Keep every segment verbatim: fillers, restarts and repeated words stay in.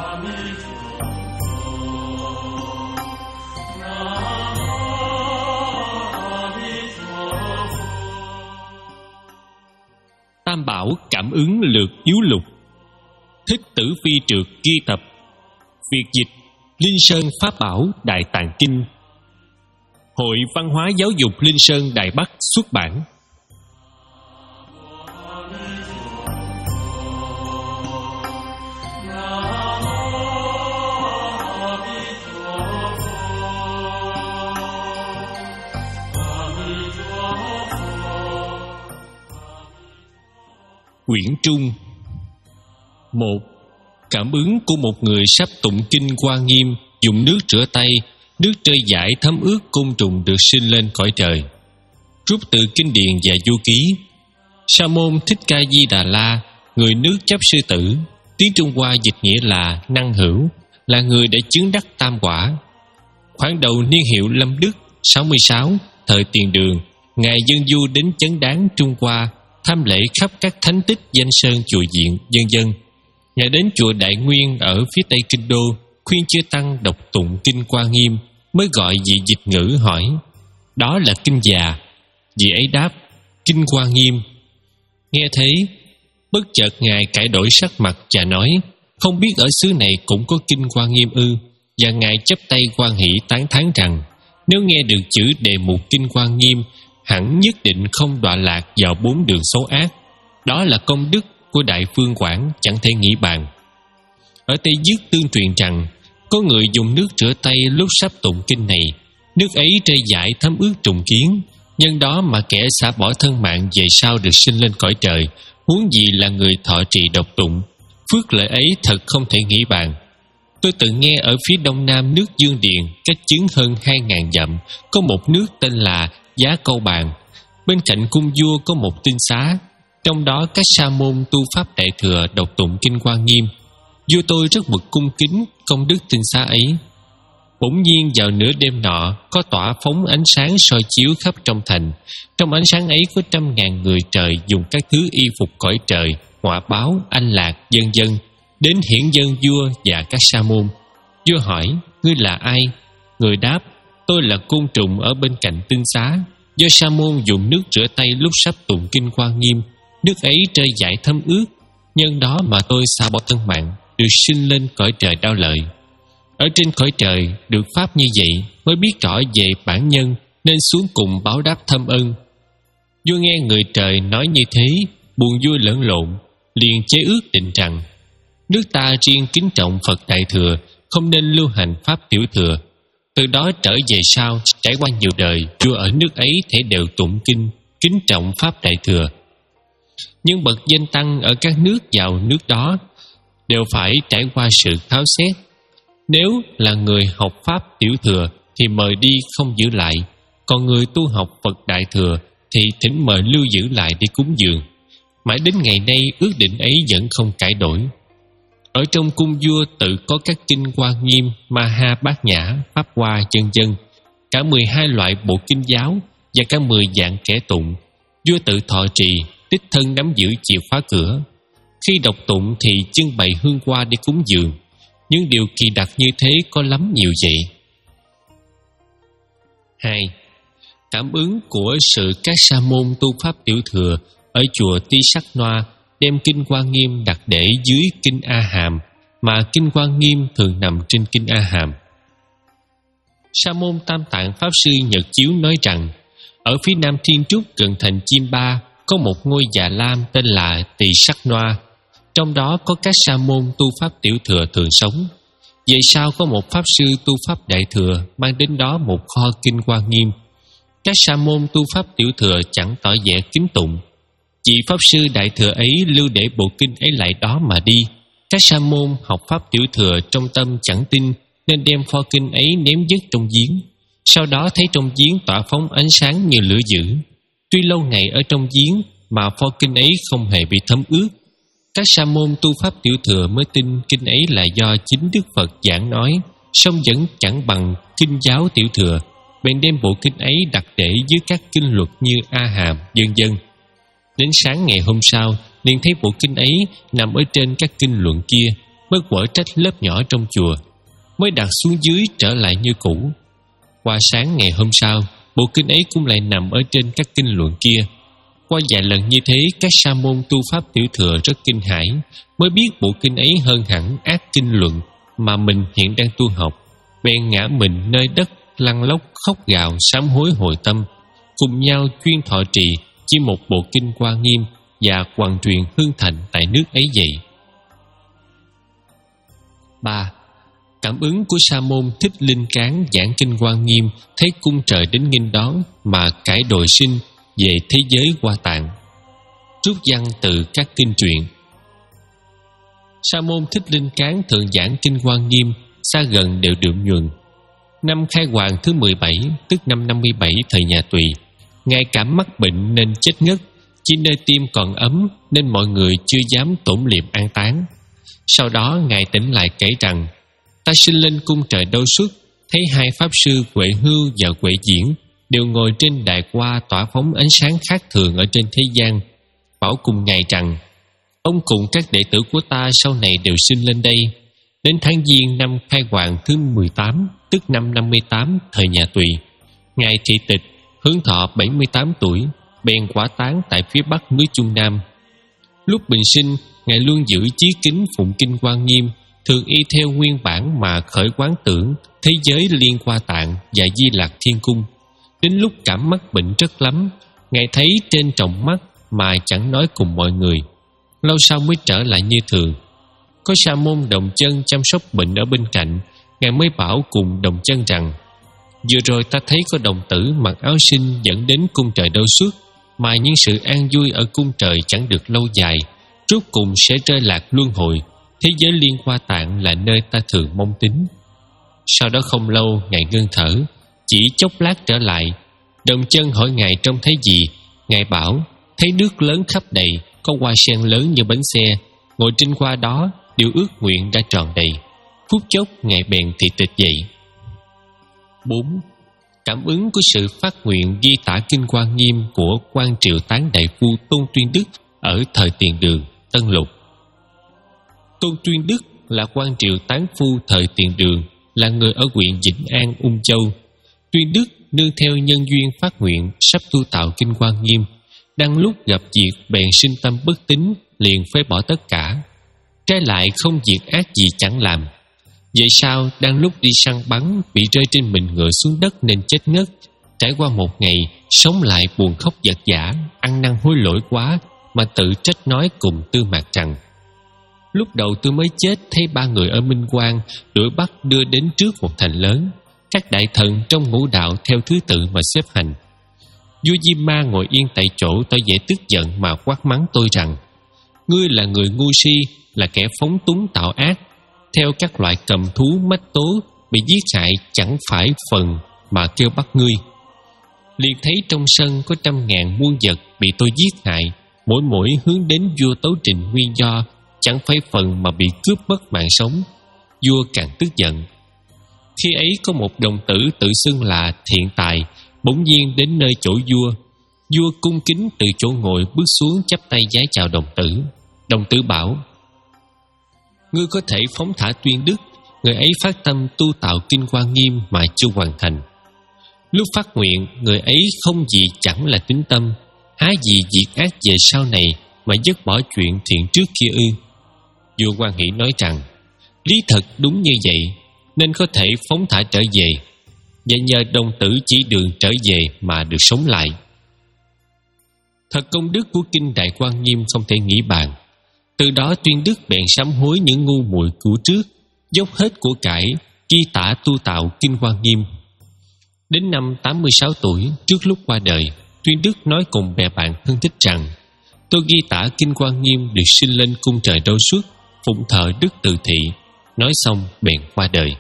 Tam Bảo Cảm Ứng Lược Yếu Lục. Thích Tử Phi Trượt ghi tập. Việt dịch Linh Sơn Pháp Bảo Đại Tạng Kinh. Hội Văn hóa Giáo dục Linh Sơn Đài Bắc xuất bản. Quyển Trung. Một. Cảm ứng của một người sắp tụng kinh Hoa Nghiêm, dùng nước rửa tay, nước trơi dãi thấm ướt côn trùng được sinh lên cõi trời. Rút từ kinh điển và du ký. Sa môn Thích Ca Di Đà La, người nước chấp sư tử, tiếng Trung Hoa dịch nghĩa là năng hữu, là người đã chứng đắc tam quả. Khoảng đầu niên hiệu Lâm Đức sáu mươi sáu, thời Tiền Đường, ngài dân du đến Chấn Đáng Trung Hoa, tham lễ khắp các thánh tích danh sơn chùa diện vân vân. Ngài đến chùa Đại Nguyên ở phía tây kinh đô, khuyên chư tăng đọc tụng kinh Hoa Nghiêm, mới gọi vị dịch ngữ hỏi: đó là kinh già? Vị ấy đáp: kinh Hoa Nghiêm. Nghe thấy, bất chợt ngài cải đổi sắc mặt và nói: không biết ở xứ này cũng có kinh Hoa Nghiêm ư? Và ngài chắp tay hoan hỷ tán thán rằng nếu nghe được chữ đề mục kinh Hoa Nghiêm, hẳn nhất định không đọa lạc vào bốn đường xấu ác. Đó là công đức của Đại Phương Quảng, chẳng thể nghĩ bàn. Ở Tây Dứt tương truyền rằng có người dùng nước rửa tay lúc sắp tụng kinh này, nước ấy trơi dãi thấm ướt trùng kiến, nhân đó mà kẻ xả bỏ thân mạng về sau được sinh lên cõi trời, huống gì là người thọ trì đọc tụng. Phước lợi ấy thật không thể nghĩ bàn. Tôi từng nghe ở phía đông nam nước Dương Điền, cách chướng hơn hai ngàn dặm, có một nước tên là Giá Câu Bàn. Bên cạnh cung vua có một tinh xá, trong đó các sa môn tu pháp đại thừa đọc tụng kinh Hoa Nghiêm. Vua tôi rất bực cung kính công đức tinh xá ấy. Bỗng nhiên vào nửa đêm nọ, có tỏa phóng ánh sáng soi chiếu khắp trong thành. Trong ánh sáng ấy có trăm ngàn người trời dùng các thứ y phục cõi trời, họa báo, anh lạc, vân vân, đến hiển dân vua và các sa môn. Vua hỏi: ngươi là ai? Người đáp: tôi là côn trùng ở bên cạnh tinh xá. Do sa môn dùng nước rửa tay lúc sắp tụng kinh Hoa Nghiêm, nước ấy trơi dãi thấm ướt, nhân đó mà tôi xả bỏ thân mạng, được sinh lên cõi trời đau lợi. Ở trên cõi trời được pháp như vậy, mới biết rõ về bản nhân, nên xuống cùng báo đáp thâm ân. Vua nghe người trời nói như thế, buồn vui lẫn lộn, liền chế ước định rằng nước ta riêng kính trọng Phật Đại Thừa, không nên lưu hành pháp tiểu thừa. Từ đó trở về sau, trải qua nhiều đời, vua ở nước ấy thể đều tụng kinh, kính trọng pháp Đại Thừa. Nhưng bậc danh tăng ở các nước vào nước đó đều phải trải qua sự khảo xét. Nếu là người học pháp tiểu thừa thì mời đi không giữ lại, còn người tu học Phật Đại Thừa thì thỉnh mời lưu giữ lại đi cúng dường. Mãi đến ngày nay ước định ấy vẫn không cải đổi. Ở trong cung vua tự có các kinh Hoa Nghiêm, Ma Ha Bát Nhã, Pháp Hoa vân vân, cả mười hai loại bộ kinh giáo và cả mười dạng kẻ tụng. Vua tự thọ trì, đích thân nắm giữ chìa khóa cửa. Khi đọc tụng thì trưng bày hương hoa đi cúng dường. Những điều kỳ đặc như thế có lắm nhiều vậy. Hai. Cảm ứng của sự các sa môn tu pháp tiểu thừa ở chùa Ti Sắc Noa đem kinh Hoa Nghiêm đặt để dưới kinh A Hàm, mà kinh Hoa Nghiêm thường nằm trên kinh A Hàm. Sa môn Tam Tạng Pháp Sư Nhật Chiếu nói rằng ở phía nam Thiên Trúc gần thành Chim Ba có một ngôi già lam tên là Tỳ Sắc Noa. Trong đó có các sa môn tu pháp tiểu thừa thường sống. Về sau có một pháp sư tu pháp đại thừa mang đến đó một kho kinh Hoa Nghiêm. Các sa môn tu pháp tiểu thừa chẳng tỏ vẻ kính tụng. Vị pháp sư đại thừa ấy lưu để bộ kinh ấy lại đó mà đi. Các sa môn học pháp tiểu thừa trong tâm chẳng tin, nên đem kho kinh ấy ném vứt trong giếng. Sau đó thấy trong giếng tỏa phóng ánh sáng như lửa dữ. Tuy lâu ngày ở trong giếng mà kho kinh ấy không hề bị thấm ướt. Các sa môn tu pháp tiểu thừa mới tin kinh ấy là do chính Đức Phật giảng nói, song vẫn chẳng bằng kinh giáo tiểu thừa, bèn đem bộ kinh ấy đặt để dưới các kinh luật như A Hàm vân vân. Đến sáng ngày hôm sau, liền thấy bộ kinh ấy nằm ở trên các kinh luận kia, mới quở trách lớp nhỏ trong chùa, mới đặt xuống dưới trở lại như cũ. Qua sáng ngày hôm sau, bộ kinh ấy cũng lại nằm ở trên các kinh luận kia. Qua vài lần như thế, các sa môn tu pháp tiểu thừa rất kinh hãi, mới biết bộ kinh ấy hơn hẳn ác kinh luận mà mình hiện đang tu học. Bèn ngã mình nơi đất, lăn lóc khóc gào sám hối hồi tâm, cùng nhau chuyên thọ trì chỉ một bộ kinh Hoa Nghiêm và hoàn truyền hưng thành tại nước ấy vậy. Ba. Cảm ứng của sa môn Thích Linh Cán giảng kinh Hoa Nghiêm, thấy cung trời đến nghênh đón mà cải đồi sinh về thế giới Hoa Tạng. Rút văn từ các kinh truyện. Sa môn Thích Linh Cán thường giảng kinh Hoa Nghiêm, xa gần đều đượm nhuần. Năm khai hoàng thứ mười bảy, tức năm năm mươi bảy thời nhà Tùy, Ngài cảm mắc bệnh nên chết ngất. Chỉ nơi tim còn ấm nên mọi người chưa dám tổn liệm an táng. Sau đó Ngài tỉnh lại kể rằng: Ta sinh lên cung trời Đâu Xuất, thấy hai pháp sư Huệ Hưu và Huệ Diễn đều ngồi trên đài hoa tỏa phóng ánh sáng khác thường ở trên thế gian. Bảo cùng Ngài rằng: Ông cùng các đệ tử của ta sau này đều sinh lên đây. Đến tháng Giêng năm khai hoàng thứ mười tám, tức năm năm mươi tám thời nhà Tùy, Ngài thị tịch hướng thọ bảy mươi tám tuổi, bèn quả táng tại phía bắc núi Trung Nam. Lúc bình sinh, Ngài luôn giữ chí kính phụng kinh Hoa Nghiêm, thường y theo nguyên bản mà khởi quán tưởng thế giới Liên Hoa Tạng và Di Lạc Thiên Cung. Đến lúc cảm mắc bệnh rất lắm, Ngài thấy trên tròng mắt mà chẳng nói cùng mọi người. Lâu sau mới trở lại như thường. Có sa môn Đồng Chân chăm sóc bệnh ở bên cạnh, Ngài mới bảo cùng Đồng Chân rằng: Vừa rồi ta thấy có đồng tử mặc áo sinh dẫn đến cung trời Đâu Xuất, mà những sự an vui ở cung trời chẳng được lâu dài, rốt cùng sẽ rơi lạc luân hồi. Thế giới Liên Hoa Tạng là nơi ta thường mong tính. Sau đó không lâu, Ngài ngưng thở, chỉ chốc lát trở lại. Đồng Chân hỏi Ngài trông thấy gì. Ngài bảo: Thấy nước lớn khắp đầy, có hoa sen lớn như bánh xe, ngồi trên hoa đó, điều ước nguyện đã tròn đầy. Phút chốc Ngài bèn thị tịch dậy. Bốn. Cảm ứng của sự phát nguyện ghi tả kinh Hoa Nghiêm của Quan Triều Tán Đại Phu Tôn Tuyên Đức ở thời Tiền Đường, Tân Lục. Tôn Tuyên Đức là Quan Triều Tán Phu thời Tiền Đường, là người ở huyện Vĩnh An, Ung Châu. Tuyên Đức nương theo nhân duyên phát nguyện sắp tu tạo kinh Hoa Nghiêm, đang lúc gặp việc bèn sinh tâm bất tín, liền phế bỏ tất cả. Trái lại không việc ác gì chẳng làm. Vậy sao đang lúc đi săn bắn bị rơi trên mình ngựa xuống đất nên chết ngất. Trải qua một ngày, sống lại buồn khóc vật vã, ăn năn hối lỗi quá, mà tự trách nói cùng Tư Mạc rằng: Lúc đầu tôi mới chết thấy ba người ở Minh Quang đuổi bắt đưa đến trước một thành lớn. Các đại thần trong ngũ đạo theo thứ tự mà xếp hành. Vua Diêm Ma ngồi yên tại chỗ tỏ vẻ tức giận mà quát mắng tôi rằng: Ngươi là người ngu si, là kẻ phóng túng tạo ác. Theo các loại cầm thú mách tố bị giết hại chẳng phải phần mà kêu bắt ngươi. Liền thấy trong sân có trăm ngàn muôn vật bị tôi giết hại, mỗi mỗi hướng đến vua tấu trình nguyên do, chẳng phải phần mà bị cướp mất mạng sống. Vua càng tức giận. Khi ấy có một đồng tử tự xưng là Thiện Tài bỗng nhiên đến nơi chỗ vua. Vua cung kính từ chỗ ngồi bước xuống chắp tay vái chào đồng tử. Đồng tử bảo: Ngươi có thể phóng thả Tuyên Đức, người ấy phát tâm tu tạo kinh Hoa Nghiêm mà chưa hoàn thành. Lúc phát nguyện, người ấy không gì chẳng là tín tâm, há gì việc ác về sau này mà dứt bỏ chuyện thiện trước kia ư? Vua Quan Hỷ nói rằng: Lý thật đúng như vậy, nên có thể phóng thả trở về, và nhờ đồng tử chỉ đường trở về mà được sống lại. Thật công đức của kinh Đại Hoa Nghiêm không thể nghĩ bàn. Từ đó Tuyên Đức bèn sám hối những ngu muội của trước, dốc hết của cải ghi tả tu tạo kinh Hoa Nghiêm. Đến năm tám mươi sáu tuổi, trước lúc qua đời, Tuyên Đức nói cùng bè bạn thân thích rằng: Tôi ghi tả kinh Hoa Nghiêm được sinh lên cung trời Đâu Xuất, phụng thờ Đức Từ Thị. Nói xong bèn qua đời.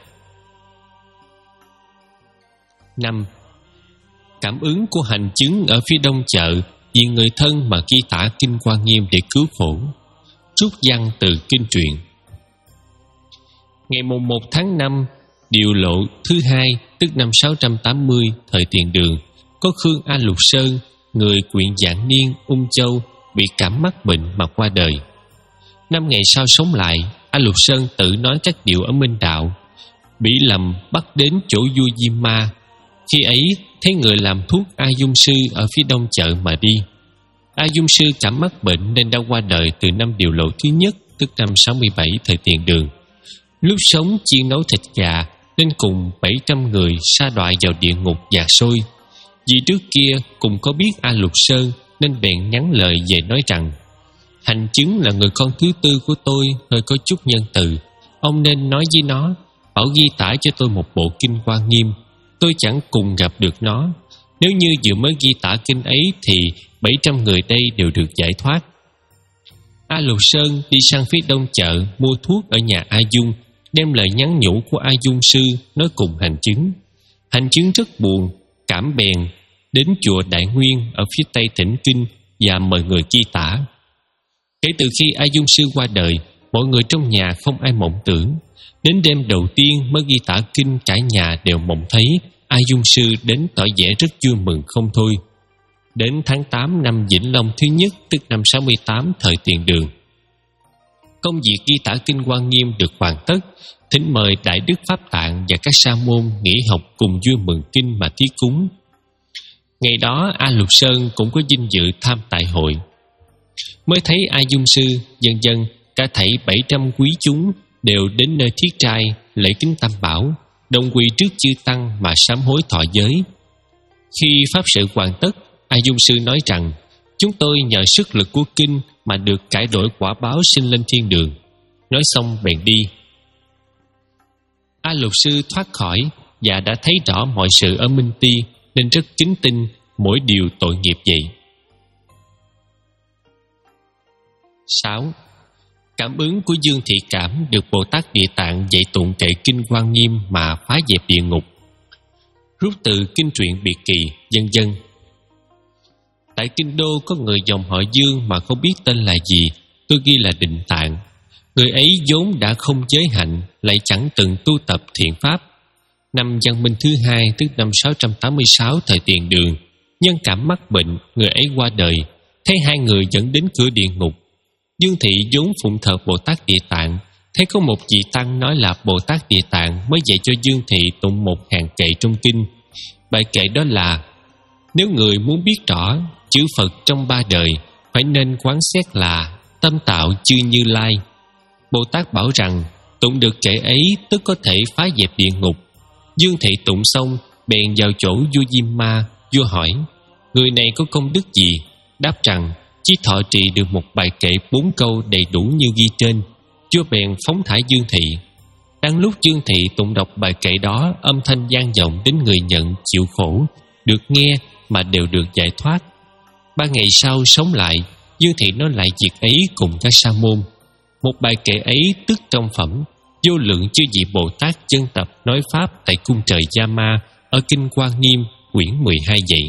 Năm. Cảm ứng của hành chứng ở phía đông chợ vì người thân mà ghi tả kinh Hoa Nghiêm để cứu khổ. Rút văn từ kinh truyện. Ngày mùng một tháng năm, điều lộ thứ hai, tức năm sáu trăm tám mươi thời Tiền Đường, có Khương A Lục Sơn, người huyện Vạn Niên, Ung Châu, bị cảm mắc bệnh mà qua đời. Năm ngày sau sống lại, A Lục Sơn tự nói các điều ở Minh Đạo, bị lầm bắt đến chỗ vua Diêm Ma. Khi ấy thấy người làm thuốc A Dung Sư ở phía đông chợ mà đi. A Dung Sư cảm mắc bệnh nên đã qua đời từ năm Điều Lộ thứ nhất, tức năm sáu mươi bảy thời Tiền Đường. Lúc sống chuyên nấu thịt gà nên cùng bảy trăm người sa đọa vào địa ngục già sôi. Vì trước kia cùng có biết A Lục Sơn nên bèn nhắn lời về nói rằng: hành chứng là người con thứ tư của tôi hơi có chút nhân từ, ông nên nói với nó bảo ghi tải cho tôi một bộ kinh Hoa Nghiêm. Tôi chẳng cùng gặp được nó. Nếu như vừa mới ghi tả kinh ấy thì bảy trăm người đây đều được giải thoát. A Lục Sơn đi sang phía đông chợ mua thuốc ở nhà A Dung, đem lời nhắn nhủ của A Dung Sư nói cùng hành chứng. Hành chứng rất buồn, cảm bèn đến chùa Đại Nguyên ở phía tây tỉnh Kinh và mời người ghi tả. Kể từ khi A Dung Sư qua đời, mọi người trong nhà không ai mộng tưởng. Đến đêm đầu tiên mới ghi tả kinh, cả nhà đều mộng thấy A Dung Sư đến tỏ vẻ rất vui mừng không thôi. Đến tháng tám năm Vĩnh Long thứ nhất, tức năm sáu mươi tám thời Tiền Đường, công việc ghi tả kinh Hoa Nghiêm được hoàn tất. Thỉnh mời Đại Đức Pháp Tạng và các sa môn nghỉ học cùng vui mừng kinh mà thí cúng. Ngày đó A Lục Sơn cũng có vinh dự tham tại hội. Mới thấy A Dung Sư, dần dần cả thảy bảy trăm quý chúng đều đến nơi thiết trai lễ kính tam bảo, đồng quỳ trước chư tăng mà sám hối thọ giới. Khi pháp sự hoàn tất, A Dung Sư nói rằng: chúng tôi nhờ sức lực của kinh mà được cải đổi quả báo sinh lên thiên đường. Nói xong bèn đi. A Lục Sư thoát khỏi và đã thấy rõ mọi sự ở Minh Ti nên rất kính tin mỗi điều tội nghiệp vậy. sáu. Cảm ứng của Dương Thị Cảm được Bồ Tát Địa Tạng dạy tụng kệ kinh Hoa Nghiêm mà phá dẹp địa ngục. Rút từ kinh truyện biệt kỳ, vân vân. Tại kinh đô có người dòng họ Dương mà không biết tên là gì, tôi ghi là Định Tạng. Người ấy vốn đã không giới hạnh, lại chẳng từng tu tập thiện pháp. Năm Văn Minh thứ hai, tức năm sáu trăm tám mươi sáu thời Tiền Đường, nhân cảm mắc bệnh, người ấy qua đời. Thấy hai người dẫn đến cửa địa ngục. Dương Thị vốn phụng thờ Bồ Tát Địa Tạng, thấy có một vị tăng nói là Bồ Tát Địa Tạng mới dạy cho Dương Thị tụng một hàng kệ trong kinh. Bài kệ đó là: nếu người muốn biết rõ chữ Phật trong ba đời, phải nên quán xét là tâm tạo chư Như Lai. Bồ Tát bảo rằng tụng được kệ ấy tức có thể phá dẹp địa ngục. Dương Thị tụng xong bèn vào chỗ vua Diêm Ma. Vua hỏi: người này có công đức gì? Đáp rằng chỉ thọ trì được một bài kệ bốn câu đầy đủ như ghi trên. Vua bèn phóng thả Dương Thị. Đang lúc Dương Thị tụng đọc bài kệ đó, âm thanh vang vọng đến người nhận chịu khổ, được nghe mà đều được giải thoát. Ba ngày sau sống lại, Dương Thị nói lại việc ấy cùng các sa môn. Một bài kệ ấy tức trong phẩm vô lượng chư vị Bồ Tát chân tập nói pháp tại cung trời Gia Ma ở kinh Hoa Nghiêm quyển mười hai vậy.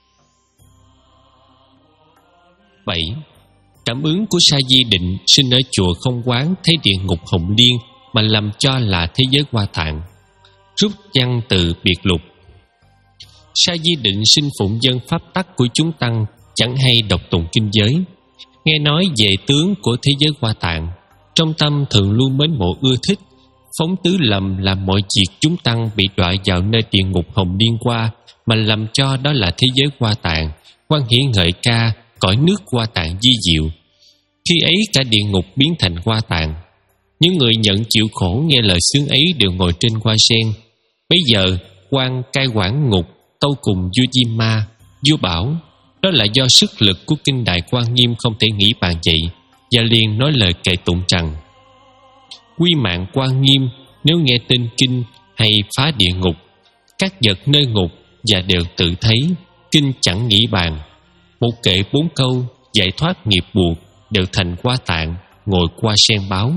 bảy. Cảm ứng của Sa Di Định sinh ở chùa Không Quán thấy địa ngục Hồng Liên mà lầm cho là thế giới Hoa Tạng. Rút văn từ biệt lục. Sa Di Định sinh phụng dân pháp tắc của chúng tăng, chẳng hay đọc tụng kinh giới. Nghe nói về tướng của thế giới Hoa Tạng, trong tâm thường luôn mến mộ ưa thích, phóng tứ lầm làm mọi việc chúng tăng bị đọa vào nơi địa ngục Hồng Liên qua, mà lầm cho đó là thế giới Hoa Tạng, hoan hỉ ngợi ca cõi nước Hoa Tạng di diệu. Khi ấy cả địa ngục biến thành Hoa Tạng. Những người nhận chịu khổ nghe lời xướng ấy đều ngồi trên hoa sen. Bây giờ quan cai quản ngục tâu cùng vua Diêm Ma. Vua bảo đó là do sức lực của kinh Đại Quan Nghiêm không thể nghĩ bàn vậy, và liền nói lời kệ tụng rằng: quy mạng Quan Nghiêm, nếu nghe tên kinh hay phá địa ngục, các vật nơi ngục và đều tự thấy, kinh chẳng nghĩ bàn. Một kệ bốn câu giải thoát nghiệp buộc, đều thành Hoa Tạng, ngồi qua sen báo.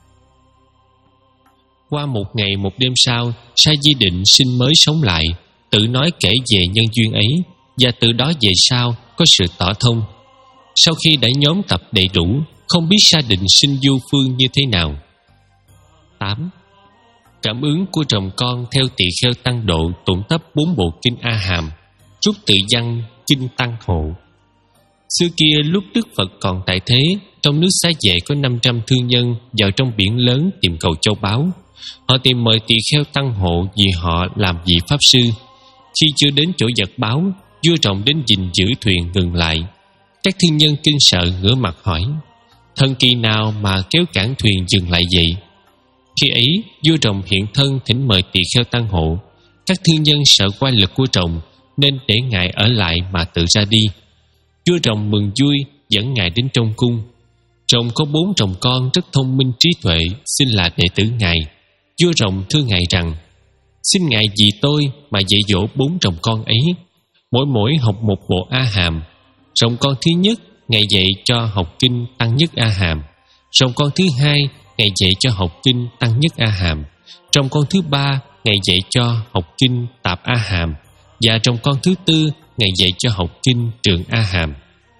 Qua một ngày một đêm sau, Sa Di Định sinh mới sống lại, tự nói kể về nhân duyên ấy, và từ đó về sau có sự tỏ thông. Sau khi đã nhóm tập đầy đủ, không biết Sa Định sinh vô phương như thế nào. tám. Cảm ứng của chồng con theo tỳ kheo tăng độ tụng tấp bốn bộ kinh A Hàm, rút tự văn kinh Tăng Hộ. Xưa kia lúc Đức Phật còn tại thế, trong nước Xá Vệ có năm trăm thương nhân vào trong biển lớn tìm cầu châu báu. Họ tìm mời tỳ kheo tăng hộ vì họ làm vị pháp sư. Khi chưa đến chỗ vật báo, vua Rồng đến gìn giữ thuyền ngừng lại. Các thương nhân kinh sợ ngửa mặt hỏi: thần kỳ nào mà kéo cản thuyền dừng lại vậy? Khi ấy, vua Rồng hiện thân thỉnh mời tỳ kheo tăng hộ. Các thương nhân sợ oai lực của Rồng nên để ngài ở lại mà tự ra đi. Vua Rồng mừng vui dẫn ngài đến trong cung. Rồng có bốn rồng con rất thông minh trí tuệ, xin là đệ tử ngài. Vua Rồng thưa ngài rằng: xin ngài vì tôi mà dạy dỗ bốn rồng con ấy, mỗi mỗi học một bộ A Hàm. Rồng con thứ nhất ngài dạy cho học kinh Tăng Nhất A Hàm. Rồng con thứ hai ngài dạy cho học kinh Tăng Nhất A Hàm. Rồng con thứ ba ngài dạy cho học kinh Tạp A Hàm. Và rồng con thứ tư ngài dạy cho học kinh Trường A Hàm.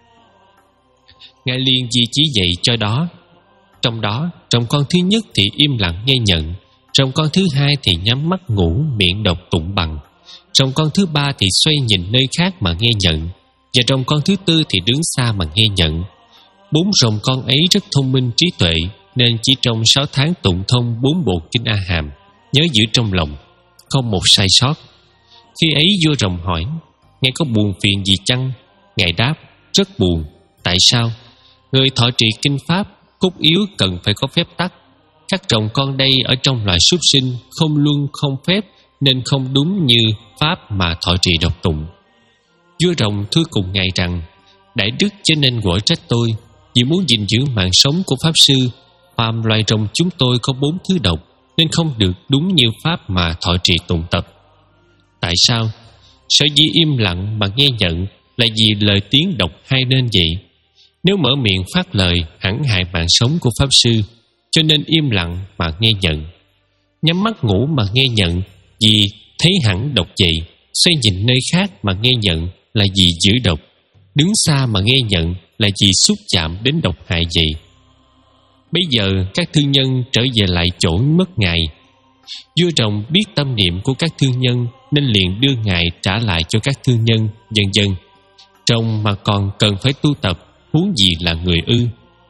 Ngài liền vì chỉ dạy cho đó. Trong đó, rồng con thứ nhất thì im lặng nghe nhận. Rồng con thứ hai thì nhắm mắt ngủ, miệng đọc tụng bằng. Rồng con thứ ba thì xoay nhìn nơi khác mà nghe nhận. Và rồng con thứ tư thì đứng xa mà nghe nhận. Bốn rồng con ấy rất thông minh trí tuệ, nên chỉ trong sáu tháng tụng thông bốn bộ kinh A Hàm, nhớ giữ trong lòng, không một sai sót. Khi ấy vua Rồng hỏi: ngài có buồn phiền gì chăng? Ngài đáp: rất buồn. Tại sao? Người thọ trì kinh pháp cốt yếu cần phải có phép tắc. Các rồng con đây ở trong loài súc sinh, không luân không phép, nên không đúng như pháp mà thọ trì độc tụng. Vua Rồng thưa cùng ngài rằng: đại đức cho nên quở trách tôi, vì muốn gìn giữ mạng sống của pháp sư. Phàm loài rồng chúng tôi có bốn thứ độc, nên không được đúng như pháp mà thọ trì tụng tập. Tại sao? Sở dĩ im lặng mà nghe nhận là vì lời tiếng độc hay nên vậy. Nếu mở miệng phát lời hãm hại mạng sống của pháp sư, cho nên im lặng mà nghe nhận. Nhắm mắt ngủ mà nghe nhận vì thấy hẳn độc vậy. Xoay nhìn nơi khác mà nghe nhận là vì giữ độc. Đứng xa mà nghe nhận là vì xúc chạm đến độc hại vậy. Bây giờ các thương nhân trở về lại chỗ mất ngài. Vua Rồng biết tâm niệm của các thương nhân nên liền đưa ngài trả lại cho các thương nhân, vân vân. Rồng mà còn cần phải tu tập, huống gì là người ư?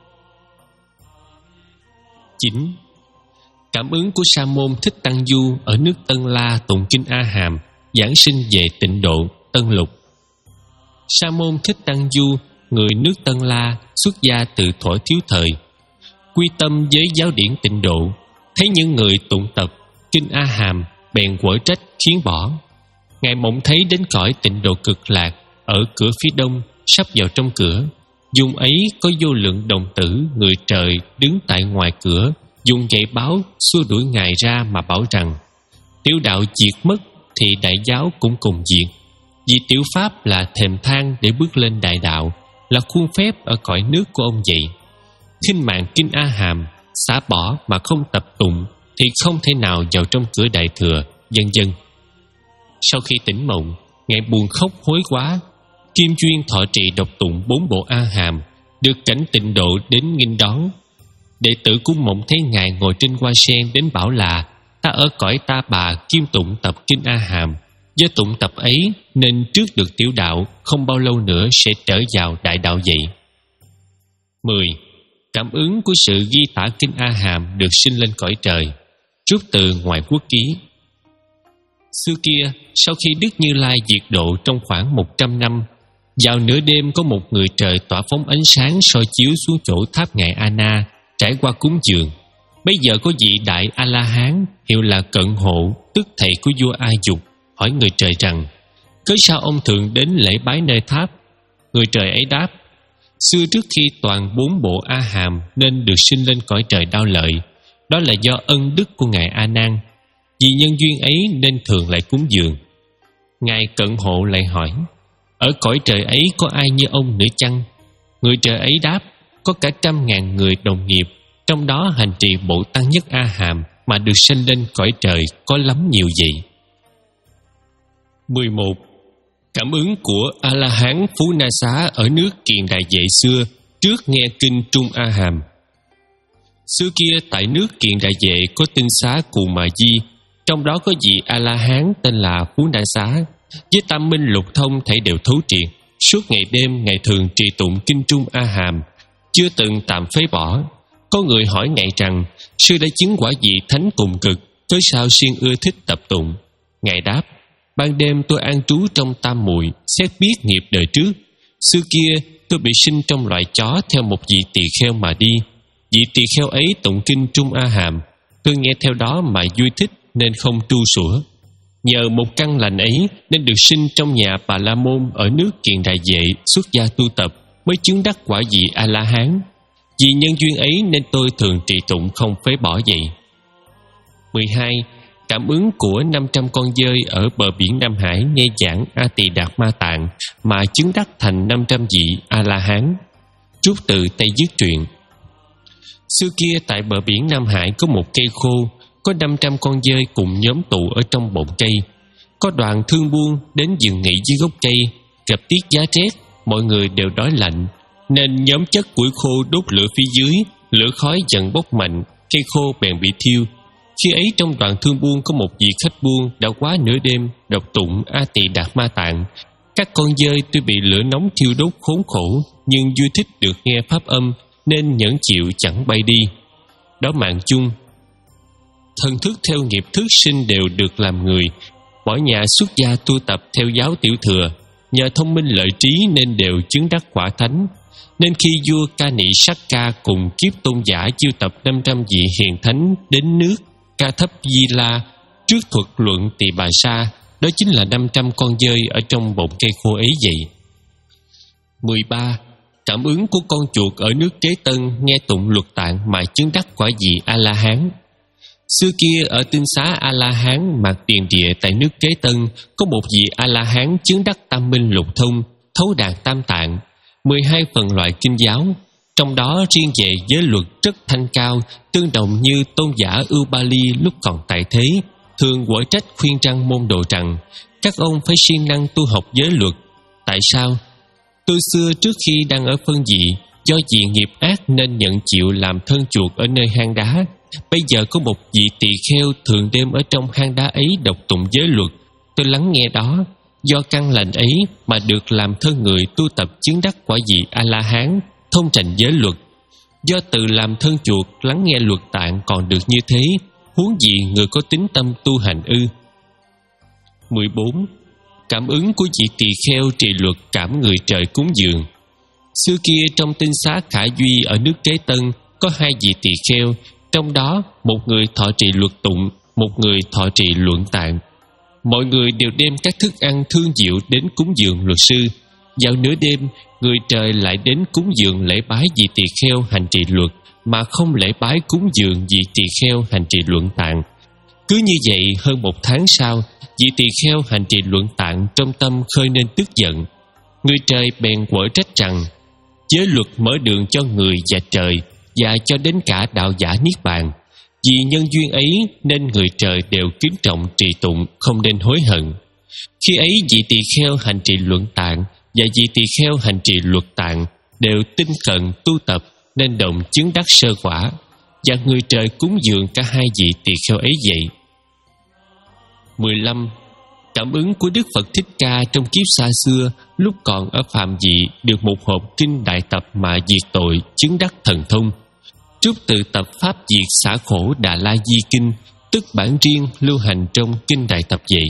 chín. Cảm ứng của Sa môn Thích Tăng Du ở nước Tân La tụng kinh A Hàm, giảng sinh về tịnh độ, Tân Lục. Sa môn Thích Tăng Du, người nước Tân La, xuất gia từ thuở thiếu thời, quy tâm với giáo điển tịnh độ. Thấy những người tụng tập kinh A Hàm, bèn quở trách khiến bỏ. Ngài mộng thấy đến cõi tịnh độ cực lạc ở cửa phía đông, sắp vào trong cửa. Dùng ấy có vô lượng đồng tử người trời đứng tại ngoài cửa, dùng gậy báo xua đuổi ngài ra mà bảo rằng: tiểu đạo diệt mất thì đại giáo cũng cùng diệt. Vì tiểu pháp là thềm thang để bước lên đại đạo, là khuôn phép ở cõi nước của ông vậy. Khinh mạng kinh A Hàm, xả bỏ mà không tập tụng thì không thể nào vào trong cửa đại thừa, vân vân. Sau khi tỉnh mộng, ngài buồn khóc hối quá. Kim chuyên thọ trì độc tụng bốn bộ A Hàm, được cảnh tịnh độ đến nghinh đón. Đệ tử cũng mộng thấy ngài ngồi trên hoa sen đến bảo là: ta ở cõi Ta Bà kim tụng tập kinh A Hàm. Do tụng tập ấy nên trước được tiểu đạo, không bao lâu nữa sẽ trở vào đại đạo vậy. Mười. Cảm ứng của sự ghi tả kinh A Hàm được sinh lên cõi trời. Rút từ ngoại quốc ký. Xưa kia, sau khi Đức Như Lai diệt độ trong khoảng một trăm năm, vào nửa đêm có một người trời tỏa phóng ánh sáng soi chiếu xuống chỗ tháp ngài A Na, trải qua cúng dường. Bây giờ có vị đại A La Hán hiệu là Cận Hộ, tức thầy của vua A Dục, hỏi người trời rằng: cớ sao ông thường đến lễ bái nơi tháp? Người trời ấy đáp: xưa trước khi toàn bốn bộ A Hàm nên được sinh lên cõi trời Đao Lợi. Đó là do ân đức của ngài A Nan. Vì nhân duyên ấy nên thường lại cúng dường. Ngài Cận Hộ lại hỏi: ở cõi trời ấy có ai như ông nữa chăng? Người trời ấy đáp: có cả trăm ngàn người đồng nghiệp, trong đó hành trì bộ Tăng Nhất A Hàm mà được sinh lên cõi trời có lắm nhiều vậy. Mười một. Cảm ứng của A-la-hán Phú Na Xá ở nước Kiền Đại Vệ xưa, trước nghe kinh Trung A Hàm. Xưa kia tại nước Kiền Đại Vệ có tinh xá Cù Mà Di, trong đó có vị A-la-hán tên là Phú Na Xá, với tam minh lục thông thảy đều thấu triệt. Suốt ngày đêm ngài thường trì tụng kinh Trung A Hàm, chưa từng tạm phế bỏ. Có người hỏi Ngài rằng sư đã chứng quả vị thánh cùng cực, cớ sao siêng ưa thích tập tụng? Ngài đáp: ban đêm tôi an trú trong tam muội, xét biết nghiệp đời trước. Xưa kia tôi bị sinh trong loại chó theo một vị tỳ kheo mà đi. Vị tỳ kheo ấy tụng kinh Trung A Hàm, tôi nghe theo đó mà vui thích nên không tru sủa. Nhờ một căn lành ấy nên được sinh trong nhà Bà La Môn ở nước Kiền Đại Vệ, xuất gia tu tập, mới chứng đắc quả vị A La Hán. Vì nhân duyên ấy nên tôi thường trì tụng không phế bỏ vậy. mười hai. Cảm ứng của năm trăm con dơi ở bờ biển Nam Hải nghe giảng A Tỳ Đạt Ma Tạng mà chứng đắc thành năm trăm vị A La Hán. Rút từ Tây Viết Truyện. Xưa kia tại bờ biển Nam Hải có một cây khô, có năm trăm con dơi cùng nhóm tụ ở trong bộn cây. Có đoàn thương buôn đến dừng nghỉ dưới gốc cây, gặp tiết giá rét, mọi người đều đói lạnh, nên nhóm chất củi khô đốt lửa phía dưới, lửa khói dần bốc mạnh, cây khô bèn bị thiêu. Khi ấy trong đoàn thương buôn có một vị khách buôn đã quá nửa đêm đọc tụng A Tỳ Đạt Ma Tạng. Các con dơi tuy bị lửa nóng thiêu đốt khốn khổ, nhưng vui thích được nghe pháp âm nên nhẫn chịu chẳng bay đi. Đó mạng chung. Thần thức theo nghiệp thức sinh đều được làm người, mỗi nhà xuất gia tu tập theo giáo tiểu thừa, nhờ thông minh lợi trí nên đều chứng đắc quả thánh. Nên khi vua Ca Nị Sắc Ca cùng kiếp tôn giả chiêu tập năm trăm vị hiền thánh đến nước Ca Thấp Di La, trước thuật luận Tỳ Bà Sa, đó chính là năm trăm con dơi ở trong bộn cây khô ấy vậy. mười ba. Cảm ứng của con chuột ở nước Kế Tân nghe tụng luật tạng mà chứng đắc quả vị A La Hán. Xưa kia ở tinh xá A La Hán Mạt Tiền Địa tại nước Kế Tân có một vị A La Hán chứng đắc tam minh lục thông, thấu đạt tam tạng, mười hai phần loại kinh giáo. Trong đó riêng về giới luật rất thanh cao, tương đồng như tôn giả Ưu Ba Ly lúc còn tại thế, thường quở trách khuyên răn môn đồ rằng các ông phải siêng năng tu học giới luật. Tại sao? Tôi xưa trước khi đang ở phân dị, do vì nghiệp ác nên nhận chịu làm thân chuột ở nơi hang đá. Bây giờ có một vị tỳ kheo thường đêm ở trong hang đá ấy đọc tụng giới luật. Tôi lắng nghe đó, do căn lành ấy mà được làm thân người tu tập chứng đắc quả vị A La Hán, thông trành giới luật. Do tự làm thân chuột lắng nghe luật tạng còn được như thế, huống gì người có tính tâm tu hành ư? mười bốn. Cảm ứng của vị tỳ kheo trì luật cảm người trời cúng dường. Xưa kia trong tinh xá Khả Duy ở nước Kế Tân có hai vị tỳ kheo, trong đó một người thọ trì luật tụng, một người thọ trì luận tạng. Mọi người đều đem các thức ăn thương diệu đến cúng dường luật sư. Vào nửa đêm, người trời lại đến cúng dường lễ bái vị tỳ kheo hành trì luật, mà không lễ bái cúng dường vị tỳ kheo hành trì luận tạng. Cứ như vậy hơn một tháng sau, vị tỳ kheo hành trì luận tạng trong tâm khơi nên tức giận. Người trời bèn quở trách rằng giới luật mở đường cho người và trời, và cho đến cả đạo giả niết bàn. Vì nhân duyên ấy nên người trời đều kính trọng trì tụng, không nên hối hận. Khi ấy vị tỳ kheo hành trì luận tạng và vị tỳ kheo hành trì luật tạng đều tinh cận tu tập nên đồng chứng đắc sơ quả, và người trời cúng dường cả hai vị tỳ kheo ấy vậy. mười lăm. Cảm ứng của Đức Phật Thích Ca trong kiếp xa xưa, lúc còn ở phàm vị, được một hộp kinh đại tập mà diệt tội, chứng đắc thần thông. Trúc từ tập Pháp diệt xả khổ Đà La Di Kinh, tức bản riêng lưu hành trong kinh đại tập vậy.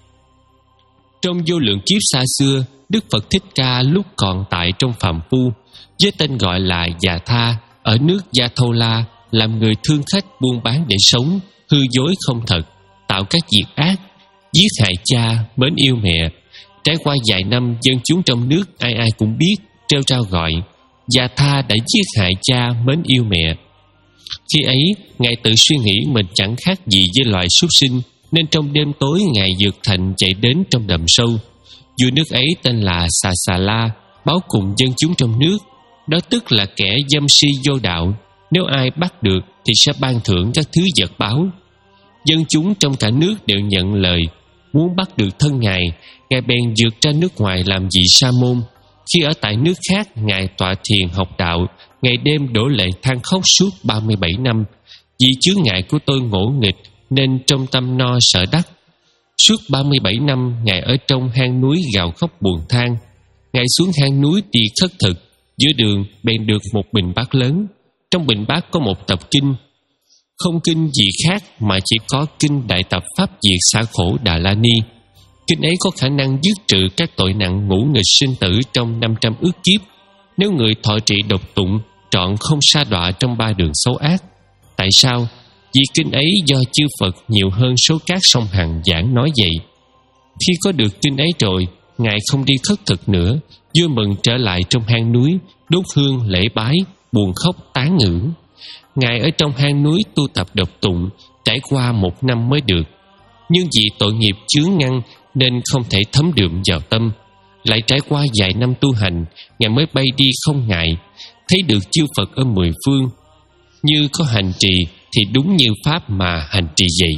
Trong vô lượng kiếp xa xưa, Đức Phật Thích Ca lúc còn tại trong phàm phu, với tên gọi là Già Tha, ở nước Gia Thâu La, làm người thương khách buôn bán để sống, hư dối không thật, tạo các việc ác, giết hại cha, mến yêu mẹ. Trải qua vài năm, dân chúng trong nước ai ai cũng biết, rêu rao gọi Già Tha đã giết hại cha, mến yêu mẹ. Khi ấy, Ngài tự suy nghĩ mình chẳng khác gì với loài súc sinh, nên trong đêm tối Ngài vượt thành chạy đến trong đầm sâu. Vua nước ấy tên là Xà Xà La, báo cùng dân chúng trong nước, đó tức là kẻ dâm si vô đạo, nếu ai bắt được thì sẽ ban thưởng các thứ vật báo. Dân chúng trong cả nước đều nhận lời, muốn bắt được thân Ngài, Ngài bèn vượt ra nước ngoài làm vị sa môn. Khi ở tại nước khác, Ngài tọa thiền học đạo, ngày đêm đổ lệ than khóc suốt ba mươi bảy năm. Vì chướng ngại của tôi ngỗ nghịch nên trong tâm no sợ đắc. Suốt ba mươi bảy năm, Ngài ở trong hang núi gào khóc buồn than. Ngài xuống hang núi đi khất thực, Giữa đường bèn được một bình bát lớn. Trong bình bát có một tập kinh, không kinh gì khác mà chỉ có kinh Đại Tập Pháp Diệt Xả Khổ Đà La Ni. Kinh ấy có khả năng dứt trừ các tội nặng ngũ nghịch sinh tử trong năm trăm ức kiếp, nếu người thọ trì độc tụng trọn không sa đọa trong ba đường xấu ác. Tại sao? Vì kinh ấy do chư Phật nhiều hơn số các sông Hằng giảng nói vậy. Khi có được kinh ấy rồi, Ngài không đi khất thực nữa, vui mừng trở lại trong hang núi, đốt hương lễ bái, buồn khóc tán ngữ. Ngài ở trong hang núi tu tập độc tụng, trải qua một năm mới được. Nhưng vì tội nghiệp chướng ngăn nên không thể thấm đượm vào tâm. Lại trải qua vài năm tu hành, Ngài mới bay đi không ngại, thấy được chư Phật ở mười phương. Như có hành trì thì đúng như Pháp mà hành trì vậy.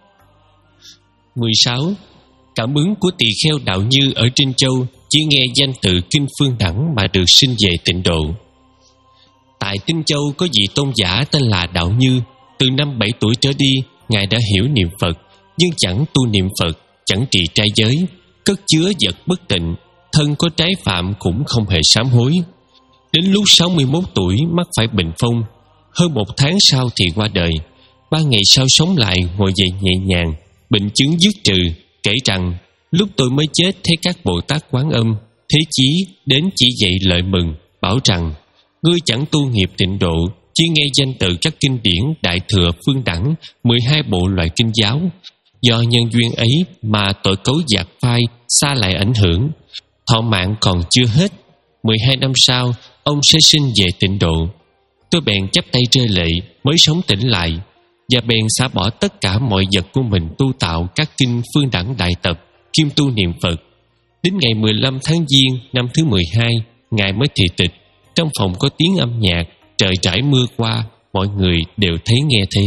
mười sáu. Cảm ứng của tỳ kheo Đạo Như ở Trinh Châu chỉ nghe danh tự Kinh Phương Đẳng mà được sinh về tịnh độ. Tại Trinh Châu có vị tôn giả tên là Đạo Như. Từ năm bảy tuổi trở đi, Ngài đã hiểu niệm Phật, nhưng chẳng tu niệm Phật, chẳng trì trai giới, cất chứa vật bất tịnh, thân có trái phạm cũng không hề sám hối. Đến lúc sáu mươi mốt tuổi mắc phải bệnh phong, hơn một tháng sau thì qua đời. Ba ngày sau sống lại, ngồi dậy nhẹ nhàng, bệnh chứng dứt trừ, kể rằng: lúc tôi mới chết thấy các Bồ Tát Quán Âm, Thế Chí đến chỉ dạy lợi mừng, bảo rằng: ngươi chẳng tu nghiệp tịnh độ, chỉ nghe danh tự các kinh điển Đại Thừa Phương Đẳng, mười hai bộ loại kinh giáo. Do nhân duyên ấy mà tội cấu giặc phai xa lại ảnh hưởng, thọ mạng còn chưa hết. Mười hai năm sau, ông sẽ sinh về tịnh độ. Tôi bèn chắp tay rơi lệ, mới sống tỉnh lại, và bèn xả bỏ tất cả mọi vật của mình tu tạo các kinh Phương Đẳng Đại Tập, kiêm tu niệm Phật. Đến ngày mười lăm tháng Giêng năm thứ mười hai, Ngài mới thị tịch. Trong phòng có tiếng âm nhạc, trời trải mưa qua, mọi người đều thấy nghe thấy.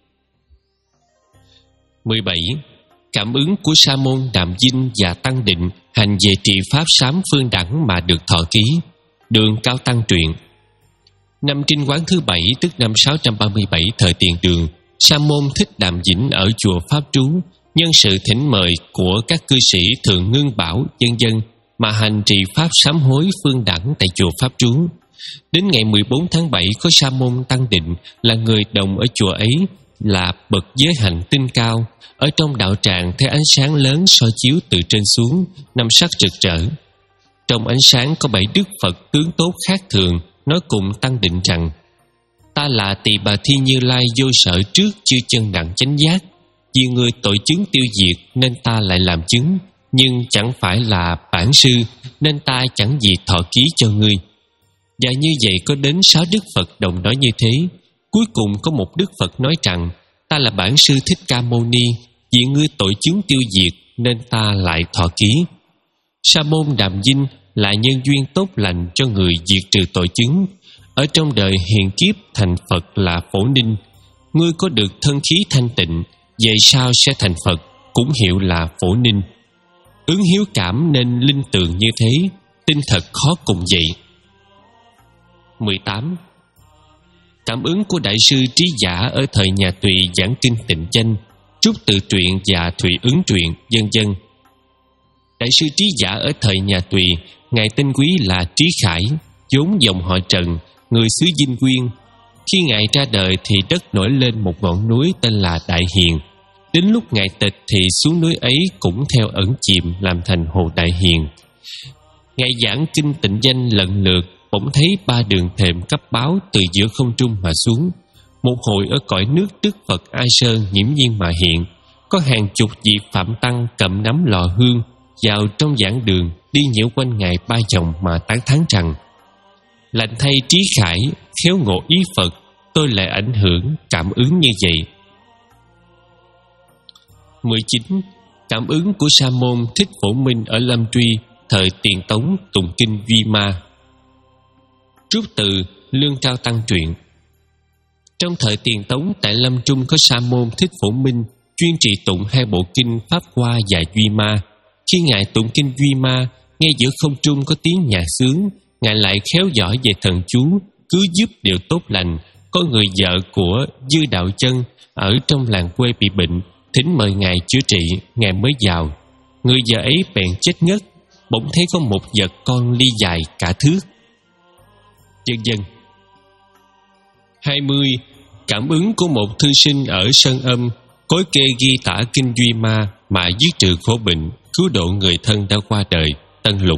mười bảy. Cảm ứng của Sa môn Đàm Dinh và Tăng Định hành về trì pháp sám Phương Đẳng mà được thọ ký. Đường Cao Tăng truyện. Năm Trinh Quán thứ bảy, tức năm sáu trăm ba mươi bảy thời Tiền Đường, Sa môn Thích Đàm Dĩnh ở chùa Pháp Trú, nhân sự thỉnh mời của các cư sĩ Thường Ngưng Bảo vân vân mà hành trì pháp sám hối Phương Đẳng tại chùa Pháp Trú. Đến ngày mười bốn tháng bảy, có Sa môn Tăng Định là người đồng ở chùa ấy, là bậc giới hạnh tinh cao, ở trong đạo tràng thấy ánh sáng lớn soi chiếu từ trên xuống, năm sắc rực rỡ. Trong ánh sáng có bảy đức Phật tướng tốt khác thường, nói cùng Tăng Định rằng: ta là Tỳ Bà Thi Như Lai vô sở trước chư chân đặng chánh giác. Vì người tội chứng tiêu diệt nên ta lại làm chứng, nhưng chẳng phải là bản sư nên ta chẳng gì thọ ký cho ngươi. Và như vậy có đến sáu đức Phật đồng nói như thế. Cuối cùng có một đức Phật nói rằng: ta là bản sư Thích Ca Mâu Ni, vì ngươi tội chứng tiêu diệt nên ta lại thọ ký. Sa môn Đàm Dinh là nhân duyên tốt lành cho người diệt trừ tội chứng. Ở trong đời hiền kiếp thành Phật là Phổ Ninh. Ngươi có được thân khí thanh tịnh, về sau sẽ thành Phật, cũng hiệu là Phổ Ninh. Ứng hiếu cảm nên linh tường như thế, tin thật khó cùng vậy. mười tám. Cảm ứng của Đại sư Trí Giả ở thời nhà Tùy giảng kinh Tịnh Danh, Trúc Tự truyện và Thụy Ứng truyện vân vân. Đại sư Trí Giả ở thời nhà Tùy, ngài tên quý là Trí Khải, vốn dòng họ Trần, người xứ Vinh Quyên. Khi ngài ra đời thì đất nổi lên một ngọn núi tên là Đại Hiền. Đến lúc ngài tịch thì xuống núi ấy cũng theo ẩn chìm làm thành hồ Đại Hiền. Ngài giảng kinh Tịnh Danh lần lượt, bỗng thấy ba đường thềm cấp báo từ giữa không trung mà xuống. Một hồi ở cõi nước Đức Phật Ai Sơn nghiễm nhiên mà hiện, có hàng chục vị phạm tăng cầm nắm lò hương vào trong giảng đường, đi nhiễu quanh ngài ba vòng mà tán thán rằng: lành thay Trí Khải, khéo ngộ ý Phật, tôi lại ảnh hưởng cảm ứng như vậy. mười chín. Cảm ứng của Sa môn Thích Phổ Minh ở Lâm Truy, thời Tiền Tống tụng kinh Vi Ma. Trúc Từ Lương Cao Tăng truyện. Trong thời Tiền Tống, tại Lâm Trung có Sa môn Thích Phổ Minh chuyên trì tụng hai bộ kinh Pháp Hoa và Duy Ma. Khi ngài tụng kinh Duy Ma, nghe giữa không trung có tiếng nhạc xướng, ngài lại khéo giỏi về thần chú, cứ giúp điều tốt lành. Có người vợ của Dư Đạo Chân ở trong làng quê bị bệnh, thỉnh mời ngài chữa trị, ngài mới vào. Người vợ ấy bèn chết ngất, bỗng thấy có một vật con ly dài cả thước. Vân vân. Hai mươi. Cảm ứng của một thư sinh ở Sơn Âm, cối kê ghi tả kinh Duy Ma mà giết trừ khổ bệnh, cứu độ người thân đã qua đời. Tân Lục.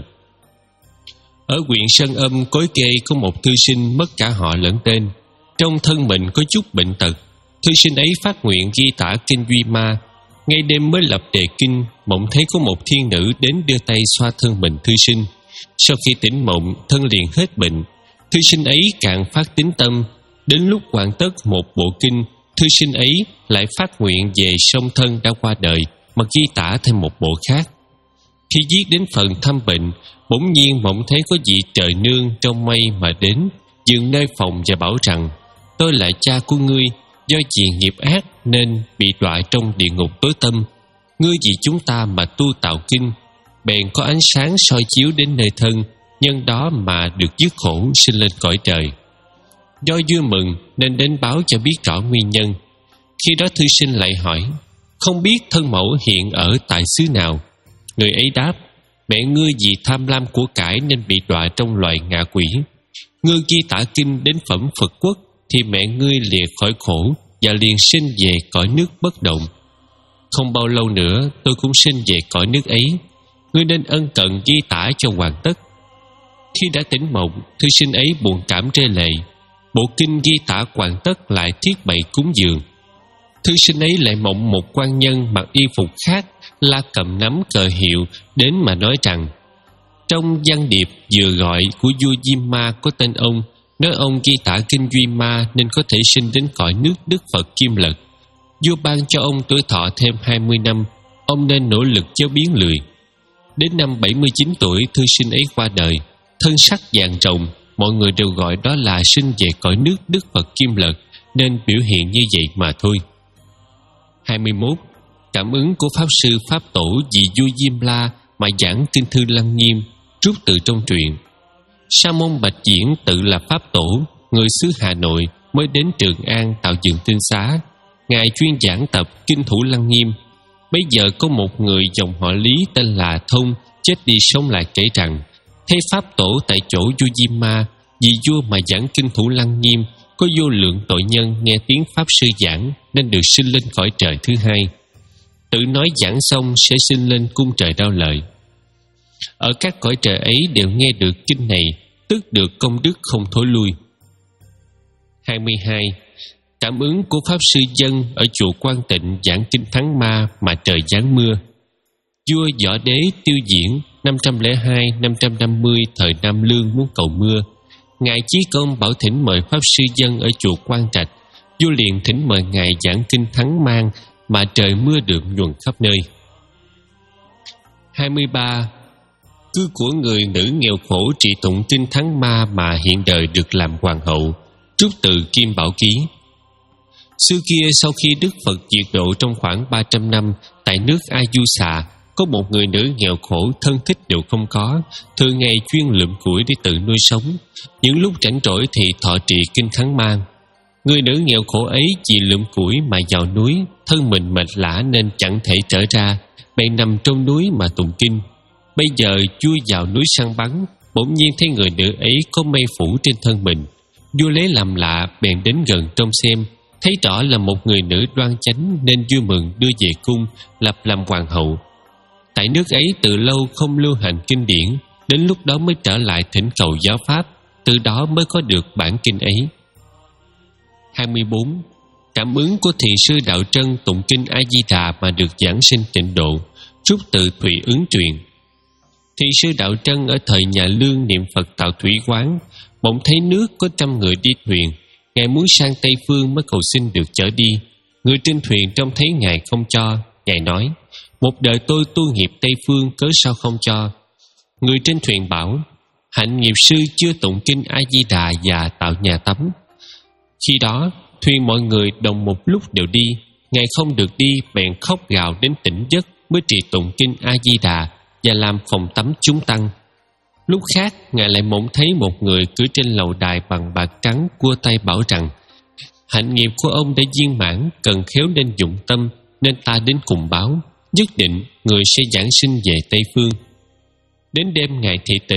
Ở huyện Sơn Âm, cối kê có một thư sinh mất cả họ lẫn tên. Trong thân mình có chút bệnh tật. Thư sinh ấy phát nguyện ghi tả kinh Duy Ma. Ngay đêm mới lập đề kinh, mộng thấy có một thiên nữ đến đưa tay xoa thân mình thư sinh. Sau khi tỉnh mộng, thân liền hết bệnh. Thư sinh ấy càng phát tín tâm. Đến lúc hoàn tất một bộ kinh, thư sinh ấy lại phát nguyện về song thân đã qua đời mà ghi tả thêm một bộ khác. Khi viết đến phần thăm bệnh, bỗng nhiên mộng thấy có vị trời nương trong mây mà đến, dừng nơi phòng và bảo rằng: tôi là cha của ngươi, do vì nghiệp ác nên bị đọa trong địa ngục tối tăm. Ngươi vì chúng ta mà tu tạo kinh, bèn có ánh sáng soi chiếu đến nơi thân, nhân đó mà được dứt khổ sinh lên cõi trời. Do vui mừng nên đến báo cho biết rõ nguyên nhân. Khi đó thư sinh lại hỏi: không biết thân mẫu hiện ở tại xứ nào? Người ấy đáp: mẹ ngươi vì tham lam của cải nên bị đọa trong loài ngạ quỷ. Ngươi ghi tả kinh đến phẩm Phật quốc thì mẹ ngươi lìa khỏi khổ và liền sinh về cõi nước bất động. Không bao lâu nữa tôi cũng sinh về cõi nước ấy. Ngươi nên ân cận ghi tả cho hoàn tất. Khi đã tỉnh mộng, thư sinh ấy buồn cảm rơi lệ. Bộ kinh ghi tả hoàn tất lại thiết bày cúng dường. Thư sinh ấy lại mộng một quan nhân mặc y phục khác, la cầm nắm cờ hiệu đến mà nói rằng: trong văn điệp vừa gọi của vua Diêm Ma có tên ông, nói ông ghi tả kinh Duy Ma nên có thể sinh đến cõi nước Đức Phật Kim Lật. Vua ban cho ông tuổi thọ thêm hai mươi năm, ông nên nỗ lực chớ biến lười. Đến năm bảy mươi chín tuổi, thư sinh ấy qua đời. Thân sắc vàng rồng, mọi người đều gọi đó là sinh về cõi nước Đức Phật Kim Lật, nên biểu hiện như vậy mà thôi. Hai mươi mốt. Cảm ứng của Pháp Sư Pháp Tổ vì vua Diêm La mà giảng kinh thư Lăng Nghiêm, rút từ trong truyện. Sa môn Bạch Diễn tự là Pháp Tổ, người xứ Hà Nội, mới đến Trường An tạo dựng tinh xá. Ngài chuyên giảng tập kinh thủ Lăng Nghiêm. Bây giờ có một người dòng họ Lý tên là Thông chết đi sống lại kể rằng: thấy Pháp Tổ tại chỗ vua Diêm Ma, vì vua mà giảng kinh thủ Lăng Nghiêm, có vô lượng tội nhân nghe tiếng Pháp Sư giảng nên được sinh lên cõi trời thứ hai. Tự nói giảng xong sẽ sinh lên cung trời Đao Lợi. Ở các cõi trời ấy đều nghe được kinh này, tức được công đức không thối lui. Hai mươi hai. Cảm ứng của Pháp Sư Dân ở chùa Quan Tịnh giảng kinh Thắng Ma mà trời giáng mưa. Vua Võ Đế Tiêu Diễn năm trăm lẻ hai đến năm trăm năm mươi thời Nam Lương muốn cầu mưa. Ngài Chí Công bảo thỉnh mời Pháp Sư Dân ở chùa Quan Trạch. Vua liền thỉnh mời ngài giảng kinh Thắng Mang mà trời mưa được nhuần khắp nơi. Hai mươi ba. Cư của người nữ nghèo khổ trị tụng kinh Thắng Ma mà hiện đời được làm hoàng hậu. Trúc từ Kim Bảo Ký. Xưa kia sau khi Đức Phật diệt độ trong khoảng ba trăm năm, tại nước A Du Xà có một người nữ nghèo khổ, thân thích đều không có, thường ngày chuyên lượm củi để tự nuôi sống. Những lúc rảnh rỗi thì thọ trì kinh Thắng Mang. Người nữ nghèo khổ ấy vì lượm củi mà vào núi, thân mình mệt lả nên chẳng thể trở ra, bèn nằm trong núi mà tụng kinh. Bây giờ vua vào núi săn bắn, bỗng nhiên thấy người nữ ấy có mây phủ trên thân mình. Vua lấy làm lạ, bèn đến gần trông xem, thấy rõ là một người nữ đoan chánh nên vui mừng đưa về cung, lập làm hoàng hậu. Tại nước ấy từ lâu không lưu hành kinh điển, đến lúc đó mới trở lại thỉnh cầu giáo pháp, từ đó mới có được bản kinh ấy. Hai mươi bốn. Cảm ứng của Thiền sư Đạo Trân tụng kinh A Di Đà mà được giảng sinh tịnh độ, rút từ Thủy Ứng Truyền. Thiền sư Đạo Trân ở thời nhà Lương niệm Phật tạo thủy quán, bỗng thấy nước có trăm người đi thuyền. Ngài muốn sang Tây Phương mới cầu xin được chở đi. Người trên thuyền trông thấy ngài không cho, ngài nói: một đời tôi tu nghiệp Tây Phương, cớ sao không cho? Người trên thuyền bảo: hạnh nghiệp sư chưa tụng kinh A Di Đà và tạo nhà tắm. Khi đó thuyền mọi người đồng một lúc đều đi. Ngài không được đi, bèn khóc gào đến tỉnh giấc mới trì tụng kinh A Di Đà và làm phòng tắm chúng tăng. Lúc khác ngài lại mộng thấy một người cưỡi trên lầu đài bằng bạc trắng, cua tay bảo rằng: hạnh nghiệp của ông đã viên mãn, cần khéo nên dụng tâm, nên ta đến cùng báo, nhất định người sẽ giảng sinh về Tây Phương. Đến đêm ngài thị tịch,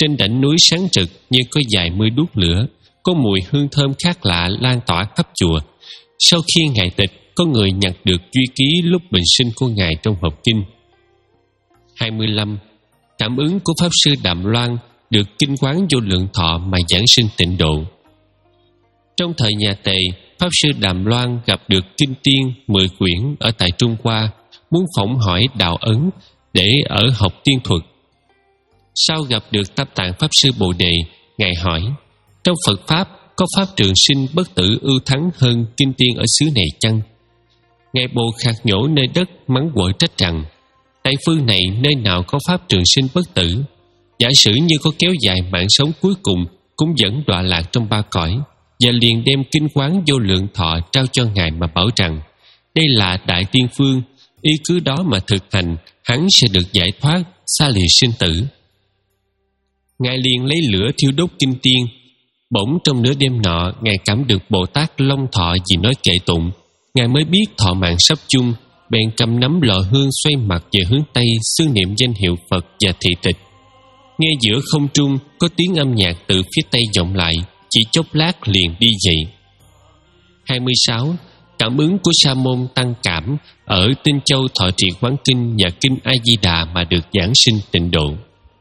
Trên đỉnh núi sáng rực như có vài mươi đuốc lửa, có mùi hương thơm khác lạ lan tỏa khắp chùa. Sau khi Ngài tịch, có người nhặt được duy ký lúc bình sinh của Ngài trong hộp kinh. hai mươi lăm. Cảm ứng của Pháp Sư Đàm Loan được kinh quán vô lượng thọ mà giảng sinh tịnh độ. Trong thời nhà Tề, Pháp Sư Đàm Loan gặp được kinh tiên mười quyển ở tại Trung Hoa, muốn phỏng hỏi đạo ấn để ở học tiên thuật. Sau gặp được Tam Tạng Pháp Sư Bồ Đề, Ngài hỏi: trong Phật Pháp có Pháp trường sinh bất tử ưu thắng hơn kinh tiên ở xứ này chăng? Ngài Bồ khạc nhổ nơi đất, mắng quở trách rằng: Tây phương này nơi nào có Pháp trường sinh bất tử? Giả sử như có kéo dài mạng sống cuối cùng, cũng vẫn đọa lạc trong ba cõi. Và liền đem kinh quán vô lượng thọ trao cho Ngài mà bảo rằng: đây là đại tiên phương, y cứ đó mà thực hành, hắn sẽ được giải thoát, xa lìa sinh tử. Ngài liền lấy lửa thiêu đốt kinh tiên. Bỗng trong nửa đêm nọ, Ngài cảm được Bồ Tát Long Thọ vì nói kệ tụng. Ngài mới biết thọ mạng sắp chung, bèn cầm nắm lò hương xoay mặt về hướng Tây, xưng niệm danh hiệu Phật và thị tịch. Nghe giữa không trung có tiếng âm nhạc từ phía Tây vọng lại, chỉ chốc lát liền đi dậy. hai mươi sáu. Cảm ứng của Sa môn Tăng Cảm ở Tinh Châu thọ trì quán kinh và kinh A Di Đà mà được giảng sinh tịnh độ.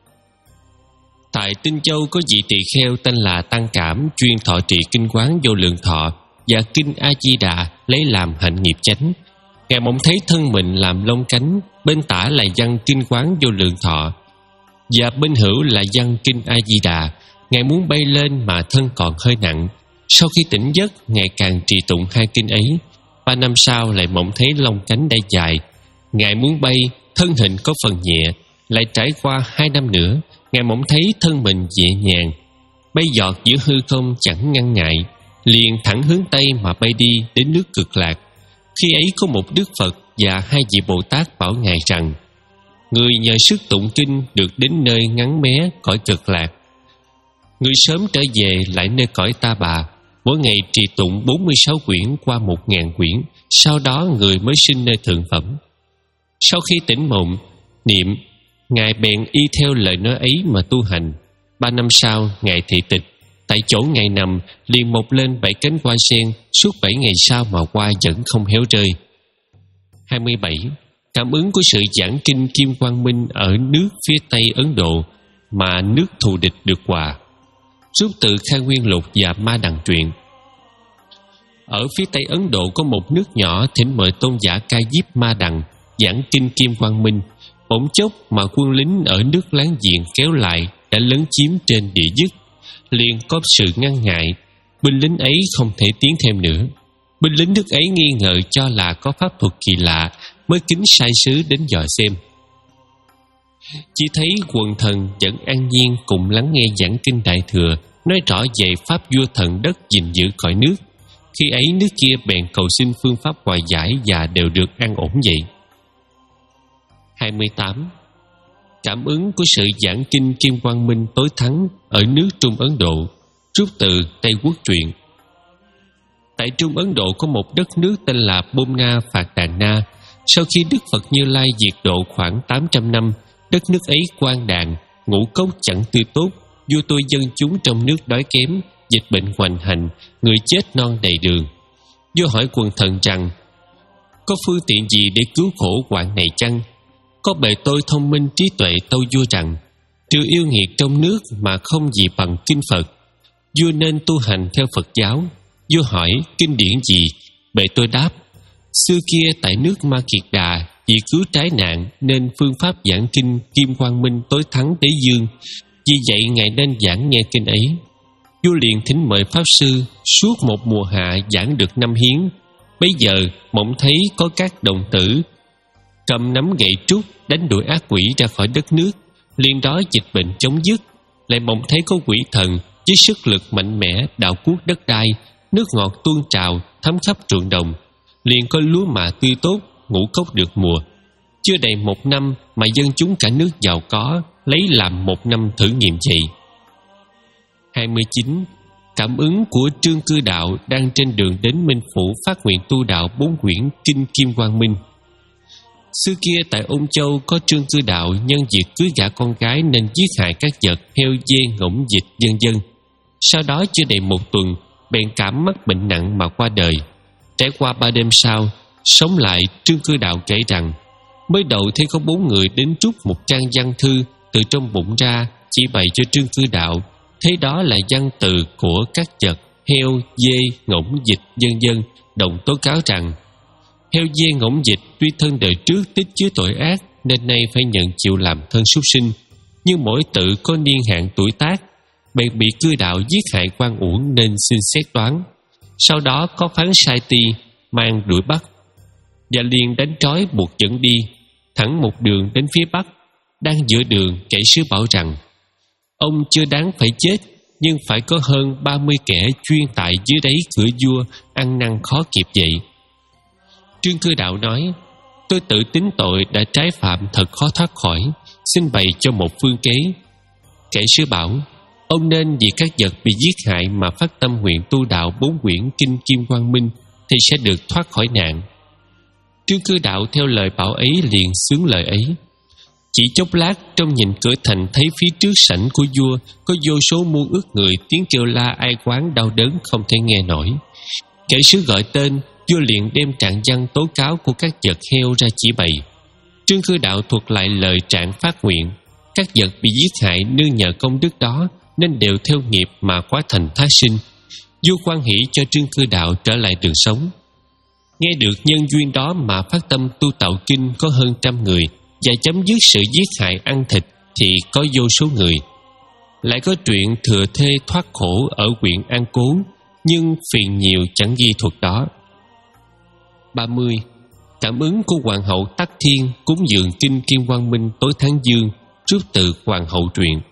Tại Tinh Châu có vị tỳ kheo tên là Tăng Cảm, chuyên thọ trì kinh quán vô lượng thọ và kinh A Di Đà lấy làm hạnh nghiệp chánh. Ngài mong thấy thân mình làm lông cánh, bên tả là văn kinh quán vô lượng thọ và bên hữu là văn kinh A Di Đà. Ngài muốn bay lên mà thân còn hơi nặng. Sau khi tỉnh giấc, Ngài càng trì tụng hai kinh ấy. Ba năm sau lại mộng thấy lông cánh đã dài. Ngài muốn bay, thân hình có phần nhẹ. Lại trải qua hai năm nữa, Ngài mộng thấy thân mình nhẹ nhàng, bay giọt giữa hư không chẳng ngăn ngại, liền thẳng hướng Tây mà bay đi đến nước Cực Lạc. Khi ấy có một Đức Phật và hai vị Bồ Tát bảo Ngài rằng: người nhờ sức tụng kinh được đến nơi ngắn mé cõi Cực Lạc. Người sớm trở về lại nơi cõi Ta Bà, mỗi ngày trì tụng bốn mươi sáu quyển qua một ngàn quyển, sau đó người mới sinh nơi thượng phẩm. Sau khi tỉnh mộng niệm, Ngài bèn y theo lời nói ấy mà tu hành. Ba năm sau, Ngài thị tịch. Tại chỗ Ngài nằm, liền mọc lên bảy cánh hoa sen. Suốt bảy ngày sau mà hoa vẫn không héo rơi. hai mươi bảy. Cảm ứng của sự giảng kinh Kim Quang Minh ở nước phía Tây Ấn Độ mà nước thù địch được hòa. Rút từ Khai Nguyên Lục và Ma Đằng Truyện. Ở phía Tây Ấn Độ có một nước nhỏ thỉnh mời tôn giả Ca Diếp Ma Đằng giảng kinh Kim Quang Minh. Bỗng chốc mà quân lính ở nước láng giềng kéo lại đã lấn chiếm trên địa dứt, liền có sự ngăn ngại. Binh lính ấy không thể tiến thêm nữa. Binh lính nước ấy nghi ngờ cho là có pháp thuật kỳ lạ, mới kính sai sứ đến dò xem. Chỉ thấy quần thần vẫn an nhiên cùng lắng nghe giảng kinh Đại Thừa, nói rõ về pháp vua thần đất gìn giữ cõi nước. Khi ấy nước kia bèn cầu xin phương pháp hòa giải và đều được an ổn vậy. hai mươi tám. Cảm ứng của sự giảng kinh Kim Quang Minh tối thắng ở nước Trung Ấn Độ. Rút từ Tây Quốc Truyện. Tại Trung Ấn Độ có một đất nước tên là Bomna Phạt Đàn Na. Sau khi Đức Phật Như Lai diệt độ khoảng tám trăm năm, đất nước ấy quang đàn, ngũ cốc chẳng tươi tốt, vua tôi dân chúng trong nước đói kém, dịch bệnh hoành hành, người chết non đầy đường. Vua hỏi quần thần rằng: có phương tiện gì để cứu khổ hoạn này chăng? Có bề tôi thông minh trí tuệ tâu vua rằng: trừ yêu nghiệt trong nước mà không gì bằng kinh Phật. Vua nên tu hành theo Phật giáo. Vua hỏi kinh điển gì? Bề tôi đáp: xưa kia tại nước Ma Kiệt Đà, vì cứu trái nạn nên phương pháp giảng kinh Kim Quang Minh tối thắng Tế Dương. Vì vậy Ngài nên giảng nghe kinh ấy. Vua liền thỉnh mời Pháp Sư, suốt một mùa hạ giảng được năm hiến. Bấy giờ mộng thấy có các đồng tử cầm nắm gậy trúc đánh đuổi ác quỷ ra khỏi đất nước, liền đó dịch bệnh chấm dứt. Lại mộng thấy có quỷ thần với sức lực mạnh mẽ đào cuốc đất đai, nước ngọt tuôn trào thấm khắp ruộng đồng, liền có lúa mạ tươi tốt, ngũ cốc được mùa. Chưa đầy một năm mà dân chúng cả nước giàu có, lấy làm một năm thử nghiệm vậy. hai mươi chín. Cảm ứng của Trương Cư Đạo đang trên đường đến Minh Phủ phát nguyện tu đạo bốn quyển kinh Kim Quang Minh. Xưa kia tại Ôn Châu có Trương Cư Đạo nhân việc cưới gả con gái nên giết hại các vật heo dê ngỗng vịt vân vân. Sau đó chưa đầy một tuần bèn cảm mắc bệnh nặng mà qua đời. Trải qua ba đêm sau, sống lại, Trương Cư Đạo kể rằng mới đầu thấy có bốn người đến trút một trang văn thư từ trong bụng ra, chỉ bày cho Trương Cư Đạo thấy đó là văn từ của các vật heo, dê, ngỗng, vịt vân vân, đồng tố cáo rằng heo dê ngỗng vịt tuy thân đời trước tích chứa tội ác nên nay phải nhận chịu làm thân súc sinh, nhưng mỗi tự có niên hạn tuổi tác, bèn bị Cư Đạo giết hại oan uổng nên xin xét đoán. Sau đó có phán sai ti mang đuổi bắt, và liền đánh trói buộc dẫn đi thẳng một đường đến phía bắc. Đang giữa đường, kẻ sứ bảo rằng ông chưa đáng phải chết, nhưng phải có hơn ba mươi kẻ chuyên tại dưới đáy cửa vua ăn năn khó kịp vậy. Trương Cư Đạo nói: tôi tự tính tội đã trái phạm thật khó thoát khỏi, xin bày cho một phương kế. Kẻ sứ bảo: ông nên vì các vật bị giết hại mà phát tâm nguyện tu đạo bốn quyển kinh Kim Quang Minh thì sẽ được thoát khỏi nạn. Trương Cư Đạo theo lời bảo ấy liền xướng lời ấy. Chỉ chốc lát, trong nhìn cửa thành thấy phía trước sảnh của vua có vô số muôn ức người, tiếng kêu la ai quán đau đớn không thể nghe nổi. Kẻ sứ gọi tên, vua liền đem trạng văn tố cáo của các vật heo ra chỉ bày. Trương Cư Đạo thuật lại lời trạng phát nguyện. Các vật bị giết hại nương nhờ công đức đó nên đều theo nghiệp mà hóa thành thá sinh. Vua hoan hỷ cho Trương Cư Đạo trở lại đường sống. Nghe được nhân duyên đó mà phát tâm tu tạo kinh có hơn trăm người, và chấm dứt sự giết hại ăn thịt thì có vô số người. Lại có truyện thừa thê thoát khổ ở huyện An Cố, nhưng phiền nhiều chẳng ghi thuật đó. ba mươi. Cảm ứng của Hoàng hậu Tắc Thiên cúng dường kinh Kim Quang Minh tối tháng Dương, rút từ Hoàng hậu truyện.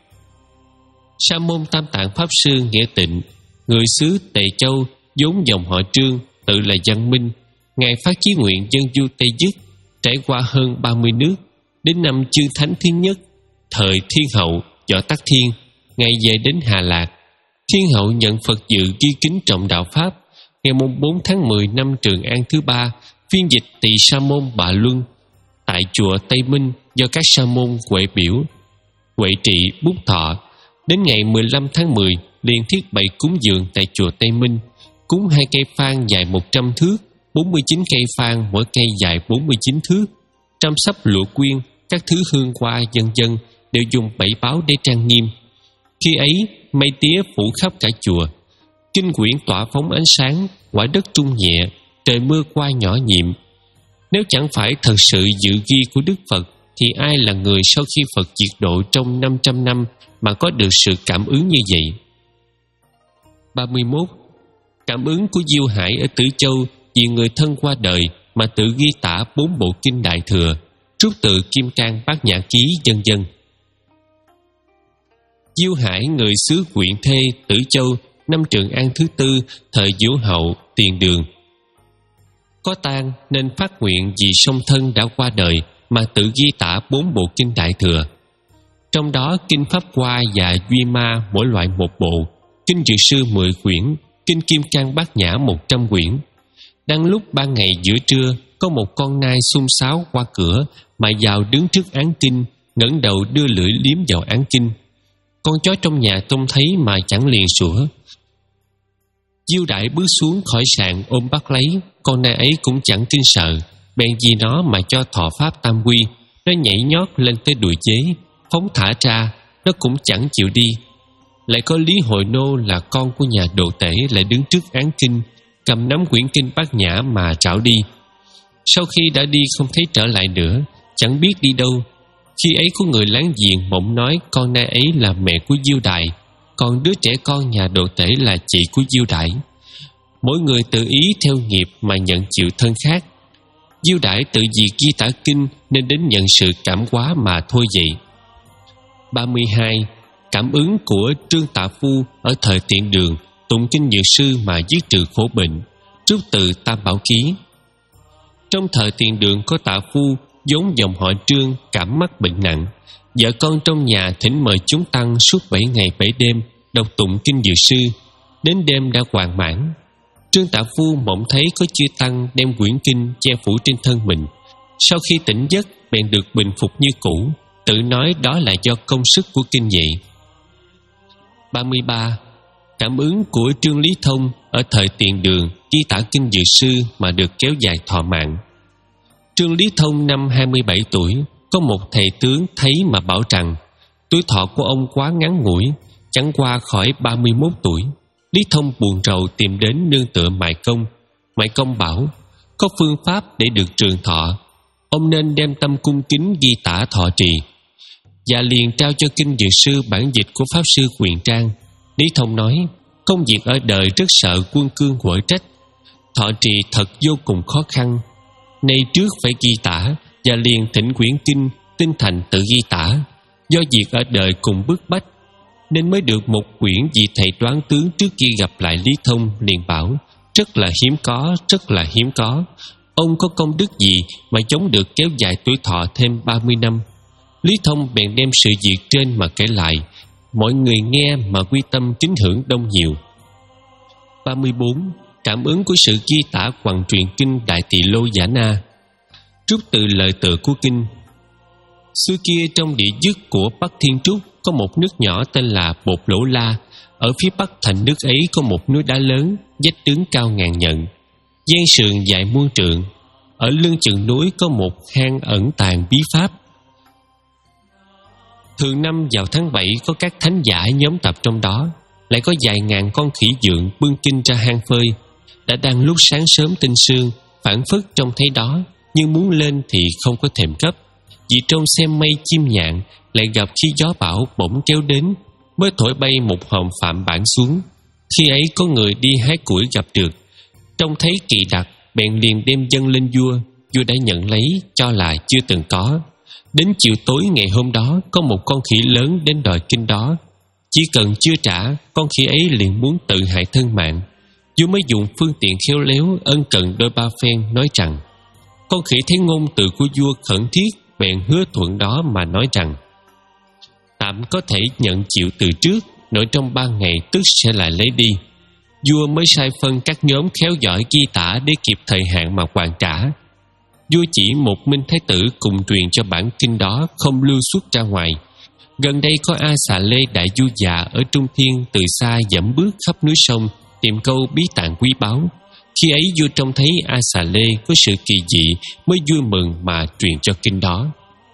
Sa môn Tam Tạng Pháp Sư Nghĩa Tịnh, người xứ Tề Châu, vốn dòng họ Trương, tự là Văn Minh. Ngài phát chí nguyện dân du Tây Dứt, trải qua hơn ba mươi nước. Đến năm Chương Thánh thứ nhất, thời Thiên Hậu Võ Tắc Thiên, Ngài về đến Hà Lạc. Thiên Hậu nhận Phật dự ghi kính trọng đạo Pháp. Ngày bốn tháng mười năm Trường An thứ ba, phiên dịch Tỳ Sa môn Bà Luân tại chùa Tây Minh do các sa môn Huệ Biểu, Huệ Trị, Bút Thọ. Đến ngày mười lăm tháng mười, liền thiết bày cúng dường tại chùa Tây Minh, cúng hai cây phan dài một trăm thước, bốn mươi chín cây phan mỗi cây dài bốn mươi chín thước, trăm sắp lụa quyên, các thứ hương hoa vân vân đều dùng bảy báo để trang nghiêm. Khi ấy mây tía phủ khắp cả chùa, kinh quyển tỏa phóng ánh sáng, quả đất trung nhẹ, trời mưa qua nhỏ nhiệm. Nếu chẳng phải thật sự dự ghi của Đức Phật thì ai là người sau khi Phật diệt độ trong năm trăm năm mà có được sự cảm ứng như vậy? ba mươi mốt. Cảm ứng của Diêu Hải ở Tử Châu vì người thân qua đời mà tự ghi tả bốn bộ kinh Đại Thừa, rút từ Kim Cang Bát Nhã Ký vân vân. Diêu Hải người xứ Quyện Thê, Tử Châu, năm Trường An thứ tư, thời Vũ Hậu, Tiền Đường. Có tang nên phát nguyện vì song thân đã qua đời mà tự ghi tả bốn bộ kinh Đại Thừa. Trong đó kinh Pháp Hoa và Duy Ma mỗi loại một bộ, kinh Dược Sư mười quyển, kinh Kim Cang Bát Nhã một trăm quyển. Đang lúc ban ngày giữa trưa, có một con nai xung xáo qua cửa mà vào đứng trước án kinh, ngẩng đầu đưa lưỡi liếm vào án kinh. Con chó trong nhà trông thấy mà chẳng liền sủa. Diêu Đại bước xuống khỏi sàn ôm bắt lấy, con nai ấy cũng chẳng kinh sợ, bèn vì nó mà cho thọ pháp tam quy. Nó nhảy nhót lên tới đùi chế, phóng thả ra, nó cũng chẳng chịu đi. Lại có Lý Hội Nô là con của nhà Độ Tể lại đứng trước án kinh, cầm nắm quyển kinh Bát Nhã mà trảo đi. Sau khi đã đi không thấy trở lại nữa, chẳng biết đi đâu. Khi ấy có người láng giềng mộng nói con nai ấy là mẹ của Diêu Đại, còn đứa trẻ con nhà Độ Tể là chị của Diêu Đại. Mỗi người tự ý theo nghiệp mà nhận chịu thân khác. Diêu Đại tự vì ghi tả kinh nên đến nhận sự cảm hóa mà thôi vậy. ba mươi hai. Cảm ứng của Trương Tạ Phu ở thời Tiện Đường, tụng kinh Dược Sư mà giết trừ khổ bệnh, rút từ Tam Bảo Ký. Trong thời Tiền Đường có Tạ Phu, vốn dòng họ Trương, cảm mắc bệnh nặng. Vợ con trong nhà thỉnh mời chúng tăng suốt bảy ngày bảy đêm đọc tụng kinh Dược Sư. Đến đêm đã hoàn mãn. Trương Tạ Phu mộng thấy có chư tăng đem quyển kinh che phủ trên thân mình. Sau khi tỉnh giấc, bèn được bình phục như cũ, tự nói đó là do công sức của kinh vậy. ba mươi ba. Cảm ứng của Trương Lý Thông ở thời Tiền Đường ghi tả kinh Dược Sư mà được kéo dài thọ mạng. Trương Lý Thông năm hai mươi bảy tuổi, có một thầy tướng thấy mà bảo rằng tuổi thọ của ông quá ngắn ngủi, chẳng qua khỏi ba mươi mốt tuổi. Lý Thông buồn rầu tìm đến nương tựa Mại Công. Mại Công bảo có phương pháp để được trường thọ, ông nên đem tâm cung kính ghi tả thọ trì, và liền trao cho kinh Dược Sư bản dịch của Pháp Sư Quyền Trang. Lý Thông nói công việc ở đời rất sợ quân cương quở trách, thọ trì thật vô cùng khó khăn, nay trước phải ghi tả, và liền thỉnh quyển kinh tinh thành tự ghi tả. Do việc ở đời cùng bức bách nên mới được một quyển. Vị thầy đoán tướng trước khi gặp lại Lý Thông liền bảo rất là hiếm có, rất là hiếm có. Ông có công đức gì mà chống được kéo dài tuổi thọ thêm ba mươi năm? Lý Thông bèn đem sự việc trên mà kể lại, mọi người nghe mà quy tâm kính hưởng đông nhiều. ba mươi bốn. Cảm ứng của sự ghi tả quằn truyền kinh Đại Tỳ Lô Giả Na. Trúc từ lời tựa của kinh. Xưa kia trong địa dứt của Bắc Thiên Trúc có một nước nhỏ tên là Bột Lỗ La. Ở phía bắc thành nước ấy có một núi đá lớn, vách tướng cao ngàn nhận, gian sườn dài muôn trượng. Ở lưng chừng núi có một hang ẩn tàng bí pháp. Thường năm vào tháng bảy có các thánh giả nhóm tập trong đó, lại có vài ngàn con khỉ dượng bưng kinh ra hang phơi. Đã đang lúc sáng sớm tinh sương, phảng phất trông thấy đó, nhưng muốn lên thì không có thèm cấp. Vì trông xem mây chim nhạn, lại gặp khi gió bão bỗng kéo đến, mới thổi bay một hòm phạm bản xuống. Khi ấy có người đi hái củi gặp được, trông thấy kỳ đặc, bèn liền đem dâng lên vua. Vua đã nhận lấy, cho là chưa từng có. Đến chiều tối ngày hôm đó, có một con khỉ lớn đến đòi kinh đó. Chỉ cần chưa trả, con khỉ ấy liền muốn tự hại thân mạng. Vua mới dùng phương tiện khéo léo ân cần đôi ba phen, nói rằng con khỉ thấy ngôn từ của vua khẩn thiết, bèn hứa thuận đó mà nói rằng tạm có thể nhận chịu từ trước, nội trong ba ngày tức sẽ lại lấy đi. Vua mới sai phân các nhóm khéo giỏi ghi tả để kịp thời hạn mà hoàn trả. Vua chỉ một Minh Thái Tử cùng truyền cho bản kinh đó, không lưu xuất ra ngoài. Gần đây có A Xà Lê đại du già ở Trung Thiên từ xa dẫm bước khắp núi sông tìm câu bí tạng quý báu. Khi ấy vua trông thấy A Xà Lê có sự kỳ dị, mới vui mừng mà truyền cho kinh đó.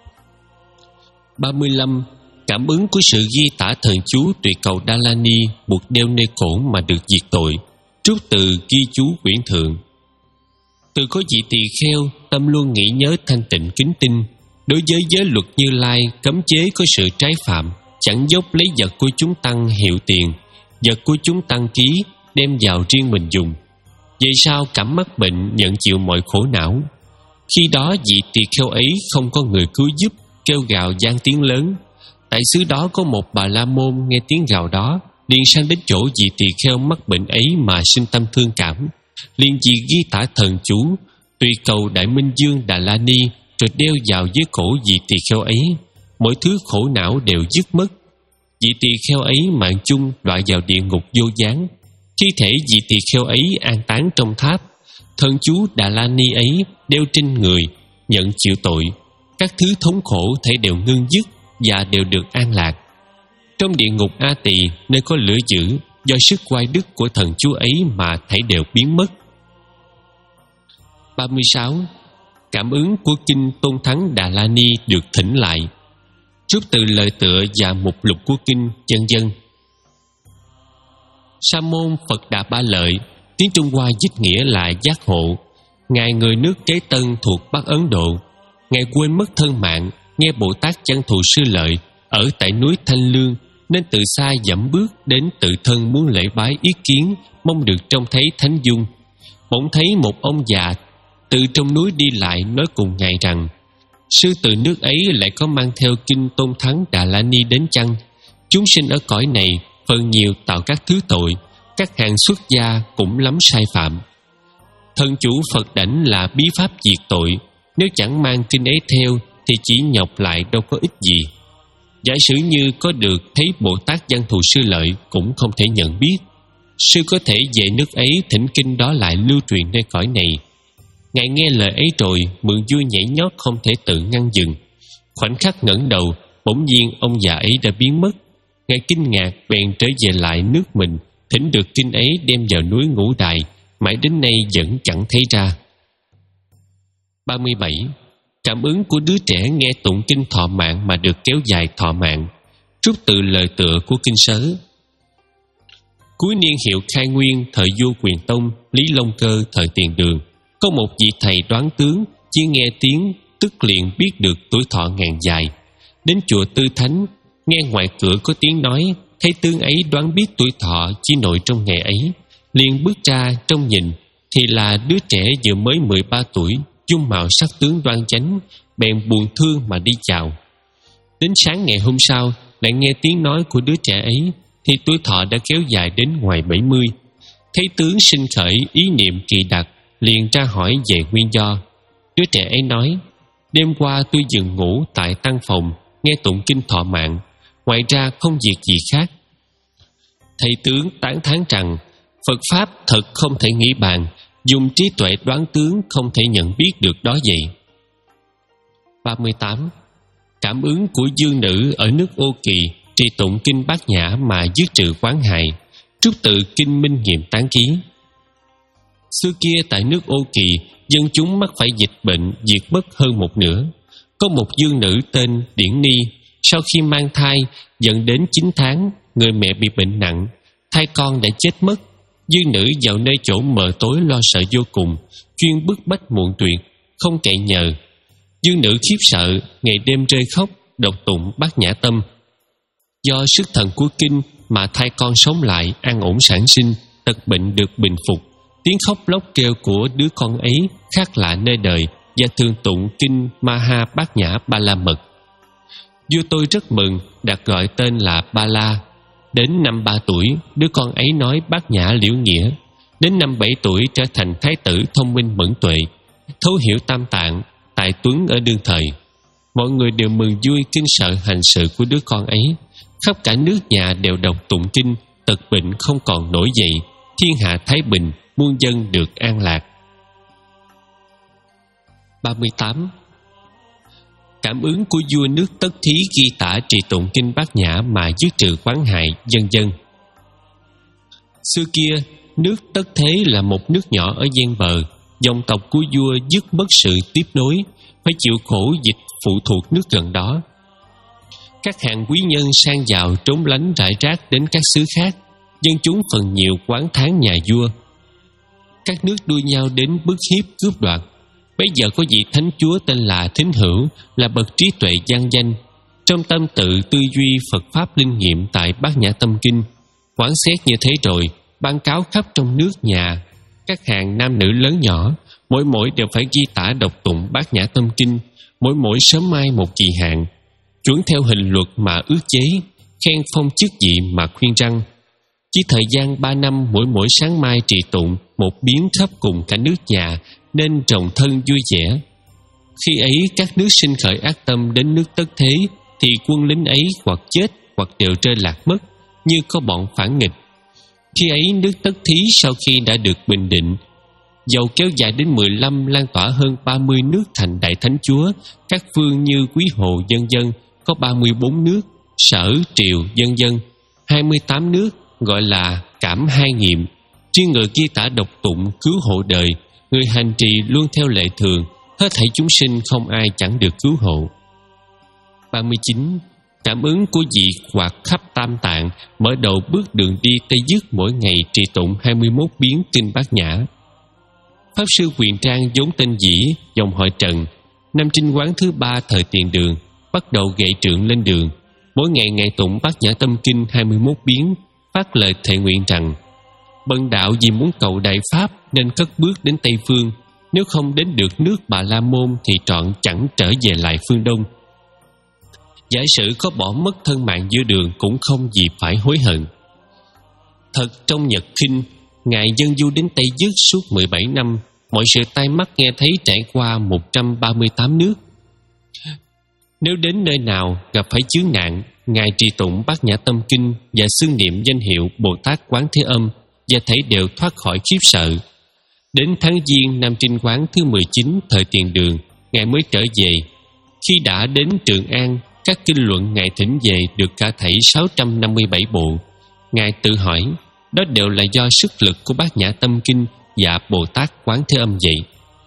ba mươi lăm. Cảm ứng của sự ghi tả thần chú Tuyệt Cầu Đa La Ni buộc đeo nơi cổ mà được diệt tội. Trúc từ ghi chú quyển thượng. Từ có vị tỳ kheo, tâm luôn nghĩ nhớ thanh tịnh kính tinh. Đối với giới luật Như Lai, cấm chế có sự trái phạm, chẳng dốc lấy vật của chúng tăng hiệu tiền, vật của chúng tăng ký đem vào riêng mình dùng. Vậy sao cảm mắc bệnh, nhận chịu mọi khổ não? Khi đó vị tỳ kheo ấy không có người cứu giúp, kêu gào gian tiếng lớn. Tại xứ đó có một bà la môn nghe tiếng gào đó, liền sang đến chỗ vị tỳ kheo mắc bệnh ấy mà sinh tâm thương cảm, liền vì ghi tả thần chú Tùy Cầu Đại Minh Dương Đà La Ni, rồi đeo vào dưới cổ vị tỳ kheo ấy. Mỗi thứ khổ não đều dứt mất. Vị tỳ kheo ấy mạng chung đọa vào địa ngục vô gián. Thi thể vị tỳ kheo ấy an táng trong tháp. Thần chú Đà La Ni ấy đeo trên người, nhận chịu tội. Các thứ thống khổ thể đều ngưng dứt và đều được an lạc. Trong địa ngục A Tỳ, nơi có lửa dữ, do sức oai đức của thần chú ấy mà thể đều biến mất. ba mươi sáu. Cảm ứng của kinh Tôn Thắng Đà La Ni được thỉnh lại. Rút từ lời tựa và mục lục của kinh, vân vân. Sa môn Phật Đà Ba Lợi, tiếng Trung Hoa dịch nghĩa là giác hộ. Ngài người nước Kế Tân thuộc Bắc Ấn Độ. Ngài quên mất thân mạng, nghe Bồ Tát Văn Thù Sư Lợi ở tại núi Thanh Lương, nên từ xa dẫm bước đến tự thân muốn lễ bái ý kiến, mong được trông thấy thánh dung. Bỗng thấy một ông già từ trong núi đi lại, nói cùng ngài rằng sư từ nước ấy lại có mang theo kinh Tôn Thắng Đà La Ni đến chăng? Chúng sinh ở cõi này phần nhiều tạo các thứ tội, các hàng xuất gia cũng lắm sai phạm. Thần chủ Phật đảnh là bí pháp diệt tội, nếu chẳng mang kinh ấy theo thì chỉ nhọc lại đâu có ích gì. Giả sử như có được thấy Bồ Tát Văn Thù Sư Lợi cũng không thể nhận biết. Sư có thể về nước ấy thỉnh kinh đó lại lưu truyền nơi cõi này. Ngài nghe lời ấy rồi, mừng vui nhảy nhót không thể tự ngăn dừng. Khoảnh khắc ngẩng đầu, bỗng nhiên ông già ấy đã biến mất. Ngài kinh ngạc bèn trở về lại nước mình, thỉnh được kinh ấy đem vào núi Ngũ Đài, mãi đến nay vẫn chẳng thấy ra. ba mươi bảy. Cảm ứng của đứa trẻ nghe tụng kinh thọ mạng mà được kéo dài thọ mạng. Trút từ lời tựa của kinh sớ. Cuối niên hiệu Khai Nguyên, thời vua Quyền Tông, Lý Long Cơ, thời Tiền Đường, có một vị thầy đoán tướng, chỉ nghe tiếng tức liền biết được tuổi thọ ngàn dài. Đến chùa Tư Thánh, nghe ngoài cửa có tiếng nói, thấy tướng ấy đoán biết tuổi thọ chỉ nội trong ngày ấy, liền bước ra trông nhìn, thì là đứa trẻ vừa mới mười ba tuổi, dung mạo sắc tướng đoan chánh, bèn buồn thương mà đi chào. Đến sáng ngày hôm sau, lại nghe tiếng nói của đứa trẻ ấy, thì tuổi thọ đã kéo dài đến ngoài bảy mươi. Thấy tướng sinh khởi ý niệm kỳ đặc, liền ra hỏi về nguyên do. Đứa trẻ ấy nói: đêm qua tôi dừng ngủ tại tăng phòng, nghe tụng kinh thọ mạng, ngoài ra không việc gì khác. Thầy tướng tán thán rằng Phật Pháp thật không thể nghĩ bàn, dùng trí tuệ đoán tướng không thể nhận biết được đó vậy. ba mươi tám. Cảm ứng của dương nữ ở nước Ô Kỳ trì tụng kinh Bát Nhã mà dứt trừ quán hại. Trút từ kinh Minh Nghiệm Tán Ký. Xưa kia tại nước Ô Kỳ, dân chúng mắc phải dịch bệnh diệt mất hơn một nửa. Có một dương nữ tên Điển Ni, sau khi mang thai dẫn đến chín tháng, người mẹ bị bệnh nặng, thai con đã chết mất. Dương nữ vào nơi chỗ mờ tối lo sợ vô cùng, chuyên bức bách muộn tuyệt, không cậy nhờ. Dương nữ khiếp sợ, ngày đêm rơi khóc, đọc tụng Bát Nhã Tâm. Do sức thần của kinh mà thai con sống lại, an ổn sản sinh, tật bệnh được bình phục. Tiếng khóc lóc kêu của đứa con ấy khác lạ nơi đời, và thường tụng kinh Maha Bát Nhã Ba La Mật. Vua tôi rất mừng, đặt gọi tên là Ba La. Đến năm ba tuổi, đứa con ấy nói Bát Nhã Liễu Nghĩa. Đến năm bảy tuổi trở thành thái tử thông minh mẫn tuệ, thấu hiểu tam tạng, tài tuấn ở đương thời. Mọi người đều mừng vui kinh sợ hành sự của đứa con ấy. Khắp cả nước nhà đều đọc tụng kinh, tật bệnh không còn nổi dậy, thiên hạ thái bình, muôn dân được an lạc. ba mươi tám. Cảm ứng của vua nước Tất Thí ghi tả trì tụng kinh Bát Nhã mà dứt trừ quán hại, vân vân. Xưa kia, nước Tất Thế là một nước nhỏ ở ven bờ. Dòng tộc của vua dứt mất sự tiếp nối, phải chịu khổ dịch phụ thuộc nước gần đó. Các hạng quý nhân sang giàu trốn lánh rải rác đến các xứ khác, dân chúng phần nhiều oán thán nhà vua. Các nước đua nhau đến bức hiếp cướp đoạt. Bấy giờ có vị thánh chúa tên là Thính Hữu, là bậc trí tuệ vang danh. Trong tâm tự tư duy Phật Pháp linh nghiệm tại Bát Nhã Tâm Kinh, quán xét như thế rồi, ban cáo khắp trong nước nhà. Các hàng nam nữ lớn nhỏ, mỗi mỗi đều phải ghi tả đọc tụng Bát Nhã Tâm Kinh, mỗi mỗi sớm mai một kỳ hạn, chuẩn theo hình luật mà ước chế, khen phong chức vị mà khuyên răn. Chỉ thời gian ba năm, mỗi mỗi sáng mai trì tụng một biến khắp cùng cả nước nhà, nên trồng thân vui vẻ. Khi ấy các nước sinh khởi ác tâm đến nước Tất Thế, thì quân lính ấy hoặc chết hoặc đều rơi lạc mất, như có bọn phản nghịch. Khi ấy nước Tất Thí sau khi đã được bình định, dầu kéo dài đến mười lăm, lan tỏa hơn ba mươi nước thành đại thánh chúa, các vương như Quý Hồ vân vân, có ba mươi bốn nước, Sở, Triều vân vân, hai mươi tám nước gọi là Cảm Hai Nghiệm. Riêng người ghi tả độc tụng cứu hộ đời, người hành trì luôn theo lệ thường, hết thảy chúng sinh không ai chẳng được cứu hộ. ba mươi chín. Cảm ứng của vị quạt khắp tam tạng, mở đầu bước đường đi Tây Dứt, mỗi ngày trì tụng hai mươi mốt biến kinh Bát Nhã. Pháp sư Quyền Trang vốn tên Dĩ, dòng họ Trần, năm Trinh Quán thứ ba thời Tiền Đường, bắt đầu gậy trượng lên đường, mỗi ngày ngày tụng Bát Nhã Tâm Kinh hai mươi mốt biến, phát lời thệ nguyện rằng: bần đạo vì muốn cầu đại pháp nên cất bước đến Tây Phương, nếu không đến được nước Bà La Môn thì trọn chẳng trở về lại phương Đông. Giả sử có bỏ mất thân mạng giữa đường cũng không gì phải hối hận. Thật trong Nhật Kinh, ngài dân du đến Tây Dứt suốt mười bảy năm, mọi sự tai mắt nghe thấy trải qua một trăm ba mươi tám nước. Nếu đến nơi nào gặp phải chướng nạn, ngài trì tụng Bát Nhã Tâm Kinh và xưng niệm danh hiệu Bồ Tát Quán Thế Âm, và thấy đều thoát khỏi khiếp sợ. Đến tháng Giêng năm Trinh Quán thứ mười chín thời Tiền Đường, Ngài mới trở về. Khi đã đến Trường An, các kinh luận Ngài thỉnh về được cả thảy sáu trăm năm mươi bảy bộ. Ngài tự hỏi, đó đều là do sức lực của Bát Nhã Tâm Kinh và Bồ Tát Quán Thế Âm vậy.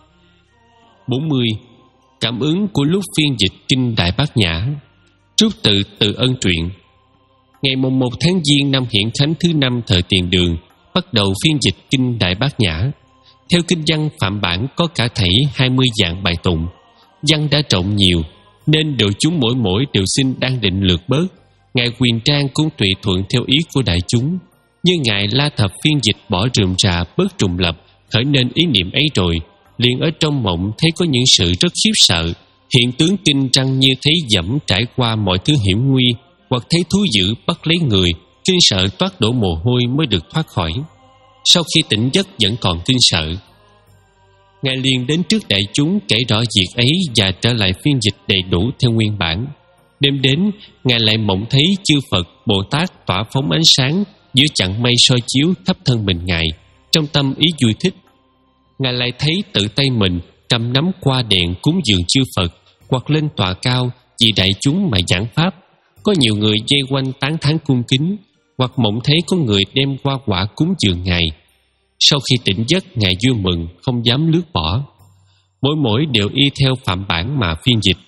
bốn mươi. Cảm ứng của lúc phiên dịch Kinh Đại Bát Nhã. Trút từ Từ Ân truyện. Ngày mùng một tháng Giêng năm Hiển Khánh thứ năm thời Tiền Đường, bắt đầu phiên dịch Kinh Đại Bát Nhã. Theo kinh văn Phạm Bản có cả thảy hai mươi vạn bài tụng. Văn đã trọng nhiều, nên đội chúng mỗi mỗi đều xin đang định lược bớt. Ngài Quyền Trang cũng tùy thuận theo ý của đại chúng. Như Ngài La Thập phiên dịch bỏ rườm rà bớt trùng lập, khởi nên ý niệm ấy rồi, liền ở trong mộng thấy có những sự rất khiếp sợ. Hiện tướng kinh trăng như thấy dẫm trải qua mọi thứ hiểm nguy, hoặc thấy thú dữ bắt lấy người, kinh sợ toát đổ mồ hôi mới được thoát khỏi. Sau khi tỉnh giấc vẫn còn kinh sợ. Ngài liền đến trước đại chúng kể rõ việc ấy và trở lại phiên dịch đầy đủ theo nguyên bản. Đêm đến, Ngài lại mộng thấy chư Phật, Bồ Tát tỏa phóng ánh sáng giữa chặng mây soi chiếu khắp thân mình Ngài, trong tâm ý vui thích. Ngài lại thấy tự tay mình cầm nắm qua đèn cúng dường chư Phật, hoặc lên tòa cao vì đại chúng mà giảng pháp. Có nhiều người vây quanh tán thán cung kính, hoặc mộng thấy có người đem qua quả cúng dường Ngài. Sau khi tỉnh giấc, Ngài vui mừng, không dám lướt bỏ. Mỗi mỗi đều y theo Phạm Bản mà phiên dịch.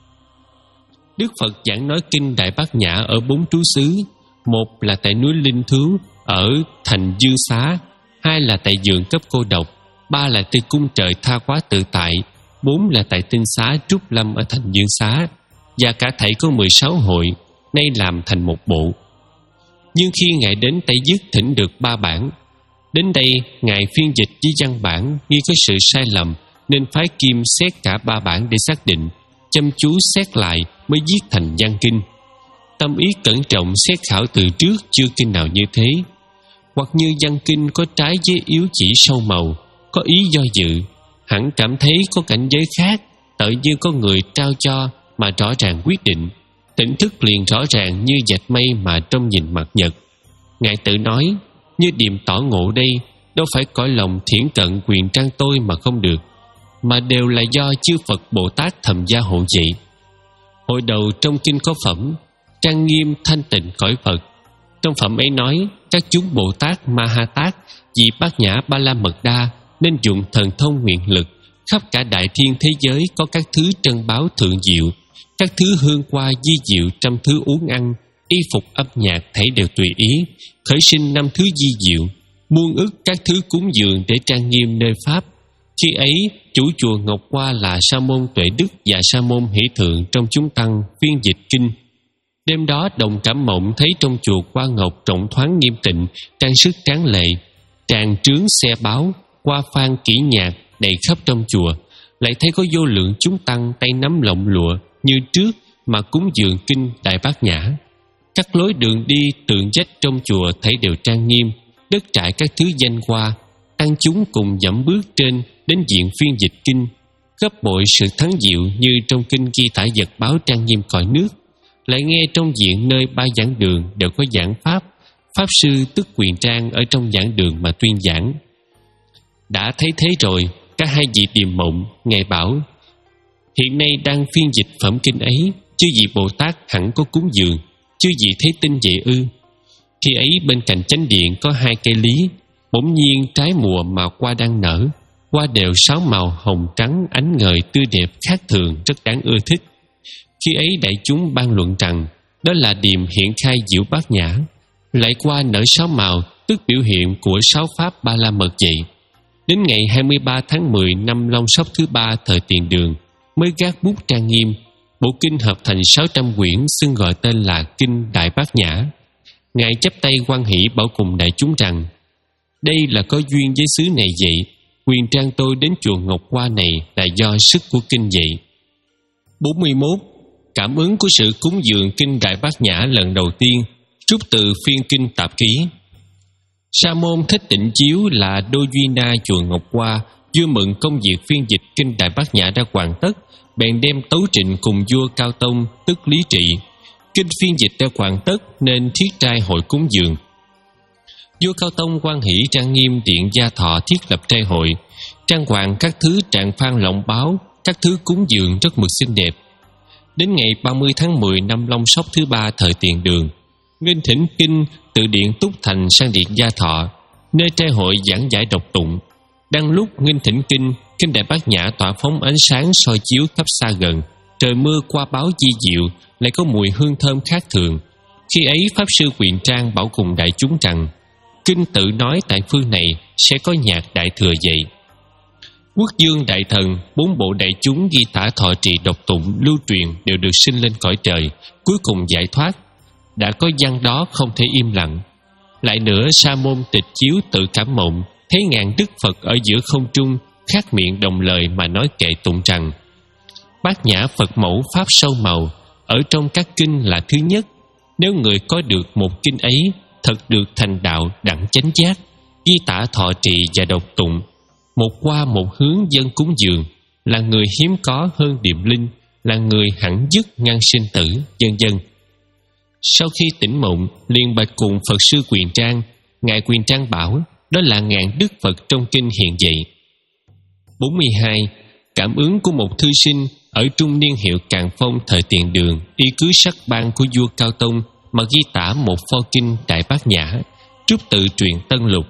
Đức Phật giảng nói Kinh Đại Bát Nhã ở bốn trú xứ. Một là tại núi Linh Thướng ở thành Dương Xá, hai là tại vườn cấp cô độc, ba là tại cung trời Tha Quá Tự Tại, bốn là tại tinh xá Trúc Lâm ở thành Dương Xá. Và cả thảy có mười sáu hội, nay làm thành một bộ. Nhưng khi Ngài đến Tây Dứt thỉnh được ba bản. Đến đây, Ngài phiên dịch với văn bản nghi có sự sai lầm, nên phái Kim xét cả ba bản để xác định, chăm chú xét lại mới viết thành văn kinh. Tâm ý cẩn trọng xét khảo từ trước chưa kinh nào như thế. Hoặc như văn kinh có trái với yếu chỉ sâu màu, có ý do dự, hẳn cảm thấy có cảnh giới khác, tự như có người trao cho mà rõ ràng quyết định. Tỉnh thức liền rõ ràng như vạch mây mà trông nhìn mặt nhật. Ngài tự nói, như điềm tỏ ngộ đây, đâu phải cõi lòng thiển cận Quyền Trang tôi mà không được, mà đều là do chư Phật Bồ Tát thầm gia hộ vậy. Hồi đầu trong kinh có phẩm trang nghiêm thanh tịnh cõi Phật. Trong phẩm ấy nói, các chúng Bồ Tát Ma Ha Tát vì Bát Nhã Ba La Mật Đa nên dùng thần thông nguyện lực, khắp cả đại thiên thế giới có các thứ trân báo thượng diệu, các thứ hương hoa di diệu, trăm thứ uống ăn, y phục âm nhạc thảy đều tùy ý, khởi sinh năm thứ di diệu, muôn ức các thứ cúng dường để trang nghiêm nơi pháp. Khi ấy, chủ chùa Ngọc Hoa là Sa môn Tuệ Đức và Sa môn Hỷ Thượng trong chúng tăng phiên dịch kinh. Đêm đó đồng cảm mộng thấy trong chùa Hoa Ngọc rộng thoáng nghiêm tịnh, trang sức tráng lệ, tràng trướng xe báo, hoa phan kỹ nhạc đầy khắp trong chùa. Lại thấy có vô lượng chúng tăng tay nắm lọng lụa như trước mà cúng dường kinh Đại Bát Nhã. Các lối đường đi tượng vách trong chùa thấy đều trang nghiêm, đất trải các thứ danh hoa, tăng chúng cùng dẫm bước trên đến diện phiên dịch kinh, gấp bội sự thắng diệu như trong kinh ghi tả vật báo trang nghiêm cõi nước. Lại nghe trong diện nơi ba giảng đường đều có giảng pháp, pháp sư tức Quyền Trang ở trong giảng đường mà tuyên giảng. Đã thấy thế rồi, cả hai vị điềm mộng, Ngài bảo: hiện nay đang phiên dịch phẩm kinh ấy, chư vị Bồ Tát hẳn có cúng dường, chư vị thấy tin vậy ư? Khi ấy bên cạnh chánh điện có hai cây lý, bỗng nhiên trái mùa mà hoa đang nở, hoa đều sáu màu hồng trắng ánh ngời tươi đẹp khác thường, rất đáng ưa thích. Khi ấy đại chúng ban luận rằng đó là điềm hiện khai diệu Bát Nhã. Lại hoa nở sáu màu tức biểu hiện của sáu pháp Ba La Mật vậy. Đến ngày hai mươi ba tháng mười năm Long Sóc thứ ba thời Tiền Đường mới gác bút trang nghiêm. Bộ kinh hợp thành sáu trăm quyển, xưng gọi tên là Kinh Đại Bát Nhã. Ngài chắp tay hoan hỷ bảo cùng đại chúng rằng: đây là có duyên với xứ này vậy, Quyền Trang tôi đến chùa Ngọc Hoa này là do sức của kinh vậy. bốn mươi mốt. Cảm ứng của sự cúng dường Kinh Đại Bát Nhã lần đầu tiên, rút từ phiên kinh tạp ký. Sa môn Thích Tịnh Chiếu là Đô Duy Na chùa Ngọc Hoa vui mừng công việc phiên dịch Kinh Đại Bát Nhã đã hoàn tất, bèn đem tấu trịnh cùng vua Cao Tông tức Lý Trị. Kinh phiên dịch đã hoàn tất nên thiết trai hội cúng dường. Vua Cao Tông hoan hỷ trang nghiêm điện Gia Thọ thiết lập trai hội, trang hoàng các thứ tràng phan lộng báo, các thứ cúng dường rất mực xinh đẹp. Đến ngày ba mươi tháng mười năm Long Sóc thứ ba thời Tiền Đường, Nghênh Thỉnh Kinh từ điện Túc Thành sang điện Gia Thọ, nơi trai hội giảng giải đọc tụng. Đang lúc Nghênh Thỉnh Kinh, kinh Đại Bát Nhã tỏa phóng ánh sáng soi chiếu khắp xa gần. Trời mưa qua báo di diệu, lại có mùi hương thơm khác thường. Khi ấy Pháp Sư Quyền Trang bảo cùng đại chúng rằng kinh tự nói tại phương này sẽ có nhạc đại thừa dậy. Quốc dương đại thần, bốn bộ đại chúng ghi tả thọ trì độc tụng lưu truyền đều được sinh lên cõi trời, cuối cùng giải thoát. Đã có văn đó không thể im lặng. Lại nữa Sa Môn Tịch Chiếu tự cảm mộng, thấy ngàn đức Phật ở giữa không trung, khát miệng đồng lời mà nói kệ tụng rằng: Bát Nhã Phật mẫu pháp sâu màu, ở trong các kinh là thứ nhất. Nếu người có được một kinh ấy, thật được thành đạo đẳng chánh giác. Ghi tả thọ trì và độc tụng, một qua một hướng dân cúng dường, là người hiếm có hơn điềm linh, là người hẳn dứt ngăn sinh tử, vân vân. Sau khi tỉnh mộng, liền bạch cùng Phật sư Quyền Trang. Ngài Quyền Trang bảo đó là ngàn đức Phật trong kinh hiện dậy. bốn mươi hai. Cảm ứng của một thư sinh ở trung niên hiệu Càn Phong thời Tiền Đường, y cứ sắc ban của vua Cao Tông mà ghi tả một pho kinh Đại Bát Nhã, trúc tự truyền Tân Lục.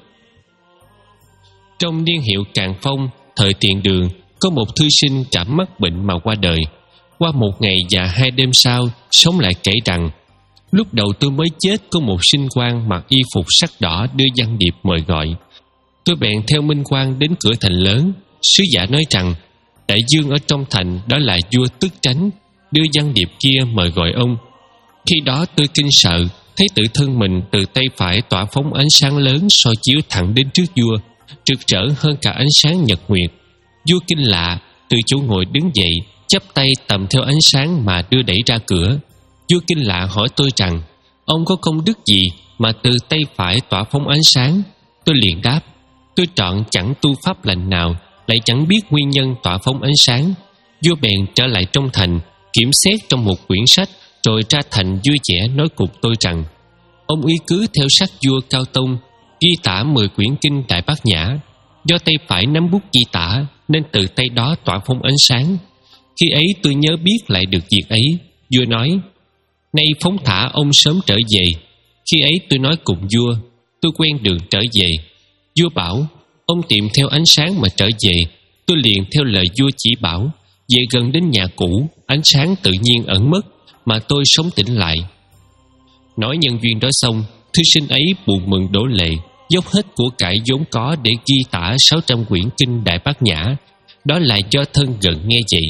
Trong niên hiệu Càn Phong thời Tiền Đường, có một thư sinh cảm mắc bệnh mà qua đời. Qua một ngày và hai đêm sau, sống lại kể rằng: Lúc đầu tôi mới chết, có một sinh quan mặc y phục sắc đỏ đưa văn điệp mời gọi. Tôi bèn theo minh quan đến cửa thành lớn. Sứ giả nói rằng đại dương ở trong thành đó là vua Tức Tránh, đưa văn điệp kia mời gọi ông. Khi đó tôi kinh sợ, thấy tự thân mình từ tay phải tỏa phóng ánh sáng lớn soi chiếu thẳng đến trước vua, rực rỡ hơn cả ánh sáng nhật nguyệt. Vua kinh lạ, từ chỗ ngồi đứng dậy, chắp tay tầm theo ánh sáng mà đưa đẩy ra cửa. Vua kinh lạ hỏi tôi rằng: Ông có công đức gì mà từ tay phải tỏa phóng ánh sáng? Tôi liền đáp: Tôi trọn chẳng tu pháp lành nào, lại chẳng biết nguyên nhân tỏa phóng ánh sáng. Vua bèn trở lại trong thành, kiểm xét trong một quyển sách, rồi ra thành vui vẻ nói cùng tôi rằng: Ông ý cứ theo sách vua Cao Tông, ghi tả mười quyển kinh Đại Bát Nhã. Do tay phải nắm bút ghi tả, nên từ tay đó tỏa phóng ánh sáng. Khi ấy tôi nhớ biết lại được việc ấy. Vua nói: Nay phóng thả ông sớm trở về. Khi ấy tôi nói cùng vua: Tôi quen đường trở về. Vua bảo: Ông tìm theo ánh sáng mà trở về. Tôi liền theo lời vua chỉ bảo. Về gần đến nhà cũ, ánh sáng tự nhiên ẩn mất, mà tôi sống tỉnh lại. Nói nhân duyên đó xong, thư sinh ấy buồn mừng đổ lệ, dốc hết của cải vốn có để ghi tả sáu trăm quyển kinh Đại Bát Nhã. Đó là do thân gần nghe vậy.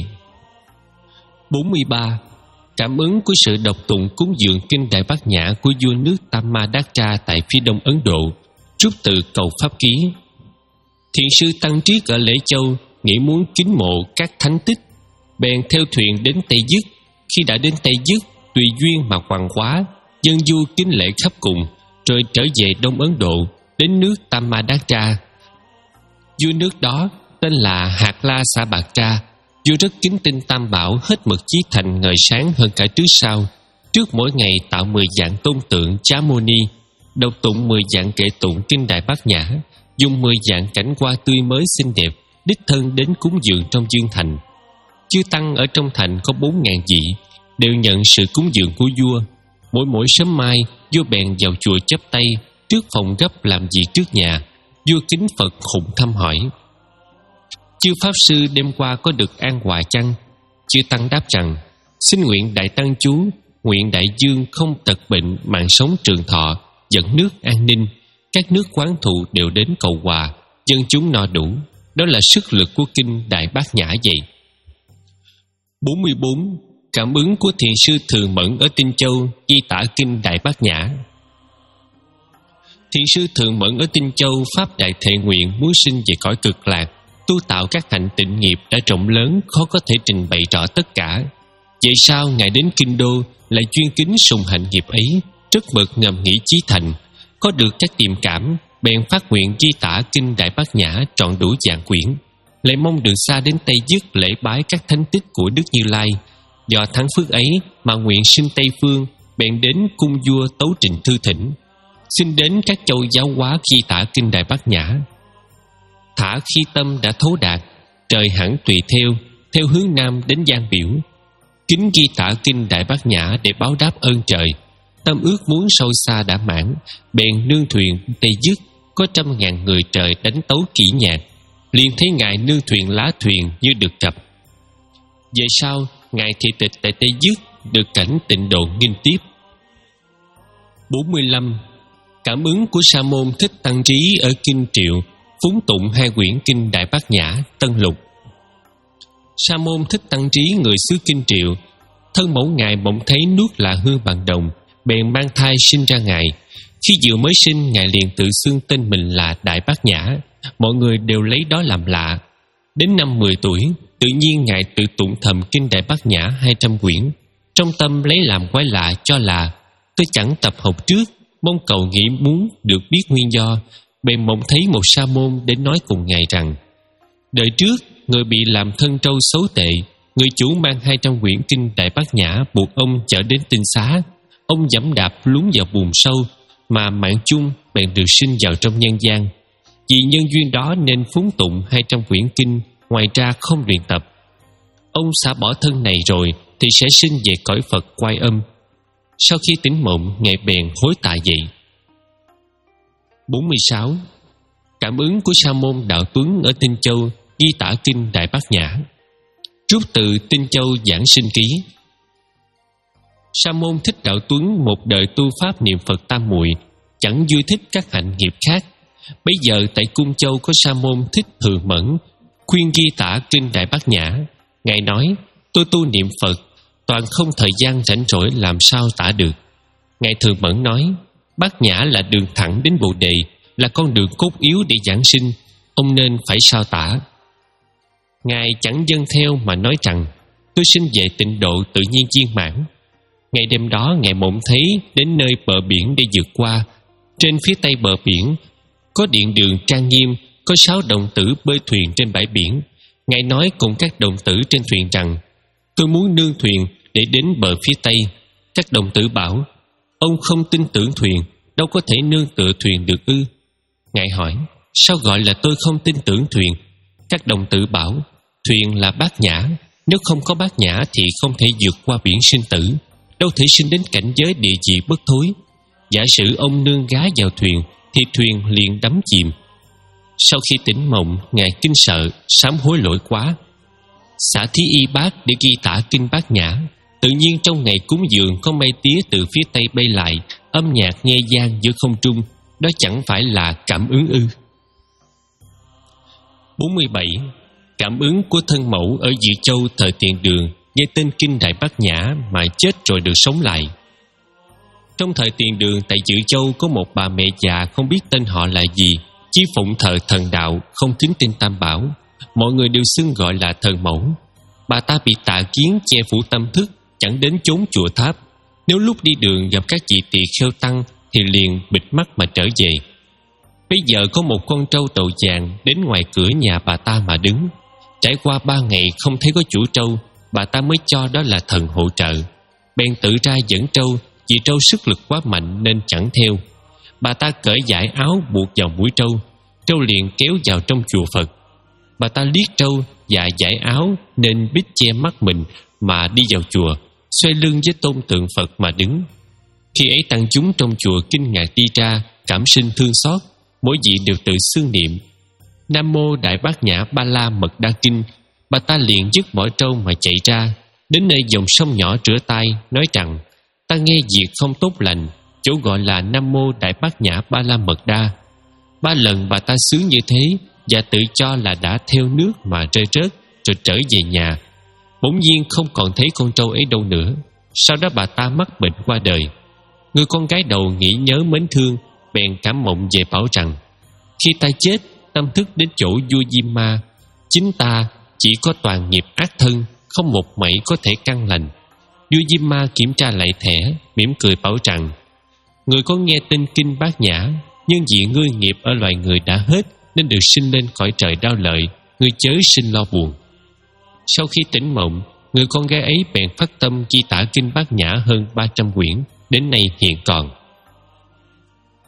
bốn mươi ba. Cảm ứng của sự đọc tụng cúng dường kinh Đại Bát Nhã của vua nước Tamadakra tại phía đông Ấn Độ, rút từ cầu Pháp Ký. Thiền sư Tăng Triết ở Lễ Châu nghĩ muốn kính mộ các thánh tích, bèn theo thuyền đến Tây Dứt. Khi đã đến Tây Dứt, tùy duyên mà hoàng hóa, dân du kính lễ khắp cùng, rồi trở về Đông Ấn Độ, đến nước Tamadakra. Vua nước đó tên là Hạt La Xả Bạc Tra. Vua rất kính tin Tam Bảo, hết mực chí thành ngời sáng hơn cả trước sau. Trước mỗi ngày tạo mười dạng tôn tượng Chá Mô Ni, đọc tụng mười dạng kệ tụng kinh Đại Bát Nhã, dùng mười dạng cảnh hoa tươi mới xinh đẹp, đích thân đến cúng dường trong dương thành. Chư tăng ở trong thành có bốn ngàn vị, đều nhận sự cúng dường của vua. Mỗi mỗi sớm mai, vua bèn vào chùa chắp tay trước phòng gấp làm việc trước nhà. Vua kính Phật khụng thăm hỏi: Chư Pháp Sư đêm qua có được an hòa chăng? Chư tăng đáp rằng: Xin nguyện Đại Tăng chú, nguyện Đại Dương không tật bệnh, mạng sống trường thọ, dẫn nước an ninh. Các nước quán thụ đều đến cầu hòa, dân chúng no đủ. Đó là sức lực của kinh Đại Bát Nhã vậy. bốn mươi bốn. Cảm ứng của thiền sư Thường Mẫn ở Tinh Châu ghi tả kinh Đại Bát Nhã. Thiền sư Thường Mẫn ở Tinh Châu pháp đại thệ nguyện muốn sinh về cõi cực lạc, tu tạo các hạnh tịnh nghiệp đã rộng lớn, khó có thể trình bày rõ tất cả. Vậy sao ngài đến Kinh Đô lại chuyên kính sùng hạnh nghiệp ấy, rất mực ngầm nghĩ chí thành, có được các tiềm cảm, bèn phát nguyện ghi tả kinh Đại Bát Nhã trọn đủ vạn quyển, lại mong đường xa đến Tây Dứt lễ bái các thánh tích của Đức Như Lai. Do thắng phước ấy mà nguyện sinh Tây Phương, bèn đến cung vua tấu trình thư thỉnh. xin đến các châu giáo hóa Ghi Tả Kinh Đại Bát Nhã. Thả khi tâm đã thấu đạt, trời hẳn tùy theo, theo hướng nam đến Giang Biểu. Kính Ghi Tả Kinh Đại Bát Nhã để báo đáp ơn trời. Tâm ước muốn sâu xa đã mãn, bèn nương thuyền Tây Dứt. Có trăm ngàn người trời đánh tấu kỹ nhạc, liền thấy Ngài nương thuyền lá thuyền như được trập. Về sau, Ngài thị tịch tại Tây Dứt, được cảnh tịnh độ nghinh tiếp. bốn mươi lăm. Cảm ứng của Sa môn Thích Tăng Trí ở Kinh Triệu, phúng tụng hai quyển Kinh Đại Bát Nhã, Tân Lục. Sa môn Thích Tăng Trí, người xứ Kinh Triệu, thân mẫu Ngài bỗng thấy nuốt là hương bằng đồng, bèn mang thai sinh ra Ngài. Khi vừa mới sinh, Ngài liền tự xưng tên mình là Đại Bát Nhã. Mọi người đều lấy đó làm lạ. Đến năm mười tuổi, tự nhiên Ngài tự tụng thầm Kinh Đại Bát Nhã hai trăm quyển. Trong tâm lấy làm quái lạ, cho là tôi chẳng tập học trước, mong cầu nghĩ muốn được biết nguyên do. Bèn mộng thấy một sa môn đến nói cùng Ngài rằng: đời trước, người bị làm thân trâu xấu tệ, người chủ mang hai trăm quyển Kinh Đại Bát Nhã buộc ông chở đến tinh xá. Ông giẫm đạp lún vào bùn sâu, mà mạng chung bèn được sinh vào trong nhân gian. Vì nhân duyên đó nên phúng tụng hai trăm quyển kinh, ngoài ra không luyện tập. Ông xả bỏ thân này rồi thì sẽ sinh về cõi Phật Quay Âm. Sau khi tỉnh mộng, Ngài bèn hối tạ vậy. bốn mươi sáu. Cảm ứng của Sa môn Đạo Tuấn ở Tinh Châu, Ghi Tả Kinh Đại Bát Nhã. Rút từ Tinh Châu Giảng Sinh Ký. Sa môn Thích Đạo Tuấn một đời tu pháp niệm Phật tam muội, chẳng vui thích các hạnh nghiệp khác. Bây giờ tại Cung Châu có Sa môn Thích Thường Mẫn khuyên ghi tả Kinh Đại Bát Nhã. Ngài nói: tôi tu niệm Phật, toàn không thời gian rảnh rỗi làm sao tả được. Ngài Thường Mẫn nói: Bát Nhã là đường thẳng đến Bồ Đề, là con đường cốt yếu để giảng sinh, ông nên phải sao tả. Ngài chẳng dâng theo mà nói rằng: tôi sinh về tịnh độ tự nhiên viên mãn. Ngày đêm đó, Ngài mộng thấy đến nơi bờ biển để vượt qua. Trên phía tây bờ biển có điện đường trang nghiêm, có sáu đồng tử bơi thuyền trên bãi biển. Ngài nói cùng các đồng tử trên thuyền rằng: tôi muốn nương thuyền để đến bờ phía tây. Các đồng tử bảo: ông không tin tưởng thuyền, đâu có thể nương tựa thuyền được ư? Ngài hỏi: sao gọi là tôi không tin tưởng thuyền? Các đồng tử bảo: thuyền là Bát Nhã, nếu không có Bát Nhã thì không thể vượt qua biển sinh tử, đâu thể sinh đến cảnh giới địa vị bất thối. Giả sử ông nương gá vào thuyền thì thuyền liền đắm chìm. Sau khi tỉnh mộng, Ngài kinh sợ, sám hối lỗi quá. Xả thí y bát để ghi tả Kinh Bát Nhã. Tự nhiên trong ngày cúng dường có mây tía từ phía tây bay lại, âm nhạc nghe vang giữa không trung. Đó chẳng phải là cảm ứng ư? bốn mươi bảy. Cảm ứng của thân mẫu ở Dự Châu thời Tiền Đường, nghe tên Kinh Đại Bát Nhã mà chết rồi được sống lại. Trong thời Tiền Đường tại Dự Châu có một bà mẹ già không biết tên họ là gì, chỉ phụng thờ thần đạo, không kính tin Tam Bảo. Mọi người đều xưng gọi là thần mẫu. Bà ta bị tà kiến che phủ tâm thức, chẳng đến chốn chùa tháp. Nếu lúc đi đường gặp các vị tỳ kheo tăng thì liền bịt mắt mà trở về. Bây giờ có một con trâu đầu vàng đến ngoài cửa nhà bà ta mà đứng. Trải qua ba ngày không thấy có chủ trâu, bà ta mới cho đó là thần hỗ trợ. Bèn tự ra dẫn trâu, vì trâu sức lực quá mạnh nên chẳng theo. Bà ta cởi dải áo buộc vào mũi trâu, trâu liền kéo vào trong chùa Phật. Bà ta liếc trâu và dải áo nên bít che mắt mình mà đi vào chùa, xoay lưng với tôn tượng Phật mà đứng. Khi ấy tăng chúng trong chùa kinh ngạc đi ra, cảm sinh thương xót, mỗi vị đều tự xưng niệm: Nam mô Đại Bát Nhã Ba La Mật Đa Kinh. Bà ta liền dứt bỏ trâu mà chạy ra, đến nơi dòng sông nhỏ rửa tay, nói rằng: ta nghe việc không tốt lành, chỗ gọi là Nam mô Đại Bát Nhã Ba La Mật Đa. Ba lần bà ta xướng như thế và tự cho là đã theo nước mà rơi rớt, rồi trở về nhà. Bỗng nhiên không còn thấy con trâu ấy đâu nữa. Sau đó bà ta mắc bệnh qua đời. Người con gái đầu nghĩ nhớ mến thương, bèn cảm mộng về bảo rằng: khi ta chết, tâm thức đến chỗ vua Diêm Ma. Chính ta chỉ có toàn nghiệp ác thân, không một mảy có thể căn lành. Vua Diêm Ma kiểm tra lại thẻ, mỉm cười bảo rằng: người có nghe tin Kinh Bát Nhã, nhưng vì ngươi nghiệp ở loài người đã hết nên được sinh lên cõi trời đau lợi, ngươi chớ sinh lo buồn. Sau khi tỉnh mộng, người con gái ấy bèn phát tâm ghi tả Kinh Bát Nhã hơn ba trăm quyển, đến nay hiện còn.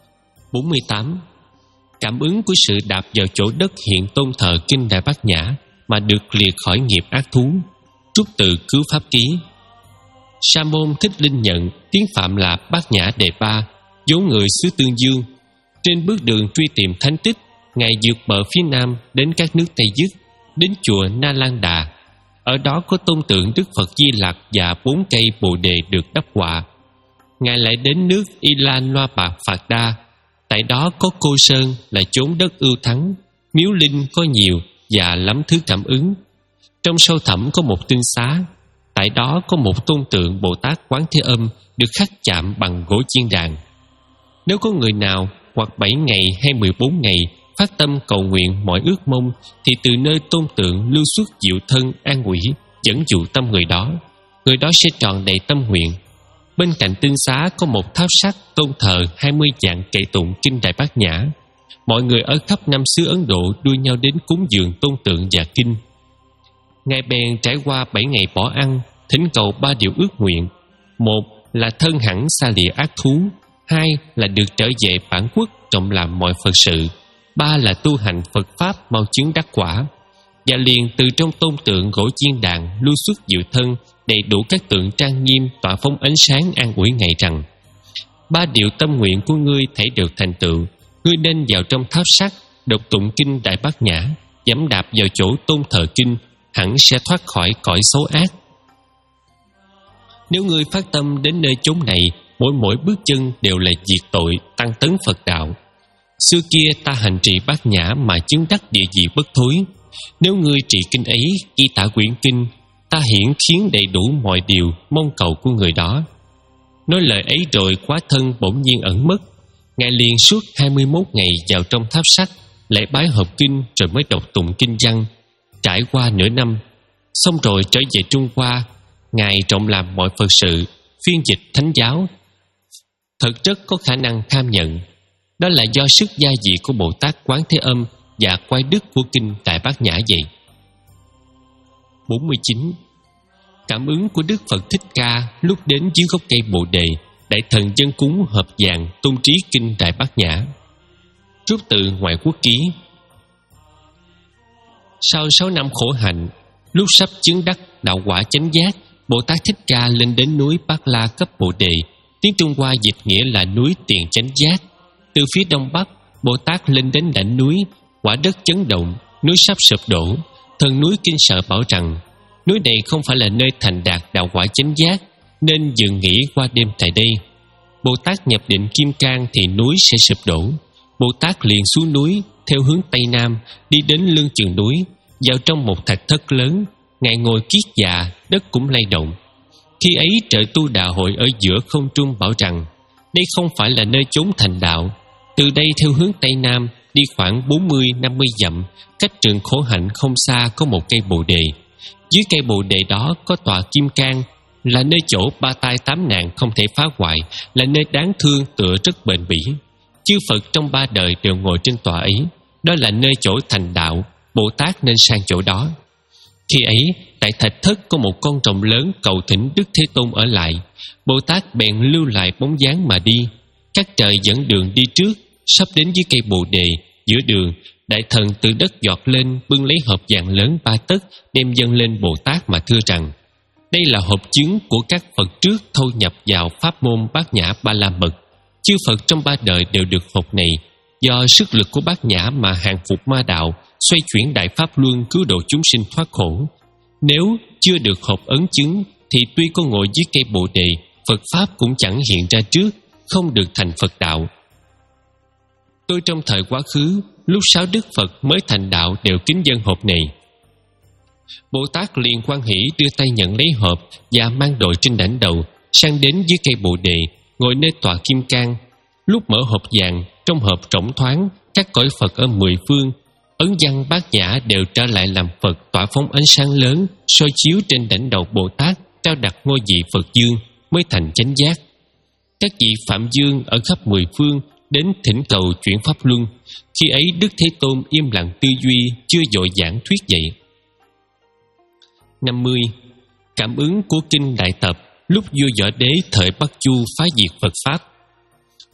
bốn mươi tám. Cảm ứng của sự đạp vào chỗ đất hiện tôn thờ Kinh Đại Bát Nhã mà được liệt khỏi nghiệp ác thú. Trúc từ Cứu Pháp Ký. Sa môn Thích Linh Nhận, tiếng Phạm là Bát Nhã Đề Ba, vốn người xứ Tương Dương. Trên bước đường truy tìm thánh tích, ngài vượt bờ phía nam đến các nước Tây Dứt, đến chùa Na Lan Đà. Ở đó có tôn tượng Đức Phật Di Lặc và bốn cây bồ đề được đắp họa. Ngài lại đến nước Ilan Loa Bạc Phạt Đa. Tại đó có Cô Sơn là chốn đất ưu thắng, miếu linh có nhiều và lắm thứ cảm ứng. Trong sâu thẳm có một tinh xá. Tại đó có một tôn tượng Bồ Tát Quán Thế Âm được khắc chạm bằng gỗ chiên đàn. Nếu có người nào hoặc bảy ngày hay mười bốn ngày phát tâm cầu nguyện mọi ước mong, thì từ nơi tôn tượng lưu xuất diệu thân an ủi, dẫn dụ tâm người đó, người đó sẽ tròn đầy tâm nguyện. Bên cạnh tinh xá có một tháp sắt tôn thờ hai mươi dạng kệ tụng Kinh Đại Bát Nhã. Mọi người ở khắp năm xứ Ấn Độ đua nhau đến cúng dường tôn tượng và kinh. Ngài bèn trải qua bảy ngày bỏ ăn, thỉnh cầu ba điều ước nguyện. Một là thân hẳn xa lìa ác thú. Hai là được trở về bản quốc trọng làm mọi Phật sự. Ba là tu hành Phật Pháp mau chứng đắc quả. Và liền từ trong tôn tượng gỗ chiên đàn lưu xuất diệu thân, đầy đủ các tượng trang nghiêm tỏa phóng ánh sáng an ủi ngài rằng: ba điều tâm nguyện của ngươi thể được thành tựu. Ngươi nên vào trong tháp sắt, đọc tụng Kinh Đại Bát Nhã, dẫm đạp vào chỗ tôn thờ kinh, hẳn sẽ thoát khỏi cõi xấu ác. Nếu ngươi phát tâm đến nơi chốn này, mỗi mỗi bước chân đều là diệt tội, tăng tấn Phật đạo. Xưa kia ta hành trì Bát Nhã mà chứng đắc địa vị bất thối. Nếu ngươi trì kinh ấy, ghi tả quyển kinh, ta hiển khiến đầy đủ mọi điều mong cầu của người đó. Nói lời ấy rồi, quá thân bỗng nhiên ẩn mất. Ngài liền suốt hai mươi mốt ngày vào trong tháp sắt, lễ bái hợp kinh rồi mới đọc tụng kinh văn. Trải qua nửa năm, xong rồi trở về Trung Hoa. Ngài trọng làm mọi Phật sự, phiên dịch thánh giáo. Thật rất có khả năng tham nhận. Đó là do sức gia vị của Bồ Tát Quán Thế Âm và quay đức của Kinh Đại Bát Nhã vậy. bốn mươi chín. Cảm ứng của Đức Phật Thích Ca lúc đến dưới gốc cây Bồ Đề, đại thần dân cúng hợp vàng tôn trí Kinh Đại Bát Nhã. Rút từ Ngoại Quốc Ký. Sau sáu năm khổ hạnh, lúc sắp chứng đắc đạo quả chánh giác, Bồ Tát Thích Ca lên đến núi Bát La cấp Bồ Đề. Tiếng Trung Hoa dịch nghĩa là núi Tiền Chánh Giác. Từ phía đông bắc, Bồ Tát lên đến đỉnh núi, quả đất chấn động, núi sắp sụp đổ. Thần núi kinh sợ bảo rằng núi này không phải là nơi thành đạt đạo quả chánh giác, nên dừng nghỉ qua đêm tại đây. Bồ Tát nhập định kim cang thì núi sẽ sụp đổ. Bồ Tát liền xuống núi theo hướng tây nam, đi đến lưng chừng núi, vào trong một thạch thất lớn. Ngài ngồi kiết già, đất cũng lay động. Khi ấy trời tu đà hội ở giữa không trung bảo rằng đây không phải là nơi chốn thành đạo. Từ đây theo hướng tây nam, đi khoảng bốn mươi năm mươi dặm, cách trường khổ hạnh không xa có một cây bồ đề. Dưới cây bồ đề đó có tòa kim cang, là nơi chỗ ba tai tám nạn không thể phá hoại, là nơi đáng thương tựa rất bền bỉ. Chư Phật trong ba đời đều ngồi trên tòa ấy. Đó là nơi chỗ thành đạo, Bồ Tát nên sang chỗ đó. Khi ấy, tại thạch thất có một con rồng lớn cầu thỉnh Đức Thế Tôn ở lại. Bồ Tát bèn lưu lại bóng dáng mà đi. Các trời dẫn đường đi trước, sắp đến dưới cây bồ đề. Giữa đường, đại thần từ đất giọt lên, bưng lấy hộp vàng lớn ba tấc, đem dâng lên Bồ Tát mà thưa rằng: đây là hộp chứng của các Phật trước thâu nhập vào pháp môn Bát Nhã Ba La Mật. Chư Phật trong ba đời đều được hộp này. Do sức lực của Bát Nhã mà hàng phục ma đạo, xoay chuyển đại pháp luân, cứu độ chúng sinh thoát khổ. Nếu chưa được hộp ấn chứng thì tuy có ngồi dưới cây bồ đề, Phật pháp cũng chẳng hiện ra trước, không được thành Phật đạo. Tôi trong thời quá khứ, lúc sáu Đức Phật mới thành đạo đều kính dâng hộp này. Bồ Tát liền hoan hỷ đưa tay nhận lấy hộp và mang đội trên đảnh đầu, sang đến dưới cây bồ đề, ngồi nơi tòa kim cang. Lúc mở hộp vàng, trong hộp rỗng thoáng, các cõi Phật ở mười phương, ấn văn Bát Nhã đều trở lại làm Phật, tỏa phóng ánh sáng lớn, soi chiếu trên đảnh đầu Bồ Tát, trao đặt ngôi vị Phật Dương, mới thành chánh giác. Các vị Phạm Dương ở khắp mười phương đến thỉnh cầu chuyển pháp luân. Khi ấy Đức Thế Tôn im lặng tư duy, chưa vội giảng thuyết dạy. năm mươi. Cảm ứng của Kinh Đại Tập lúc vua Võ Đế thời Bắc Chu phá diệt Phật Pháp.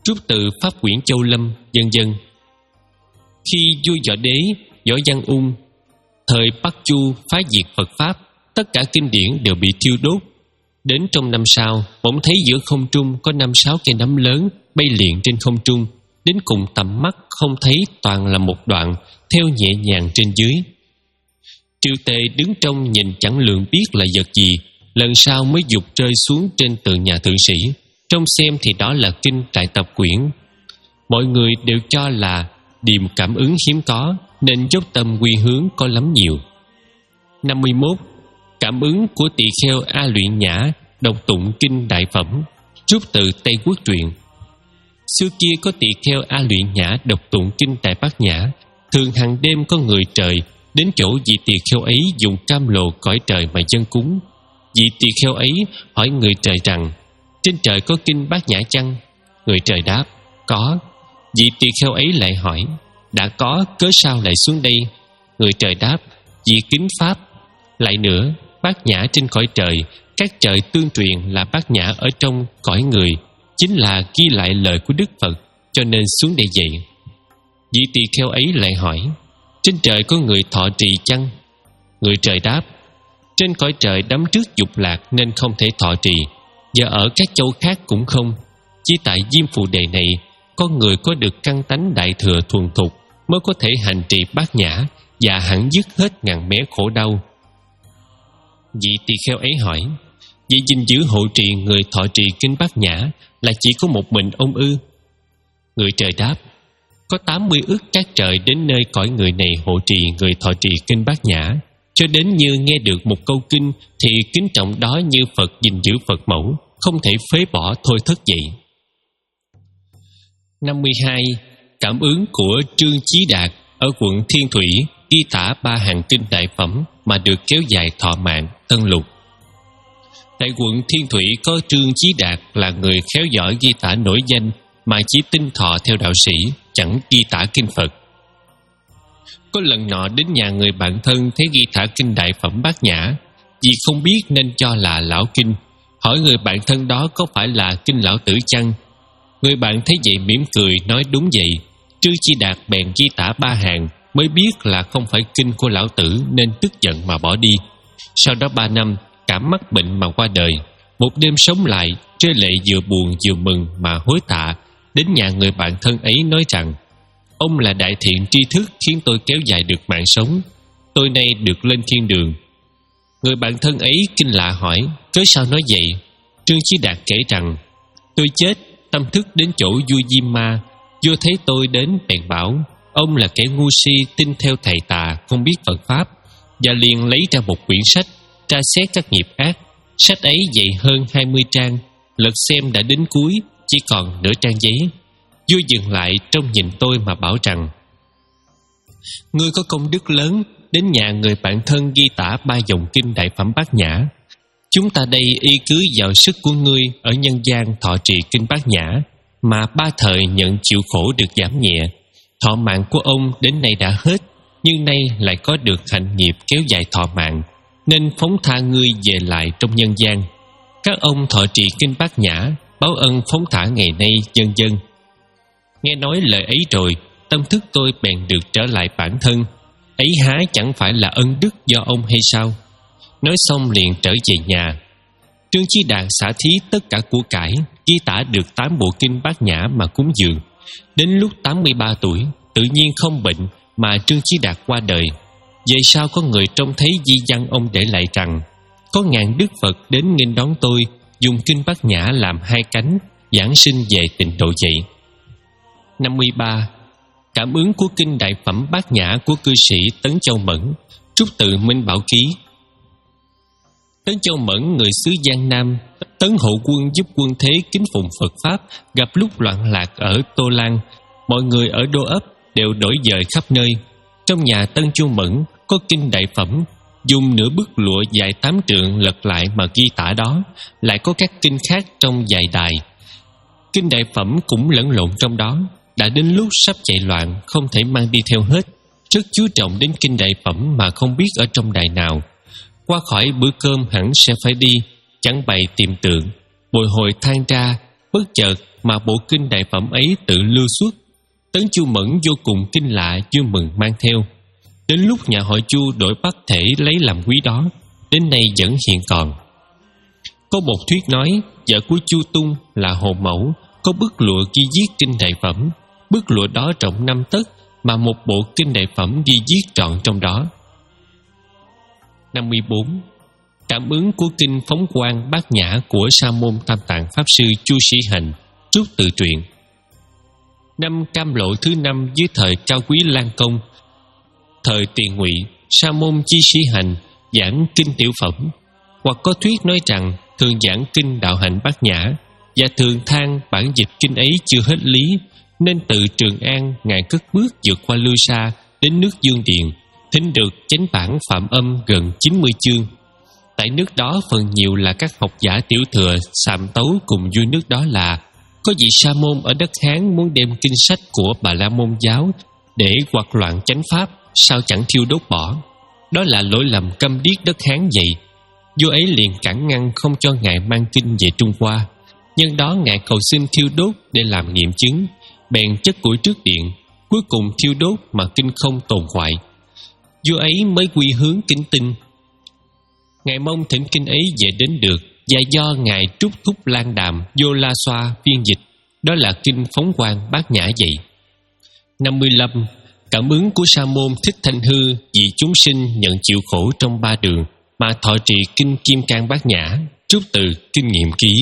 Trúc Tự, Pháp Quyển Châu Lâm, vân vân. Khi vua Võ Đế, Võ Văn Ung thời Bắc Chu phá diệt Phật Pháp, tất cả kinh điển đều bị thiêu đốt. Đến trong năm sau, bỗng thấy giữa không trung có năm sáu cây nấm lớn bay liền trên không trung, đến cùng tầm mắt không thấy, toàn là một đoạn theo nhẹ nhàng trên dưới. Triều Tề đứng trong nhìn chẳng lường biết là vật gì, lần sau mới giục rơi xuống trên tường nhà thượng sĩ. Trông xem thì đó là kinh Đại Tập Quyển. Mọi người đều cho là điềm cảm ứng hiếm có, nên dốc tâm quy hướng có lắm nhiều. Năm mươi mốt. Cảm ứng của tỳ kheo A Luyện Nhã đọc tụng kinh Đại Phẩm, rút từ Tây Quốc truyện. Xưa kia có tỳ kheo A Luyện Nhã đọc tụng kinh Đại Bát Nhã, thường hàng đêm có người trời đến chỗ vị tỳ kheo ấy dùng cam lồ cõi trời mà dâng cúng. Vị tỳ kheo ấy hỏi người trời rằng: trên trời có kinh Bát Nhã chăng? Người trời đáp: có. Vị tỳ kheo ấy lại hỏi: đã có, cớ sao lại xuống đây? Người trời đáp: vì kính pháp. Lại nữa, Bát Nhã trên cõi trời, các trời tương truyền là Bát Nhã ở trong cõi người, chính là ghi lại lời của Đức Phật, cho nên xuống đây vậy. Vị tỳ kheo ấy lại hỏi: trên trời có người thọ trì chăng? Người trời đáp: trên cõi trời đắm trước dục lạc nên không thể thọ trì, và ở các châu khác cũng không. Chỉ tại Diêm Phù Đề này, con người có được căn tánh đại thừa thuần thục mới có thể hành trì Bát Nhã và hẳn dứt hết ngàn mé khổ đau. Vị tỳ kheo ấy hỏi: vậy gìn giữ hộ trì người thọ trì kinh Bát Nhã là chỉ có một mình ông ư? Người trời đáp: có tám mươi ức các trời đến nơi cõi người này hộ trì người thọ trì kinh Bát Nhã, cho đến như nghe được một câu kinh thì kính trọng đó như Phật gìn giữ Phật mẫu, không thể phế bỏ thôi thất vậy. Năm mươi hai. Cảm ứng của Trương Chí Đạt ở quận Thiên Thủy ghi tả ba hàng kinh Đại Phẩm mà được kéo dài thọ mạng Tân Lục. Tại quận Thiên Thủy có Trương Chí Đạt là người khéo giỏi ghi tả nổi danh, mà chỉ tinh thọ theo đạo sĩ, chẳng ghi tả kinh Phật. Có lần nọ đến nhà người bạn thân thấy ghi tả kinh Đại Phẩm Bát Nhã, vì không biết nên cho là lão kinh, hỏi người bạn thân đó có phải là kinh Lão Tử chăng. Người bạn thấy vậy mỉm cười nói đúng vậy. Trương Chí Đạt bèn ghi tả ba hàng, mới biết là không phải kinh của Lão Tử nên tức giận mà bỏ đi. Sau đó ba năm cảm mắc bệnh mà qua đời. Một đêm sống lại, rơi lệ vừa buồn vừa mừng mà hối tạ, đến nhà người bạn thân ấy nói rằng: ông là đại thiện tri thức khiến tôi kéo dài được mạng sống, tôi nay được lên thiên đường. Người bạn thân ấy kinh lạ hỏi: cớ sao nói vậy? Trương Chí Đạt kể rằng: tôi chết, tâm thức đến chỗ vua Diêm Ma, vua thấy tôi đến bèn bảo: ông là kẻ ngu si tin theo thầy tà, không biết Phật Pháp, và liền lấy ra một quyển sách tra xét các nghiệp ác. Sách ấy dày hơn hai mươi trang, lật xem đã đến cuối, chỉ còn nửa trang giấy. Vua dừng lại trông nhìn tôi mà bảo rằng: ngươi có công đức lớn, đến nhà người bạn thân ghi tả ba dòng kinh Đại Phẩm Bát Nhã. Chúng ta đây y cứ vào sức của ngươi ở nhân gian thọ trì kinh Bát Nhã, mà ba thời nhận chịu khổ được giảm nhẹ. Thọ mạng của ông đến nay đã hết, nhưng nay lại có được hạnh nghiệp kéo dài thọ mạng, nên phóng tha ngươi về lại trong nhân gian. Các ông thọ trì kinh Bát Nhã, báo ân phóng thả ngày nay, vân vân. Nghe nói lời ấy rồi, tâm thức tôi bèn được trở lại bản thân. Ấy há chẳng phải là ân đức do ông hay sao? Nói xong liền trở về nhà. Trương Chí Đạt xả thí tất cả của cải, ghi tả được tám bộ kinh Bát Nhã mà cúng dường. Đến lúc tám mươi ba tuổi, tự nhiên không bệnh mà Trương Chí Đạt qua đời. Vậy sao có người trông thấy di văn ông để lại rằng: có ngàn đức Phật đến nghênh đón tôi, dùng kinh Bát Nhã làm hai cánh, giảng sinh về tịnh độ vậy. Năm mươi ba. Cảm ứng của kinh Đại Phẩm Bát Nhã của cư sĩ Tấn Châu Mẫn, trúc từ Minh Bảo Ký. Tấn Châu Mẫn người xứ Giang Nam, Tấn Hậu Quân giúp quân thế kính phụng Phật Pháp, gặp lúc loạn lạc ở Tô Lan. Mọi người ở Đô Ấp đều đổi dời khắp nơi. Trong nhà Tấn Châu Mẫn có kinh Đại Phẩm, dùng nửa bức lụa dài tám trượng lật lại mà ghi tả đó. Lại có các kinh khác trong dài đài. Kinh Đại Phẩm cũng lẫn lộn trong đó. Đã đến lúc sắp chạy loạn, không thể mang đi theo hết. Rất chú trọng đến kinh Đại Phẩm mà không biết ở trong đài nào. Qua khỏi bữa cơm hẳn sẽ phải đi, chẳng bày tìm tượng. Bồi hồi than ra, bất chợt mà bộ kinh đại phẩm ấy tự lưu xuất. Tấn Chu Mẫn vô cùng kinh lạ, vui mừng mang theo. Đến lúc nhà họ Chu đổi Bắc thể lấy làm quý đó, đến nay vẫn hiện còn. Có một thuyết nói vợ của Chu Tung là Hồ Mẫu có bức lụa ghi viết kinh đại phẩm. Bức lụa đó rộng năm tấc, mà một bộ kinh đại phẩm ghi viết trọn trong đó. năm mươi bốn. Cảm ứng của kinh Phóng Quang Bát Nhã của Sa môn Tam Tạng Pháp Sư Chu Sĩ Hành, trút từ truyện. Năm Cam Lộ thứ năm dưới thời Cao Quý Lan Công, thời Tiền Ngụy, Sa môn Chi Sĩ Hành giảng kinh tiểu phẩm, hoặc có thuyết nói rằng thường giảng kinh Đạo Hạnh Bát Nhã, và thường than bản dịch kinh ấy chưa hết lý, nên từ Trường An ngài cất bước vượt qua Lưu Sa đến nước Dương Điền, thính được chánh bản Phạm Âm gần chín mươi chương. Tại nước đó phần nhiều là các học giả tiểu thừa sàm tấu cùng vua nước đó là có vị sa môn ở đất Hán muốn đem kinh sách của Bà La Môn giáo để quạt loạn chánh pháp, sao chẳng thiêu đốt bỏ. Đó là lỗi lầm câm điếc đất Hán vậy. Vua ấy liền cản ngăn không cho ngài mang kinh về Trung Hoa. Nhân đó ngài cầu xin thiêu đốt để làm nghiệm chứng, bèn chất củi trước điện, cuối cùng thiêu đốt mà kinh không tồn hoại. Vua ấy mới quy hướng kính tinh. Ngài mong thỉnh kinh ấy về đến được, và do ngài Trúc Thúc Lan Đàm Vô La Xoa phiên dịch. Đó là kinh Phóng Quang Bát Nhã vậy. năm mươi lăm. Cảm ứng của Sa môn Thích Thanh Hư vì chúng sinh nhận chịu khổ trong ba đường mà thọ trì kinh Kim Cang Bát Nhã, trút từ Kinh Nghiệm Ký.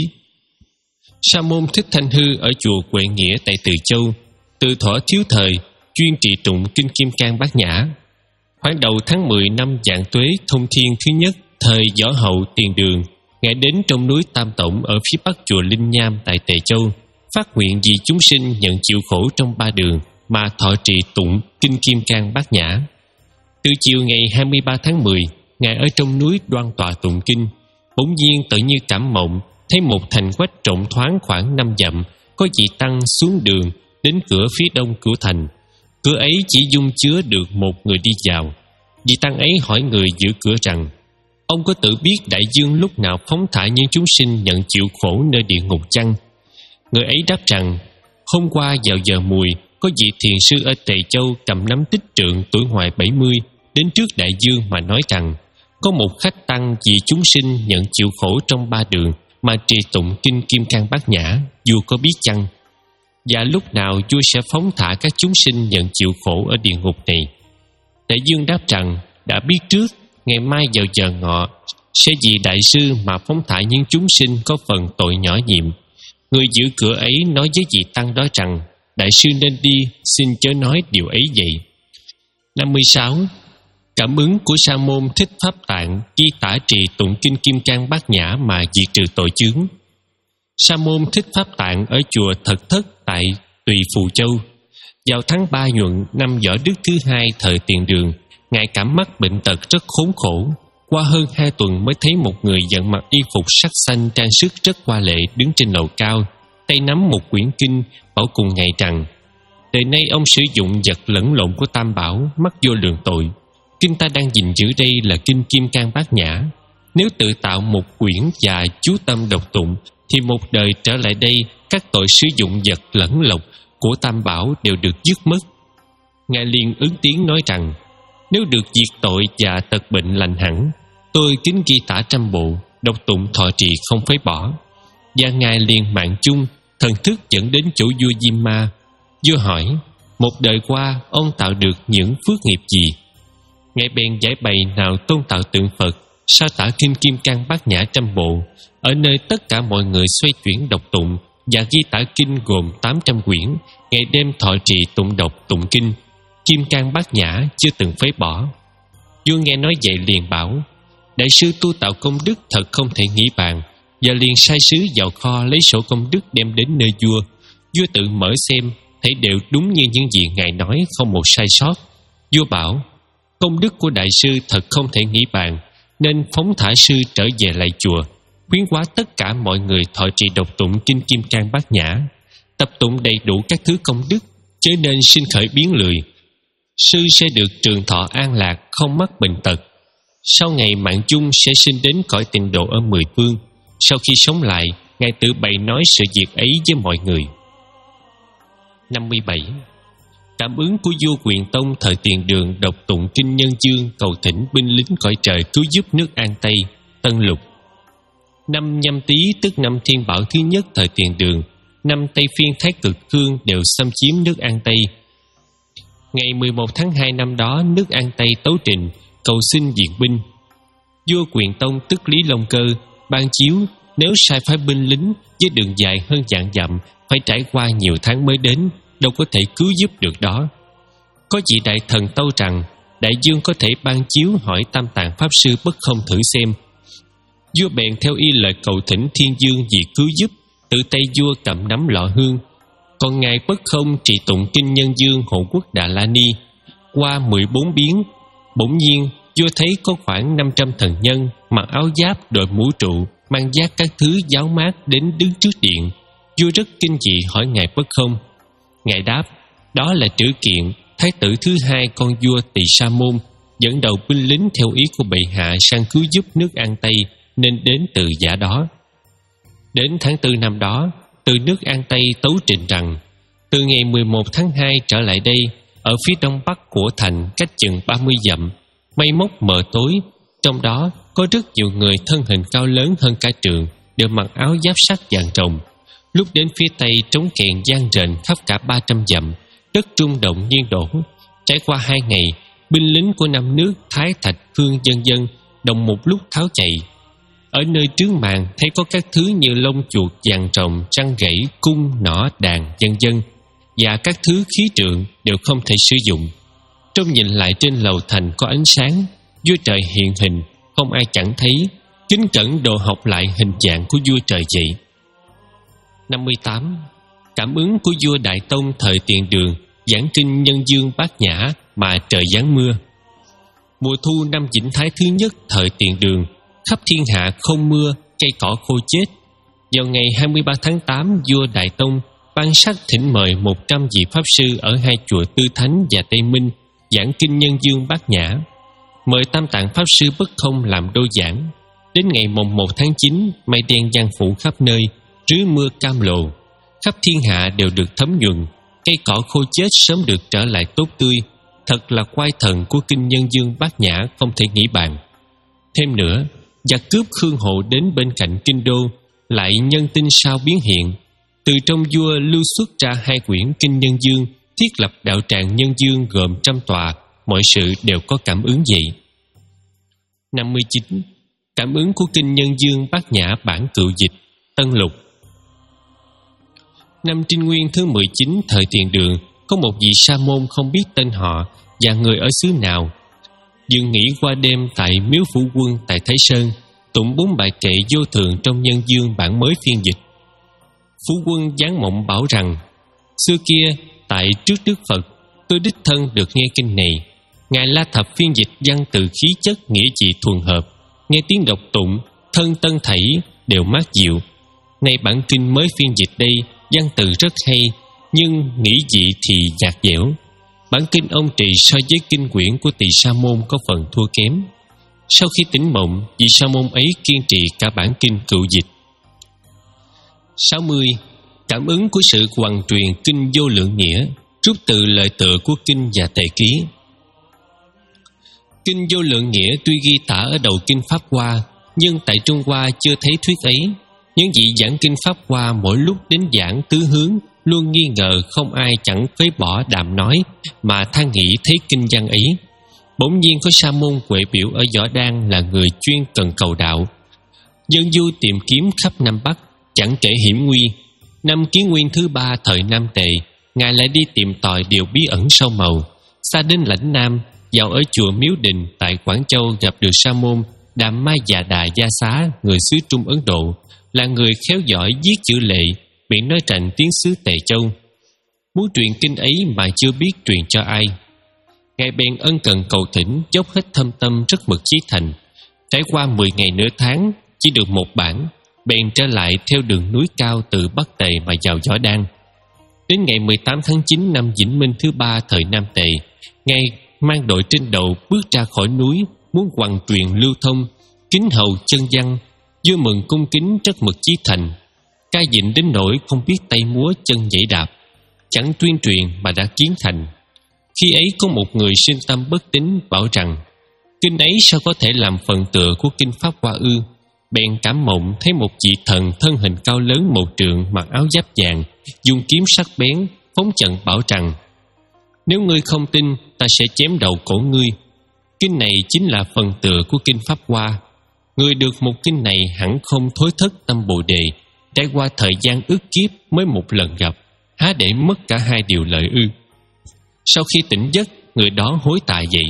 Sa môn Thích Thanh Hư ở chùa Huệ Nghĩa tại Từ Châu, từ thuở thiếu thời chuyên trì tụng kinh Kim Cang Bát Nhã. Khoảng đầu tháng mười năm Vạn Tuế Thông Thiên thứ nhất, thời Võ Hậu Tiền Đường, ngài đến trong núi Tam Tổng ở phía bắc chùa Linh Nham tại Tề Châu, phát nguyện vì chúng sinh nhận chịu khổ trong ba đường mà thọ trì tụng kinh Kim Cang Bát Nhã. Từ chiều ngày hai mươi ba tháng mười, ngài ở trong núi đoan tọa tụng kinh, bỗng nhiên tự như cảm mộng, thấy một thành quách rộng thoáng khoảng năm dặm, có vị tăng xuống đường đến cửa phía đông của thành. Cửa ấy chỉ dung chứa được một người đi vào. Vị tăng ấy hỏi người giữ cửa rằng: ông có tự biết đại dương lúc nào phóng thả những chúng sinh nhận chịu khổ nơi địa ngục chăng? Người ấy đáp rằng: hôm qua vào giờ mùi, có vị thiền sư ở Tề Châu cầm nắm tích trượng tuổi ngoài bảy mươi đến trước đại dương mà nói rằng có một khách tăng vì chúng sinh nhận chịu khổ trong ba đường mà trì tụng kinh Kim Cang Bát Nhã, vua có biết chăng? Và lúc nào vua sẽ phóng thả các chúng sinh nhận chịu khổ ở địa ngục này? Đại dương đáp rằng: đã biết trước, ngày mai vào giờ ngọ sẽ vì đại sư mà phóng thả những chúng sinh có phần tội nhỏ nhiệm. Người giữ cửa ấy nói với vị tăng đó rằng: đại sư nên đi, xin chớ nói điều ấy vậy. năm mươi sáu. Cảm ứng của Sa môn Thích Pháp Tạng ghi tả trì tụng kinh Kim Cang Bát Nhã mà diệt trừ tội chướng. Sa môn Thích Pháp Tạng ở chùa Thật Thất tại Tùy Phù Châu. Vào tháng ba nhuận năm Võ Đức thứ hai thời Tiền Đường, ngài cảm mắc bệnh tật rất khốn khổ. Qua hơn hai tuần mới thấy một người vận mặc y phục sắc xanh trang sức rất hoa lệ đứng trên lầu cao, tay nắm một quyển kinh, bảo cùng ngài rằng: đời nay ông sử dụng vật lẫn lộn của Tam Bảo, mắc vô lượng tội. Kinh ta đang gìn giữ đây là kinh Kim Cang Bát Nhã. Nếu tự tạo một quyển và chú tâm đọc tụng, thì một đời trở lại đây các tội sử dụng vật lẫn lộn của Tam Bảo đều được dứt mất. Ngài liền ứng tiếng nói rằng: nếu được diệt tội và tật bệnh lành hẳn, tôi kính ghi tả trăm bộ, đọc tụng thọ trì không phế bỏ. Và ngài liền mạng chung, thần thức dẫn đến chỗ vua Diêm Ma. Vua hỏi: một đời qua ông tạo được những phước nghiệp gì? Ngài bèn giải bày nào tôn tạo tượng Phật, sao tả kinh Kim Cang Bát Nhã trăm bộ, ở nơi tất cả mọi người xoay chuyển đọc tụng, và ghi tả kinh gồm tám trăm quyển, ngày đêm thọ trì tụng đọc tụng kinh Kim Cang Bát Nhã chưa từng phế bỏ. Vua nghe nói vậy liền bảo: đại sư tu tạo công đức thật không thể nghĩ bàn. Và liền sai sứ vào kho lấy sổ công đức đem đến nơi vua. Vua tự mở xem, thấy đều đúng như những gì ngài nói, không một sai sót. Vua bảo: công đức của đại sư thật không thể nghĩ bàn, nên phóng thả sư trở về lại chùa, khuyến hóa tất cả mọi người thọ trì đọc tụng kinh Kim Cang Bát Nhã, tập tụng đầy đủ các thứ công đức, chớ nên sinh khởi biến lười. Sư sẽ được trường thọ an lạc, không mắc bệnh tật. Sau ngày mạng chung sẽ sinh đến cõi tịnh độ ở mười phương. Sau khi sống lại, Ngài tự bày nói sự việc ấy với mọi người. Năm mươi bảy. Cảm ứng của vua Quyền Tông thời Tiền Đường đọc tụng kinh Nhân Dương cầu thỉnh binh lính cõi trời cứu giúp nước An Tây, Tân Lục. Năm Nhâm Tý tức năm Thiên Bảo thứ nhất thời Tiền Đường, năm Tây Phiên Thái Cực Khương đều xâm chiếm nước An Tây. Ngày mười một tháng hai năm đó, nước An Tây tấu trình cầu xin viện binh. Vua Quyền Tông tức Lý Long Cơ ban chiếu nếu sai phái binh lính với đường dài hơn vạn dặm, phải trải qua nhiều tháng mới đến, đâu có thể cứu giúp được đó. Có vị đại thần tâu rằng đại dương có thể ban chiếu hỏi Tam Tạng Pháp Sư Bất Không thử xem. Vua bèn theo y lời cầu thỉnh Thiên Dương vì cứu giúp, tự tay vua cầm nắm lọ hương. Còn ngài Bất Không trì tụng kinh Nhân Dương hộ quốc Đà La Ni. Qua mười bốn biến, bỗng nhiên vua thấy có khoảng năm trăm thần nhân mặc áo giáp, đội mũ trụ, mang vác các thứ giáo mát đến đứng trước điện. Vua rất kinh dị hỏi ngài Bất Không. Ngài đáp, đó là Trữ Kiện, thái tử thứ hai con vua Tỳ Sa Môn, dẫn đầu binh lính theo ý của bệ hạ sang cứu giúp nước An Tây, nên đến từ giả đó. Đến tháng tư năm đó, từ nước An Tây tấu trình rằng từ ngày mười một tháng hai trở lại đây, ở phía đông bắc của thành cách chừng ba mươi dặm, mây mốc mờ tối, trong đó có rất nhiều người thân hình cao lớn hơn cả trượng, đều mặc áo giáp sắt vàng rồng. Lúc đến phía tây, trống kèn vang rền khắp cả ba trăm dặm, đất rung động nghiêng đổ. Trải qua hai ngày, binh lính của năm nước Thái, Thạch, Khương vân vân đồng một lúc tháo chạy. Ở nơi trướng màn thấy có các thứ như lông chuột, vàng rồng, răng gãy, cung, nỏ, đàn vân vân, và các thứ khí trượng đều không thể sử dụng. Trông nhìn lại trên lầu thành có ánh sáng, vua trời hiện hình, không ai chẳng thấy, kính cẩn đồ học lại hình dạng của vua trời vậy. Năm mươi tám. Cảm ứng của vua Đại Tông thời Tiền Đường giảng kinh Nhân Dương Bát Nhã mà trời giáng mưa. Mùa thu năm Vĩnh Thái thứ nhất thời Tiền Đường, khắp thiên hạ không mưa, cây cỏ khô chết. Vào ngày hai mươi ba tháng tám, vua Đại Tông ban sắc thỉnh mời một trăm vị pháp sư ở hai chùa Tư Thánh và Tây Minh giảng kinh Nhân Dương Bát Nhã. Mời Tam Tạng Pháp Sư Bất Không làm đô giảng. Đến ngày mồng một tháng chín, mây đen giăng phủ khắp nơi, rứa mưa cam lồ, khắp thiên hạ đều được thấm nhuần, cây cỏ khô chết sớm được trở lại tốt tươi. Thật là quái thần của kinh Nhân Dương Bát Nhã không thể nghĩ bàn. Thêm nữa, giặc cướp Khương Hộ đến bên cạnh kinh đô, lại nhân tinh sao biến hiện. Từ trong vua lưu xuất ra hai quyển kinh Nhân Dương, thiết lập đạo tràng Nhân Dương gồm trăm tòa, mọi sự đều có cảm ứng vậy. Năm mươi chín. Cảm ứng của kinh Nhân Dương Bát Nhã bản cựu dịch, Tân Lục. Năm Trinh Nguyên thứ mười chín thời Tiền Đường, có một vị sa môn không biết tên họ và người ở xứ nào, dừng nghỉ qua đêm tại miếu Phủ Quân tại Thái Sơn, tụng bốn bài kệ vô thường trong Nhân Dương bản mới phiên dịch. Phủ Quân giáng mộng bảo rằng, xưa kia tại trước Đức Phật, tôi đích thân được nghe kinh này. Ngài La Thập phiên dịch văn từ khí chất nghĩa trị thuần hợp, nghe tiếng đọc tụng, thân tân thảy đều mát dịu. Nay bản kinh mới phiên dịch đây, văn từ rất hay, nhưng nghĩ dị thì nhạt dẻo. Bản kinh ông trì so với kinh quyển của Tỳ Sa Môn có phần thua kém. Sau khi tỉnh mộng, vị sa môn ấy kiên trì cả bản kinh cựu dịch. Sáu mươi. Cảm ứng của sự hoằng truyền kinh Vô Lượng Nghĩa, rút từ lời tựa của kinh và tề ký. Kinh Vô Lượng Nghĩa tuy ghi tả ở đầu kinh Pháp Hoa, nhưng tại Trung Hoa chưa thấy thuyết ấy. Những vị giảng kinh Pháp Hoa mỗi lúc đến giảng tứ hướng, luôn nghi ngờ không ai chẳng phế bỏ đàm nói, mà than nghĩ thấy kinh văn ấy. Bỗng nhiên có sa môn Huệ Biểu ở Võ Đan là người chuyên cần cầu đạo, dân du tìm kiếm khắp Nam Bắc, chẳng kể hiểm nguy. Năm Kiến Nguyên thứ ba thời Nam Tề, ngài lại đi tìm tòi điều bí ẩn sâu màu. Xa đến lãnh Nam, vào ở chùa Miếu Đình tại Quảng Châu gặp được sa môn Đàm Ma Già Đà Gia Xá, người xứ Trung Ấn Độ, là người khéo giỏi viết chữ lệ, miệng nói rành tiếng xứ Tề Châu. Muốn truyền kinh ấy mà chưa biết truyền cho ai, ngài bèn ân cần cầu thỉnh, dốc hết thâm tâm rất mực chí thành. Trải qua mười ngày nửa tháng, chỉ được một bản, bèn trở lại theo đường núi cao từ Bắc Tề mà vào Võ Đan. Đến ngày mười tám tháng chín năm Vĩnh Minh thứ ba thời Nam Tề, ngài mang đội trên đầu bước ra khỏi núi, muốn hoằng truyền lưu thông, kính hầu chân văn. Vua mừng cung kính rất mực chí thành. ca dịnh đến nỗi không biết tay múa chân nhảy đạp, chẳng tuyên truyền mà đã kiến thành. Khi ấy có một người sinh tâm bất tín bảo rằng kinh ấy sao có thể làm phần tựa của kinh Pháp Hoa ư? Bèn cảm mộng thấy một vị thần thân hình cao lớn một trượng, mặc áo giáp vàng, dùng kiếm sắc bén phóng chận bảo rằng: nếu ngươi không tin, ta sẽ chém đầu cổ ngươi. Kinh này chính là phần tựa của kinh Pháp Hoa. Người được một kinh này hẳn không thối thất tâm Bồ Đề, trải qua thời gian ức kiếp mới một lần gặp, há để mất cả hai điều lợi ư? Sau khi tỉnh giấc, người đó hối tạ dậy.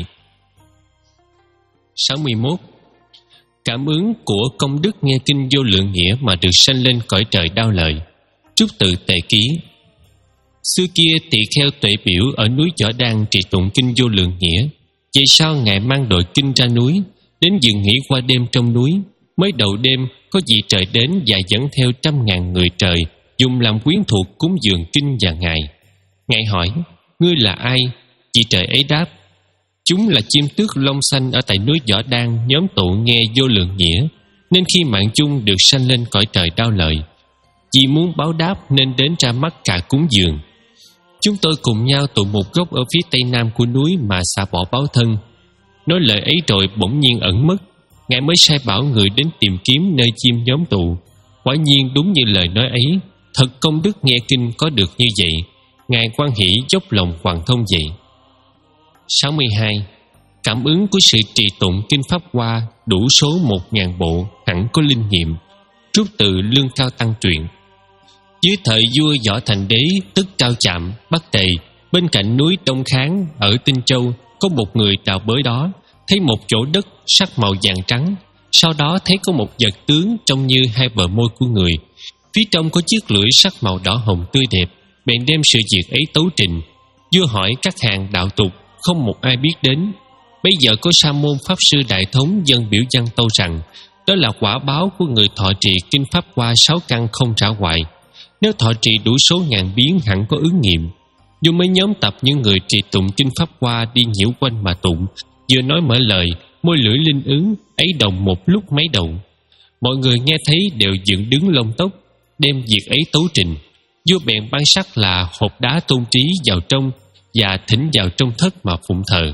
sáu mươi mốt. Cảm ứng của công đức nghe kinh Vô Lượng Nghĩa mà được sanh lên cõi trời Đao Lợi. Trúc tự Tề Ký. Xưa kia tỳ kheo Tuệ Biểu ở núi Võ Đan trì tụng kinh Vô Lượng Nghĩa. Vậy sao ngài mang đội kinh ra núi, đến dừng nghỉ qua đêm trong núi? Mới đầu đêm có vị trời đến và dẫn theo trăm ngàn người trời, dùng làm quyến thuộc cúng dường kinh và ngài. Ngài hỏi: ngươi là ai? Vị trời ấy đáp: chúng là chim tước lông xanh ở tại núi Võ Đan, nhóm tụ nghe Vô Lượng Nghĩa, nên khi mạng chung được sanh lên cõi trời Đao Lợi. Vì muốn báo đáp nên đến ra mắt cả cúng dường. Chúng tôi cùng nhau tụ một góc ở phía tây nam của núi mà xả bỏ báo thân. Nói lời ấy rồi bỗng nhiên ẩn mất. Ngài mới sai bảo người đến tìm kiếm nơi chim nhóm tụ. Quả nhiên đúng như lời nói ấy, thật công đức nghe kinh có được như vậy. Ngài quan hỷ dốc lòng hoàn thông vậy. sáu mươi hai. Cảm ứng của sự trì tụng kinh Pháp Hoa đủ số một ngàn bộ, hẳn có linh nghiệm. Trúc từ Lương Cao Tăng truyện. Dưới thời vua Võ Thành Đế tức Trao Chạm, Bắc Tề, bên cạnh núi Đông Kháng ở Tinh Châu, có một người đào bới đó, thấy một chỗ đất sắc màu vàng trắng. Sau đó thấy có một vật tướng trông như hai bờ môi của người, phía trong có chiếc lưỡi sắc màu đỏ hồng tươi đẹp. Bèn đem sự việc ấy tấu trình. Vua hỏi các hàng đạo tục, không một ai biết đến. Bây giờ có sa môn pháp sư đại thống dân biểu văn tâu rằng đó là quả báo của người thọ trì kinh Pháp Hoa sáu căn không trả hoại. Nếu thọ trì đủ số ngàn biến hẳn có ứng nghiệm. Vua mới nhóm tập những người trì tụng kinh Pháp Hoa đi nhiễu quanh mà tụng, vừa nói mở lời, môi lưỡi linh ứng, ấy đồng một lúc mấy đầu. Mọi người nghe thấy đều dựng đứng lông tóc, đem việc ấy tấu trình. Vua bèn ban sắc là hộp đá tôn trí vào trong và thỉnh vào trong thất mà phụng thờ.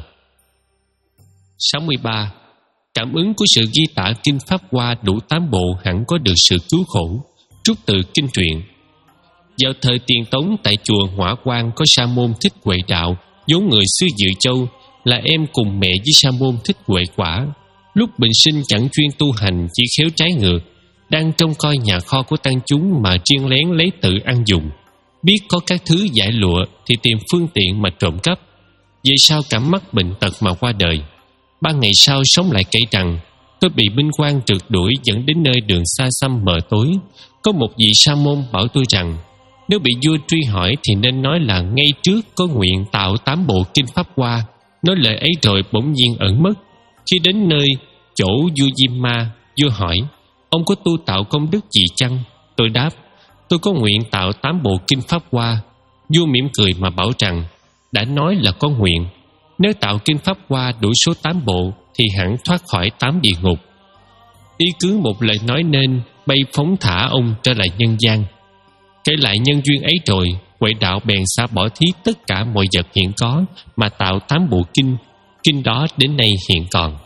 sáu mươi ba. Cảm ứng của sự ghi tả kinh Pháp Hoa đủ tám bộ hẳn có được sự cứu khổ. Trúc từ kinh truyện. Vào thời Tiền Tống, tại chùa Hỏa Quang có sa môn Thích Huệ Đạo, vốn người xứ Dự Châu, là em cùng mẹ với sa môn Thích Huệ Quả. Lúc bình sinh chẳng chuyên tu hành, chỉ khéo trái ngược, đang trông coi nhà kho của tăng chúng mà riêng lén lấy tự ăn dùng. Biết có các thứ giải lụa thì tìm phương tiện mà trộm cắp. Vậy sao cảm mắc bệnh tật mà qua đời. Ba ngày sau sống lại kể rằng: tôi bị binh quan trượt đuổi dẫn đến nơi đường xa xăm mờ tối. Có một vị sa môn bảo tôi rằng nếu bị vua truy hỏi thì nên nói là ngay trước có nguyện tạo tám bộ kinh Pháp Hoa. Nói lời ấy rồi bỗng nhiên ẩn mất. Khi đến nơi chỗ vua Diêm Ma, vua hỏi: ông có tu tạo công đức gì chăng? Tôi đáp: tôi có nguyện tạo tám bộ kinh Pháp Hoa. Vua mỉm cười mà bảo rằng: đã nói là có nguyện, nếu tạo kinh Pháp Hoa đủ số tám bộ thì hẳn thoát khỏi tám địa ngục. Ý cứ một lời nói nên bay phóng thả ông trở lại nhân gian. Kể lại nhân duyên ấy rồi, Huệ Đạo bèn xả bỏ thí tất cả mọi vật hiện có mà tạo tám bộ kinh. Kinh đó đến nay hiện còn.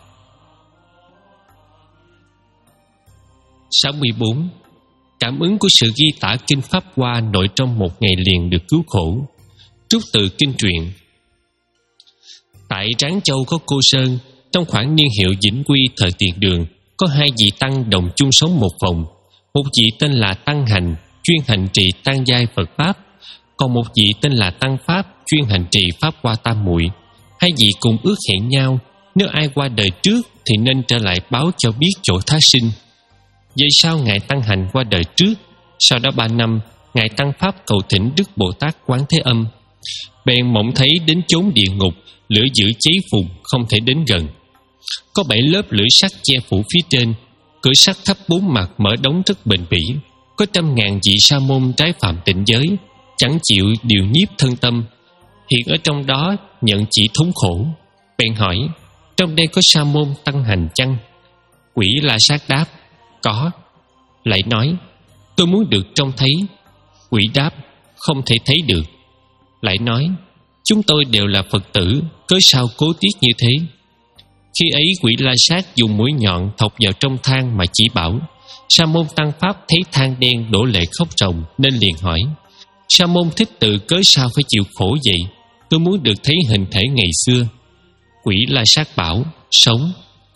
sáu mươi bốn. Cảm ứng của sự ghi tả kinh Pháp Hoa nội trong một ngày liền được cứu khổ. Trúc từ kinh truyện. Tại Ráng Châu có Cô Sơn, trong khoảng niên hiệu Vĩnh Quy thời Tiền Đường, có hai vị tăng đồng chung sống một phòng. Một vị tên là Tăng Hành, chuyên hành trì tam giai Phật Pháp, còn một vị tên là Tăng Pháp, chuyên hành trì Pháp Hoa Tam Muội. Hai vị cùng ước hẹn nhau, nếu ai qua đời trước thì nên trở lại báo cho biết chỗ thác sinh. Vậy sao ngài Tăng Hành qua đời trước? Sau đó ba năm, ngài Tăng Pháp cầu thỉnh Đức Bồ Tát Quán Thế Âm, bèn mộng thấy đến chốn địa ngục, lửa dữ cháy phùng, không thể đến gần. Có bảy lớp lưỡi sắt che phủ phía trên, cửa sắt thấp bốn mặt mở đóng rất bền bỉ. Có trăm ngàn vị sa môn trái phạm tịnh giới, chẳng chịu điều nhiếp thân tâm, hiện ở trong đó nhận chỉ thống khổ. Bèn hỏi: trong đây có sa môn Tăng Hành chăng? Quỷ La Sát đáp: có. Lại nói: tôi muốn được trông thấy. Quỷ đáp: không thể thấy được. Lại nói: chúng tôi đều là Phật tử, cớ sao cố tiếc như thế? Khi ấy Quỷ La Sát dùng mũi nhọn thọc vào trong than mà chỉ bảo. Sa môn Tăng Pháp thấy than đen đổ lệ khóc ròng, nên liền hỏi: Sa môn Thích Tự cớ sao phải chịu khổ vậy? Tôi muốn được thấy hình thể ngày xưa. Quỷ La Sát bảo: sống.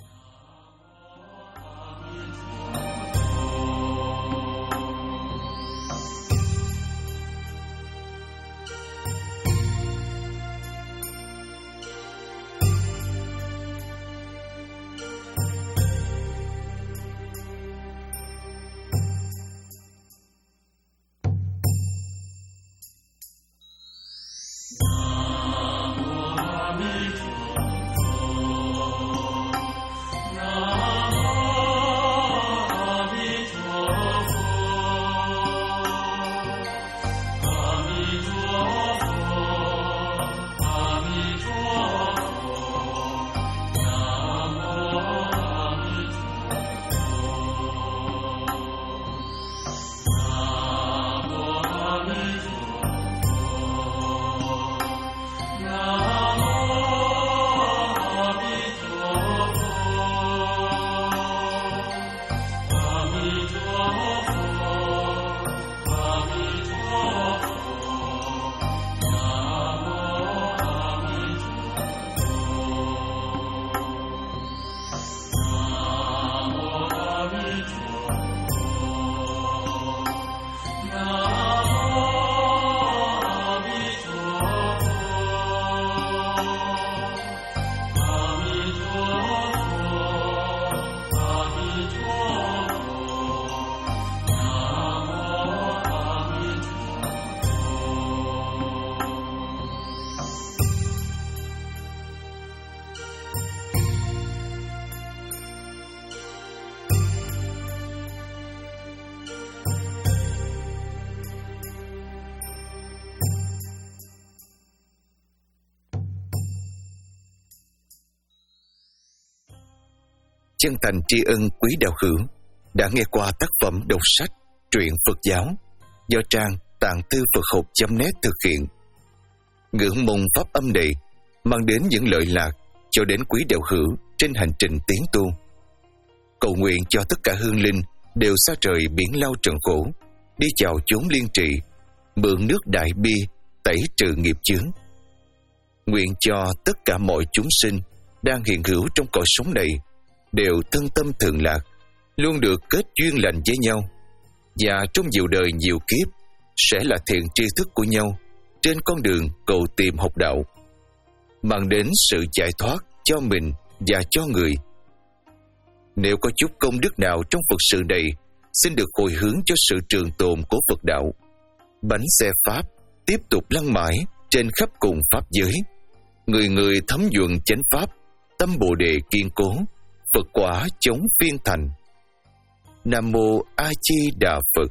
Chân thành tri ân quý đạo hữu đã nghe qua tác phẩm đọc sách truyện Phật giáo do trang tạng thư Phật học chấm net thực hiện. Ngưỡng mong pháp âm này mang đến những lợi lạc cho đến quý đạo hữu trên hành trình tiến tu. Cầu nguyện cho tất cả hương linh đều xa trời biển lao trần khổ, đi chào chốn liên trị, mượn nước đại bi tẩy trừ nghiệp chướng. Nguyện cho tất cả mọi chúng sinh đang hiện hữu trong cõi sống này đều thân tâm thường lạc, luôn được kết duyên lành với nhau, và trong nhiều đời nhiều kiếp sẽ là thiện tri thức của nhau trên con đường cầu tìm học đạo, mang đến sự giải thoát cho mình và cho người. Nếu có chút công đức nào trong Phật sự này, xin được hồi hướng cho sự trường tồn của Phật đạo. Bánh xe Pháp tiếp tục lăn mãi trên khắp cùng Pháp giới, người người thấm nhuận chánh Pháp, tâm Bồ Đề kiên cố, Phật quả chống phiên thành. Nam Mô A Di Đà Phật.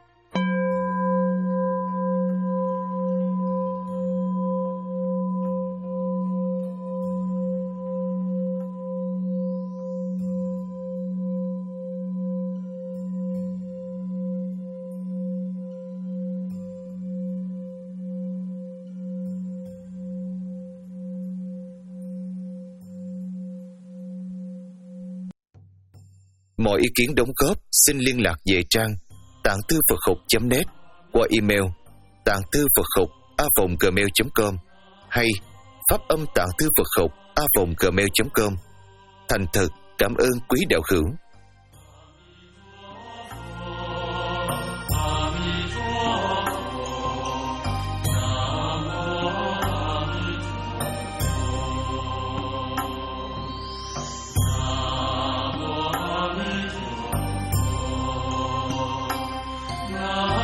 Mọi ý kiến đóng góp xin liên lạc về trang tạng thư Phật học chấm net qua email tạng thư Phật học a vòng gmail chấm com hay pháp âm tạng thư Phật học a vòng gmail chấm com. Thành thật cảm ơn quý đạo hữu. Now